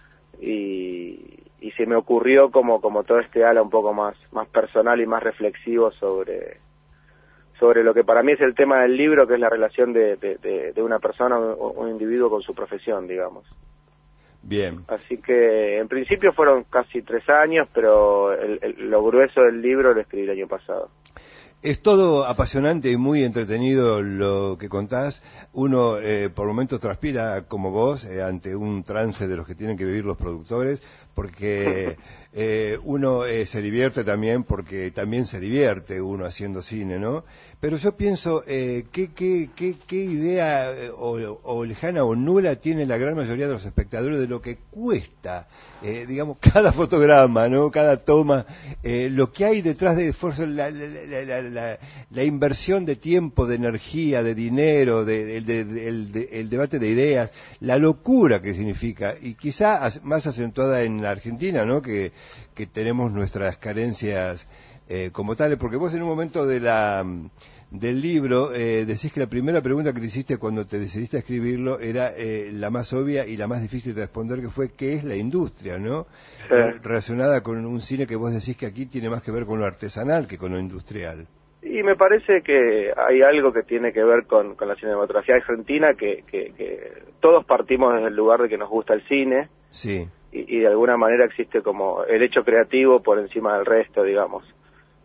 y, y se me ocurrió como, como todo este ala un poco más, más personal y más reflexivo sobre... sobre lo que para mí es el tema del libro, que es la relación de, de, de, de una persona o un individuo con su profesión, digamos. Bien. Así que en principio fueron casi tres años, pero el, el, lo grueso del libro lo escribí el año pasado. Es todo apasionante y muy entretenido lo que contás. Uno eh, por momentos transpira como vos eh, ante un trance de los que tienen que vivir los productores, porque eh, uno eh, se divierte también, porque también se divierte uno haciendo cine, ¿no? Pero yo pienso, eh, ¿qué, qué, qué, qué idea eh, o, o lejana o nula tiene la gran mayoría de los espectadores de lo que cuesta, eh, digamos, cada fotograma, ¿no? Cada toma, eh, lo que hay detrás de esfuerzo, la, la, la, la, la, la inversión de tiempo, de energía, de dinero, de, de, de, de, el, de, el debate de ideas, la locura que significa, y quizá más acentuada en la Argentina, ¿no? Que, que tenemos nuestras carencias eh, como tales, porque vos en un momento de la... del libro, eh, decís que la primera pregunta que te hiciste cuando te decidiste a escribirlo era eh, la más obvia y la más difícil de responder, que fue ¿qué es la industria?, ¿no? Sí. Re- relacionada con un cine que vos decís que aquí tiene más que ver con lo artesanal que con lo industrial. Y me parece que hay algo que tiene que ver con, con la cinematografía argentina, que, que, que todos partimos desde el lugar de que nos gusta el cine, Sí. y, y de alguna manera existe como el hecho creativo por encima del resto, digamos.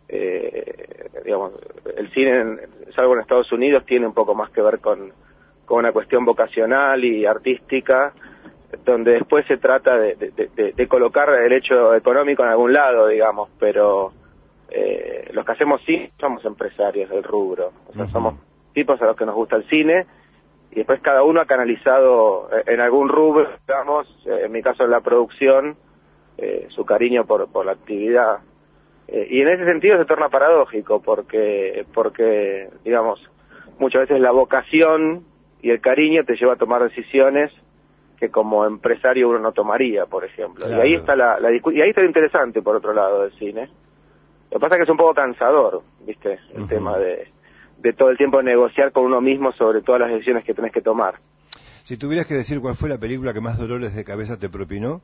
eh, digamos, el cine, en, salvo en Estados Unidos, tiene un poco más que ver con, con una cuestión vocacional y artística, donde después se trata de, de, de, de colocar el hecho económico en algún lado, digamos, pero eh, los que hacemos cine somos empresarios del rubro, o sea, uh-huh. somos tipos a los que nos gusta el cine, y después cada uno ha canalizado en algún rubro, digamos, en mi caso en la producción, eh, su cariño por, por la actividad. Eh, y en ese sentido se torna paradójico, porque, porque, digamos, muchas veces la vocación y el cariño te lleva a tomar decisiones que como empresario uno no tomaría, por ejemplo. Claro. Y ahí está la, la discu- y ahí está lo interesante, por otro lado, del cine. Lo que pasa es que es un poco cansador, ¿viste? El uh-huh. tema de... de todo el tiempo negociar con uno mismo sobre todas las decisiones que tenés que tomar. Si tuvieras que decir cuál fue la película que más dolores de cabeza te propinó.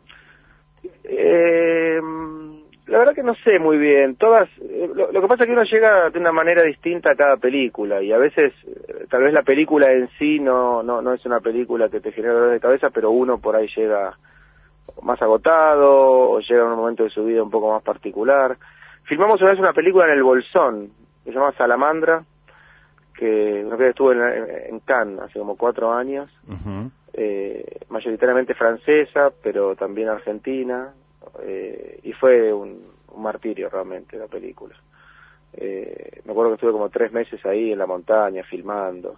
Eh, la verdad que no sé muy bien. Todas, lo, lo que pasa es que uno llega de una manera distinta a cada película, y a veces tal vez la película en sí no no no es una película que te genera dolores de cabeza, pero uno por ahí llega más agotado o llega a un momento de su vida un poco más particular. Filmamos una vez una película en el Bolsón, que se llama Salamandra, que una vez estuve en, en Cannes hace como cuatro años, uh-huh. eh, mayoritariamente francesa, pero también argentina, eh, y fue un, un martirio realmente la película. Eh, me acuerdo que estuve como tres meses ahí en la montaña filmando.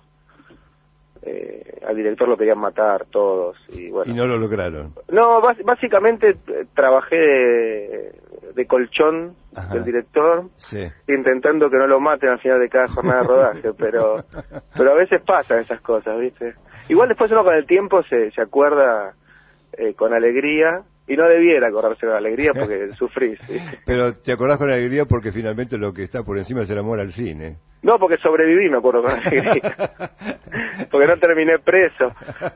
Eh, al director lo querían matar todos, y bueno. ¿Y no lo lograron? No, bás- básicamente eh, trabajé de, de colchón Ajá. del director, sí. intentando que no lo maten al final de cada jornada de rodaje, pero pero a veces pasan esas cosas, ¿viste? Igual después uno con el tiempo se, se acuerda eh, con alegría, y no debiera acordarse con alegría porque sufrís, ¿viste? Pero te acordás con alegría porque finalmente lo que está por encima es el amor al cine. No, porque sobreviví, me acuerdo con alegría. Porque no terminé preso.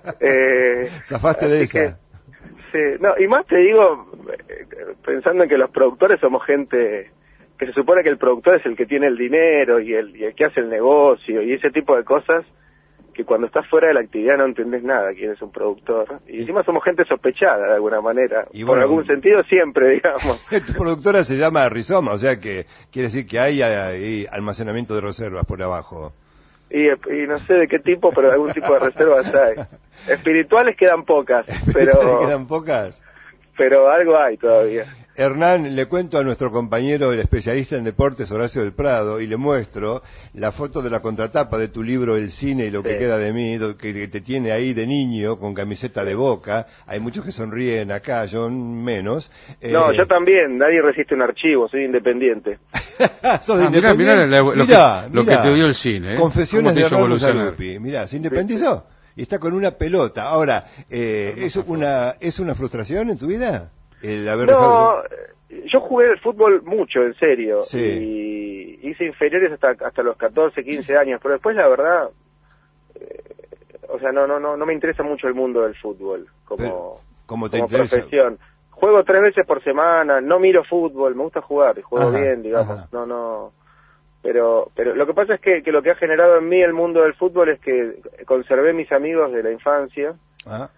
Eh, Zafaste de esa. Que, sí, no, y más te digo, pensando en que los productores somos gente que se supone que el productor es el que tiene el dinero y el, y el que hace el negocio y ese tipo de cosas, que cuando estás fuera de la actividad no entendés nada quién es un productor. Y encima somos gente sospechada de alguna manera, y bueno, por algún sentido siempre, digamos. Tu productora se llama Rizoma, o sea que quiere decir que hay, hay almacenamiento de reservas por abajo. Y, y no sé de qué tipo, pero algún tipo de reservas hay. Espirituales quedan pocas, pero... ¿Quedan pocas? Pero algo hay todavía. Hernán, le cuento a nuestro compañero, el especialista en deportes, Horacio del Prado, y le muestro la foto de la contratapa de tu libro El cine y lo sí. que queda de mí, que te tiene ahí de niño con camiseta de Boca. Hay muchos que sonríen acá, yo menos. No, eh... yo también, nadie resiste un archivo, soy independiente. ¿Sos ah, independiente? Mirá, mirá, lo, mirá, que, lo mirá. que te dio el cine. ¿eh? Confesiones de Hernán Luzarupi. Mirá, se independizó y está con una pelota. Ahora, eh, ¿es una es una frustración en tu vida? El haber no, dejado... yo jugué al fútbol mucho, en serio, sí. y hice inferiores hasta hasta los catorce, quince años, pero después la verdad, eh, o sea, no no no no me interesa mucho el mundo del fútbol como, pero, ¿cómo te como interesa? profesión. Juego tres veces por semana, no miro fútbol, me gusta jugar y juego ajá, bien, digamos, ajá. no no pero pero lo que pasa es que, que lo que ha generado en mí el mundo del fútbol es que conservé mis amigos de la infancia. Ajá.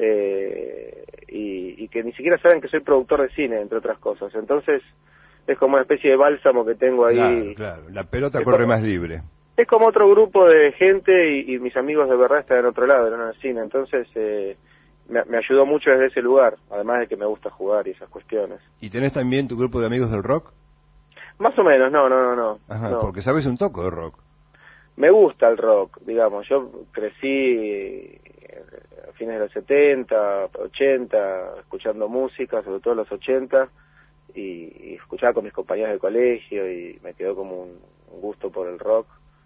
Eh, y, y que ni siquiera saben que soy productor de cine, entre otras cosas. Entonces es como una especie de bálsamo que tengo ahí. Claro, claro. La pelota es corre como, más libre. Es como otro grupo de gente y, y mis amigos de verdad están en otro lado, no en el cine. Entonces eh, me, me ayudó mucho desde ese lugar, además de que me gusta jugar y esas cuestiones. ¿Y tenés también tu grupo de amigos del rock? Más o menos, no, no, no, no. Ajá, no. porque sabes un toco de rock. Me gusta el rock, digamos. Yo crecí a fines de los setenta, ochenta, escuchando música, sobre todo los ochenta, y, y escuchaba con mis compañeros de colegio y me quedó como un, un gusto por el rock.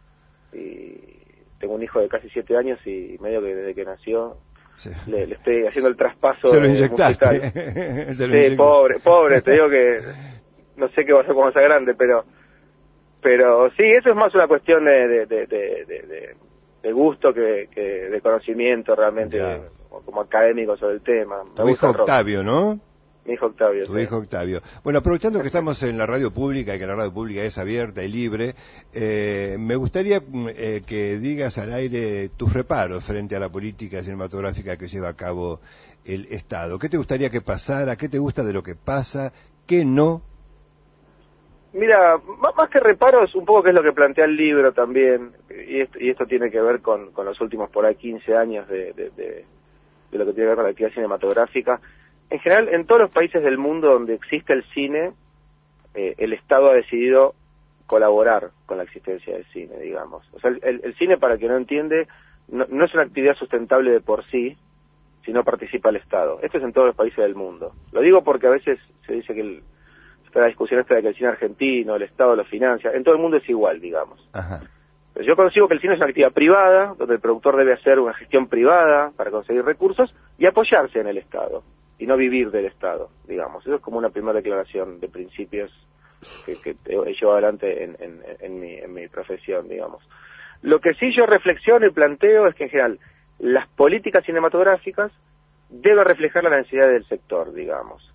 Y tengo un hijo de casi siete años y medio que desde que nació sí. le, le estoy haciendo el traspaso. Se lo inyectaste. Se lo sí, inyectaste. pobre, pobre, te digo que no sé qué va a hacer cuando sea grande, pero pero sí, eso es más una cuestión de, de, de, de, de, de de gusto que, que de conocimiento realmente de, como académico sobre el tema. Me tu hijo Octavio, ¿no? Mi hijo Octavio. Tu sí. hijo Octavio. Bueno, aprovechando que estamos en la radio pública y que la radio pública es abierta y libre, eh, me gustaría eh, que digas al aire tus reparos frente a la política cinematográfica que lleva a cabo el Estado. ¿Qué te gustaría que pasara? ¿Qué te gusta de lo que pasa? ¿Qué no? Mira, más, más que reparos, un poco que es lo que plantea el libro también, y esto, y esto tiene que ver con, con los últimos por ahí quince años de, de, de, de lo que tiene que ver con la actividad cinematográfica. En general, en todos los países del mundo donde existe el cine, eh, el Estado ha decidido colaborar con la existencia del cine, digamos. O sea, el, el, el cine, para quien no entiende, no, no es una actividad sustentable de por sí, si no participa el Estado. Esto es en todos los países del mundo. Lo digo porque a veces se dice que el, está la discusión esta de que el cine argentino, el Estado lo financia. En todo el mundo es igual, digamos. Ajá. Pero yo consigo que el cine es una actividad privada, donde el productor debe hacer una gestión privada para conseguir recursos y apoyarse en el Estado, y no vivir del Estado, digamos. Eso es como una primera declaración de principios que, que he llevado adelante en, en, en, mi, en mi profesión, digamos. Lo que sí yo reflexiono y planteo es que en general las políticas cinematográficas deben reflejar la necesidad del sector, digamos.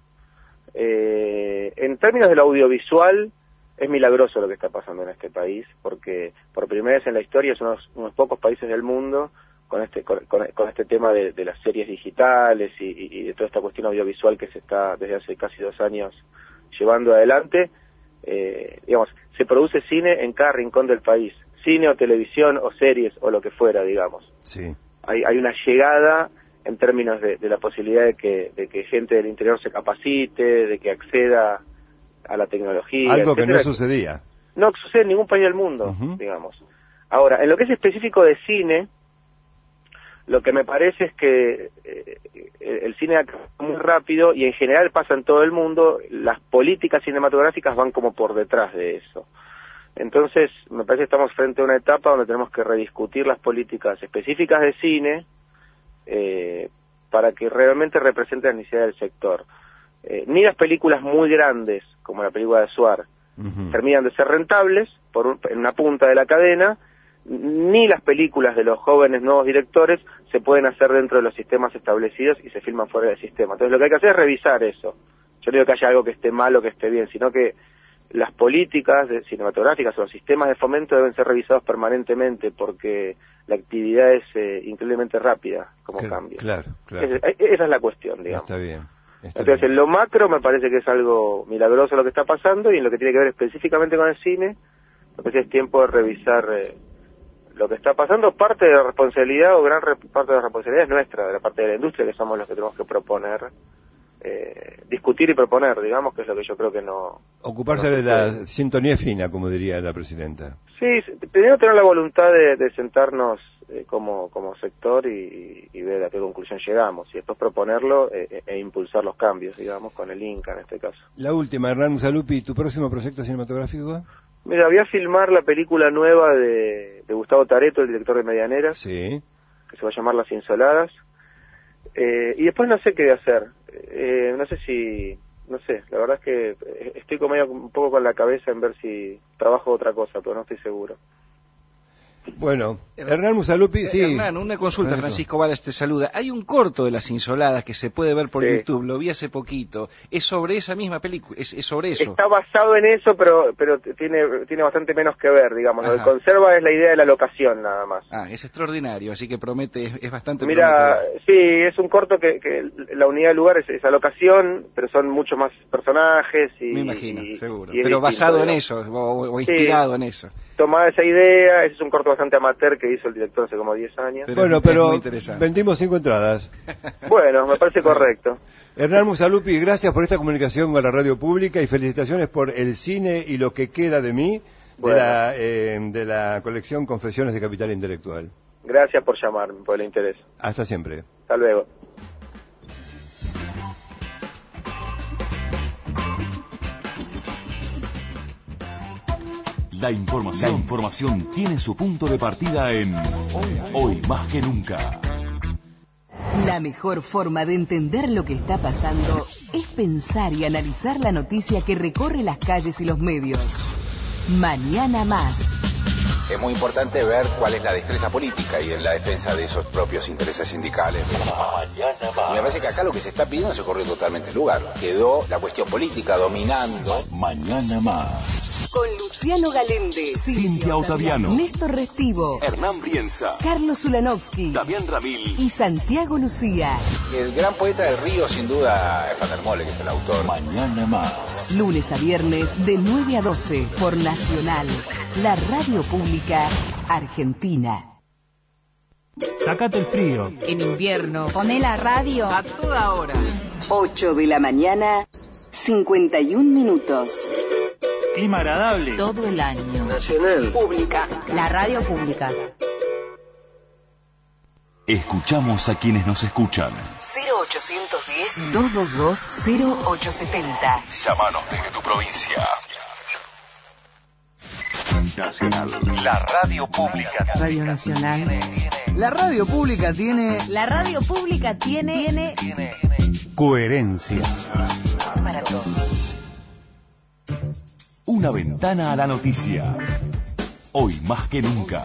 Eh, en términos del audiovisual, es milagroso lo que está pasando en este país, porque por primera vez en la historia es unos, unos pocos países del mundo con este con, con, con este tema de, de las series digitales y, y, y de toda esta cuestión audiovisual que se está desde hace casi dos años llevando adelante. Eh, digamos, se produce cine en cada rincón del país, cine o televisión o series o lo que fuera, digamos. Sí. Hay, hay una llegada en términos de, de la posibilidad de que, de que gente del interior se capacite, de que acceda a la tecnología. Algo etcétera. que no sucedía. No sucede en ningún país del mundo, uh-huh. digamos. Ahora, en lo que es específico de cine, lo que me parece es que eh, el cine ha crecido muy rápido y en general pasa en todo el mundo, las políticas cinematográficas van como por detrás de eso. Entonces, me parece que estamos frente a una etapa donde tenemos que rediscutir las políticas específicas de cine eh, para que realmente representen la necesidad del sector. Eh, ni las películas muy grandes, como la película de Suar, uh-huh. terminan de ser rentables por un, en una punta de la cadena, ni las películas de los jóvenes nuevos directores se pueden hacer dentro de los sistemas establecidos y se filman fuera del sistema. Entonces, lo que hay que hacer es revisar eso. Yo no digo que haya algo que esté mal o que esté bien, sino que las políticas de, cinematográficas o los sistemas de fomento deben ser revisados permanentemente porque la actividad es eh, increíblemente rápida como claro, cambio. Claro, claro. Es, esa es la cuestión, digamos. Está bien. Está Entonces, bien. en lo macro me parece que es algo milagroso lo que está pasando y en lo que tiene que ver específicamente con el cine, me parece que es tiempo de revisar eh, lo que está pasando. Parte de la responsabilidad o gran re- parte de la responsabilidad es nuestra, de la parte de la industria, que somos los que tenemos que proponer. Eh, discutir y proponer, digamos, que es lo que yo creo que no... Ocuparse no de la sintonía fina, como diría la presidenta. Sí, primero tener la voluntad de, de sentarnos eh, como, como sector y, y ver a qué conclusión llegamos, y después proponerlo eh, e impulsar los cambios, digamos, con el Inca en este caso. La última, Hernán Musalupi, ¿tu próximo proyecto cinematográfico? Mira, voy a filmar la película nueva de, de Gustavo Tareto, el director de Medianeras, sí. que se va a llamar Las Insoladas. Eh, y después no sé qué voy a hacer. Eh, no sé si... No sé, la verdad es que estoy como medio un poco con la cabeza en ver si trabajo otra cosa, pero no estoy seguro. Bueno, Hernán Musalupi, sí. Hernán, una consulta, Francisco Varas te saluda. Hay un corto de Las Insoladas que se puede ver por sí. YouTube, lo vi hace poquito. ¿Es sobre esa misma película? ¿Es, es sobre eso? Está basado en eso, pero pero tiene tiene bastante menos que ver, digamos. Ajá. Lo que conserva es la idea de la locación, nada más. Ah, es extraordinario, así que promete, es, es bastante Mira, prometedor. Sí, es un corto que, que la unidad del lugar es esa locación, pero son muchos más personajes y... Me imagino, y, seguro. Y pero basado distinto, en eso, o, o inspirado sí. en eso. Tomada esa idea, ese es un corto bastante amateur que hizo el director hace como diez años. Pero bueno, pero vendimos cinco entradas. Bueno, me parece correcto. Hernán Musalupi, gracias por esta comunicación con la radio pública y felicitaciones por el cine y lo que queda de mí bueno. de, la, eh, de la colección Confesiones de Capital Intelectual. Gracias por llamarme, por el interés. Hasta siempre. Hasta luego. La información, la información tiene su punto de partida en Hoy Más que Nunca. La mejor forma de entender lo que está pasando es pensar y analizar la noticia que recorre las calles y los medios. Mañana Más. Es muy importante ver cuál es la destreza política y en la defensa de esos propios intereses sindicales. Mañana Más. Me parece que acá lo que se está pidiendo se corrió totalmente el lugar. Quedó la cuestión política dominando. Mañana Más. Con Lucía Luciano Galéndez, Cintia Ottaviano, Néstor Restivo, Hernán Brienza, Carlos Ulanovsky, Damián Ramil y Santiago Lucía. El gran poeta del río, sin duda, es Van der Molle, que es el autor. Mañana más. Lunes a viernes de nueve a doce por Nacional, la radio pública argentina. Sácate el frío. En invierno, Poné la radio a toda hora. ocho de la mañana, cincuenta y un minutos. Clima agradable. todo el año. Nacional. Pública. La radio pública. Escuchamos a quienes nos escuchan. cero ochocientos diez, doscientos veintidós, cero ochocientos setenta. Llámanos desde tu provincia. Nacional. La radio pública. Radio Nacional. La radio pública tiene... La radio pública tiene... Tiene Coherencia. Para todos. una ventana a la noticia. Hoy más que nunca.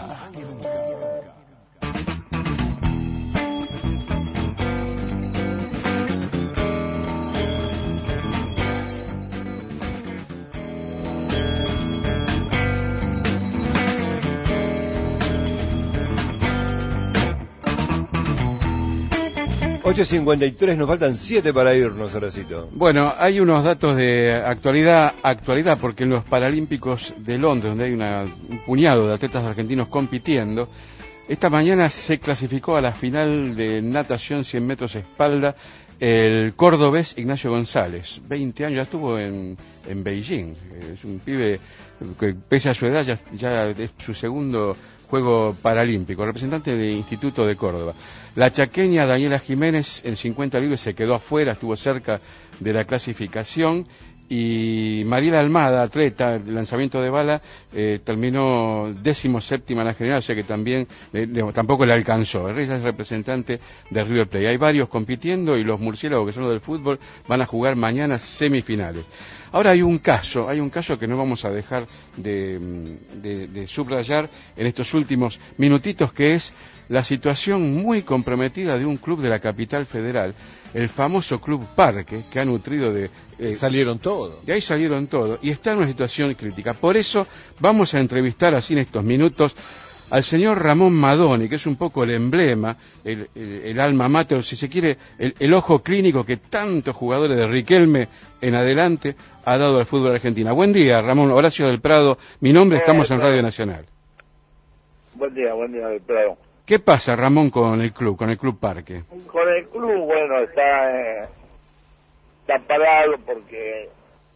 ocho cincuenta y tres, nos faltan siete para irnos, Horacito. Bueno, hay unos datos de actualidad, actualidad, porque en los Paralímpicos de Londres, donde hay una, un puñado de atletas argentinos compitiendo, esta mañana se clasificó a la final de natación cien metros espalda el cordobés Ignacio González. veinte años, ya estuvo en, en Beijing. Es un pibe que, pese a su edad, ya, ya es su segundo Juego Paralímpico, representante del Instituto de Córdoba. La chaqueña Daniela Jiménez en cincuenta libres se quedó afuera, estuvo cerca de la clasificación, y Mariela Almada, atleta de lanzamiento de bala, eh, terminó décimo séptima en la general, o sea que también eh, tampoco le alcanzó. Ella es representante de River Plate. Hay varios compitiendo y los murciélagos, que son los del fútbol, van a jugar mañana semifinales. Ahora hay un caso, hay un caso que no vamos a dejar de, de, de subrayar en estos últimos minutitos, que es la situación muy comprometida de un club de la capital federal, el famoso Club Parque, que ha nutrido de... Eh, salieron todos. De ahí salieron todos, y está en una situación crítica. Por eso vamos a entrevistar así en estos minutos al señor Ramón Madoni, que es un poco el emblema, el, el, el alma mater, si se quiere, el, el ojo clínico que tantos jugadores de Riquelme en adelante ha dado al fútbol argentino. Buen día, Ramón. Horacio del Prado, mi nombre, estamos en Radio Nacional. Buen día, buen día del Prado. ¿Qué pasa, Ramón, con el club, con el Club Parque? Con el club, bueno, está, eh, está parado porque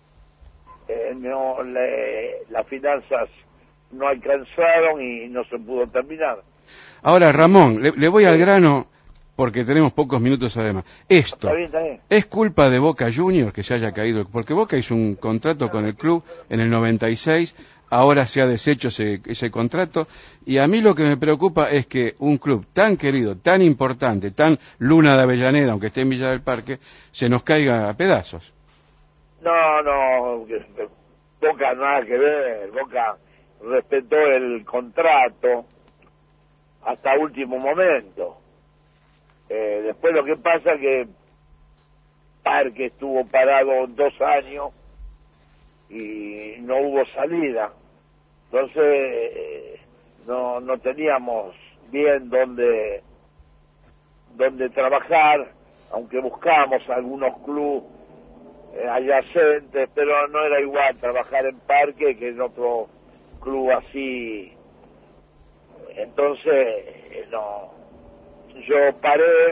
eh, no le, las finanzas no alcanzaron y no se pudo terminar. Ahora, Ramón, le, le voy al grano porque tenemos pocos minutos además. Esto, Está bien, está bien. ¿es culpa de Boca Juniors que se haya caído? Porque Boca hizo un contrato con el club en el noventa y seis, ahora se ha deshecho ese, ese contrato, y a mí lo que me preocupa es que un club tan querido, tan importante, tan Luna de Avellaneda, aunque esté en Villa del Parque, se nos caiga a pedazos. No, no, Boca nada que ver, Boca respetó el contrato hasta último momento. Eh, después lo que pasa es que Parque estuvo parado dos años y no hubo salida, entonces eh, no no teníamos bien dónde dónde trabajar, aunque buscamos algunos clubes eh, adyacentes, pero no era igual trabajar en Parque que en otro club así. Entonces eh, no, yo paré,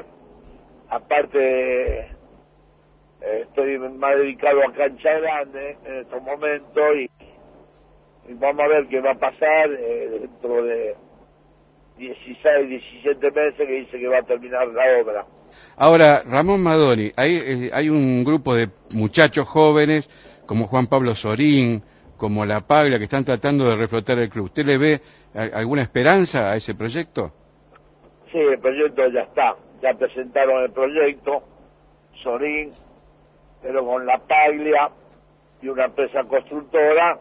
aparte eh, estoy más dedicado a cancha grande en estos momentos, y, y vamos a ver qué va a pasar eh, dentro de dieciséis, diecisiete meses, que dice que va a terminar la obra. Ahora, Ramón Madoni, hay, eh, hay un grupo de muchachos jóvenes como Juan Pablo Sorín, como La Paglia, que están tratando de reflotar el club. ¿Usted le ve a, alguna esperanza a ese proyecto? Sí, el proyecto ya está, ya presentaron el proyecto, Sorín, pero con La Paglia y una empresa constructora,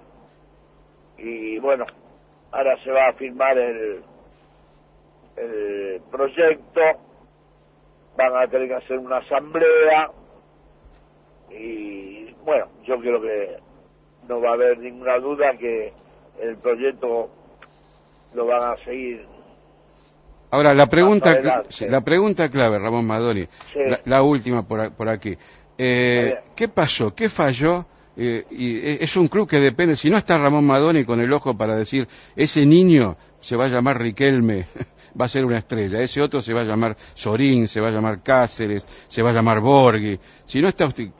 y bueno, ahora se va a firmar el, el proyecto, van a tener que hacer una asamblea, y bueno, yo creo que no va a haber ninguna duda que el proyecto lo van a seguir. Ahora, la pregunta, Más adelante. la pregunta clave, Ramón Madoni, Sí. la, la última por, a- por aquí. Eh, ¿Qué pasó? ¿Qué falló? Eh, y e- es un club que depende, si no está Ramón Madoni con el ojo para decir, ese niño se va a llamar Riquelme, va a ser una estrella, ese otro se va a llamar Sorín, se va a llamar Cáceres, se va a llamar Borghi. Si no está usted,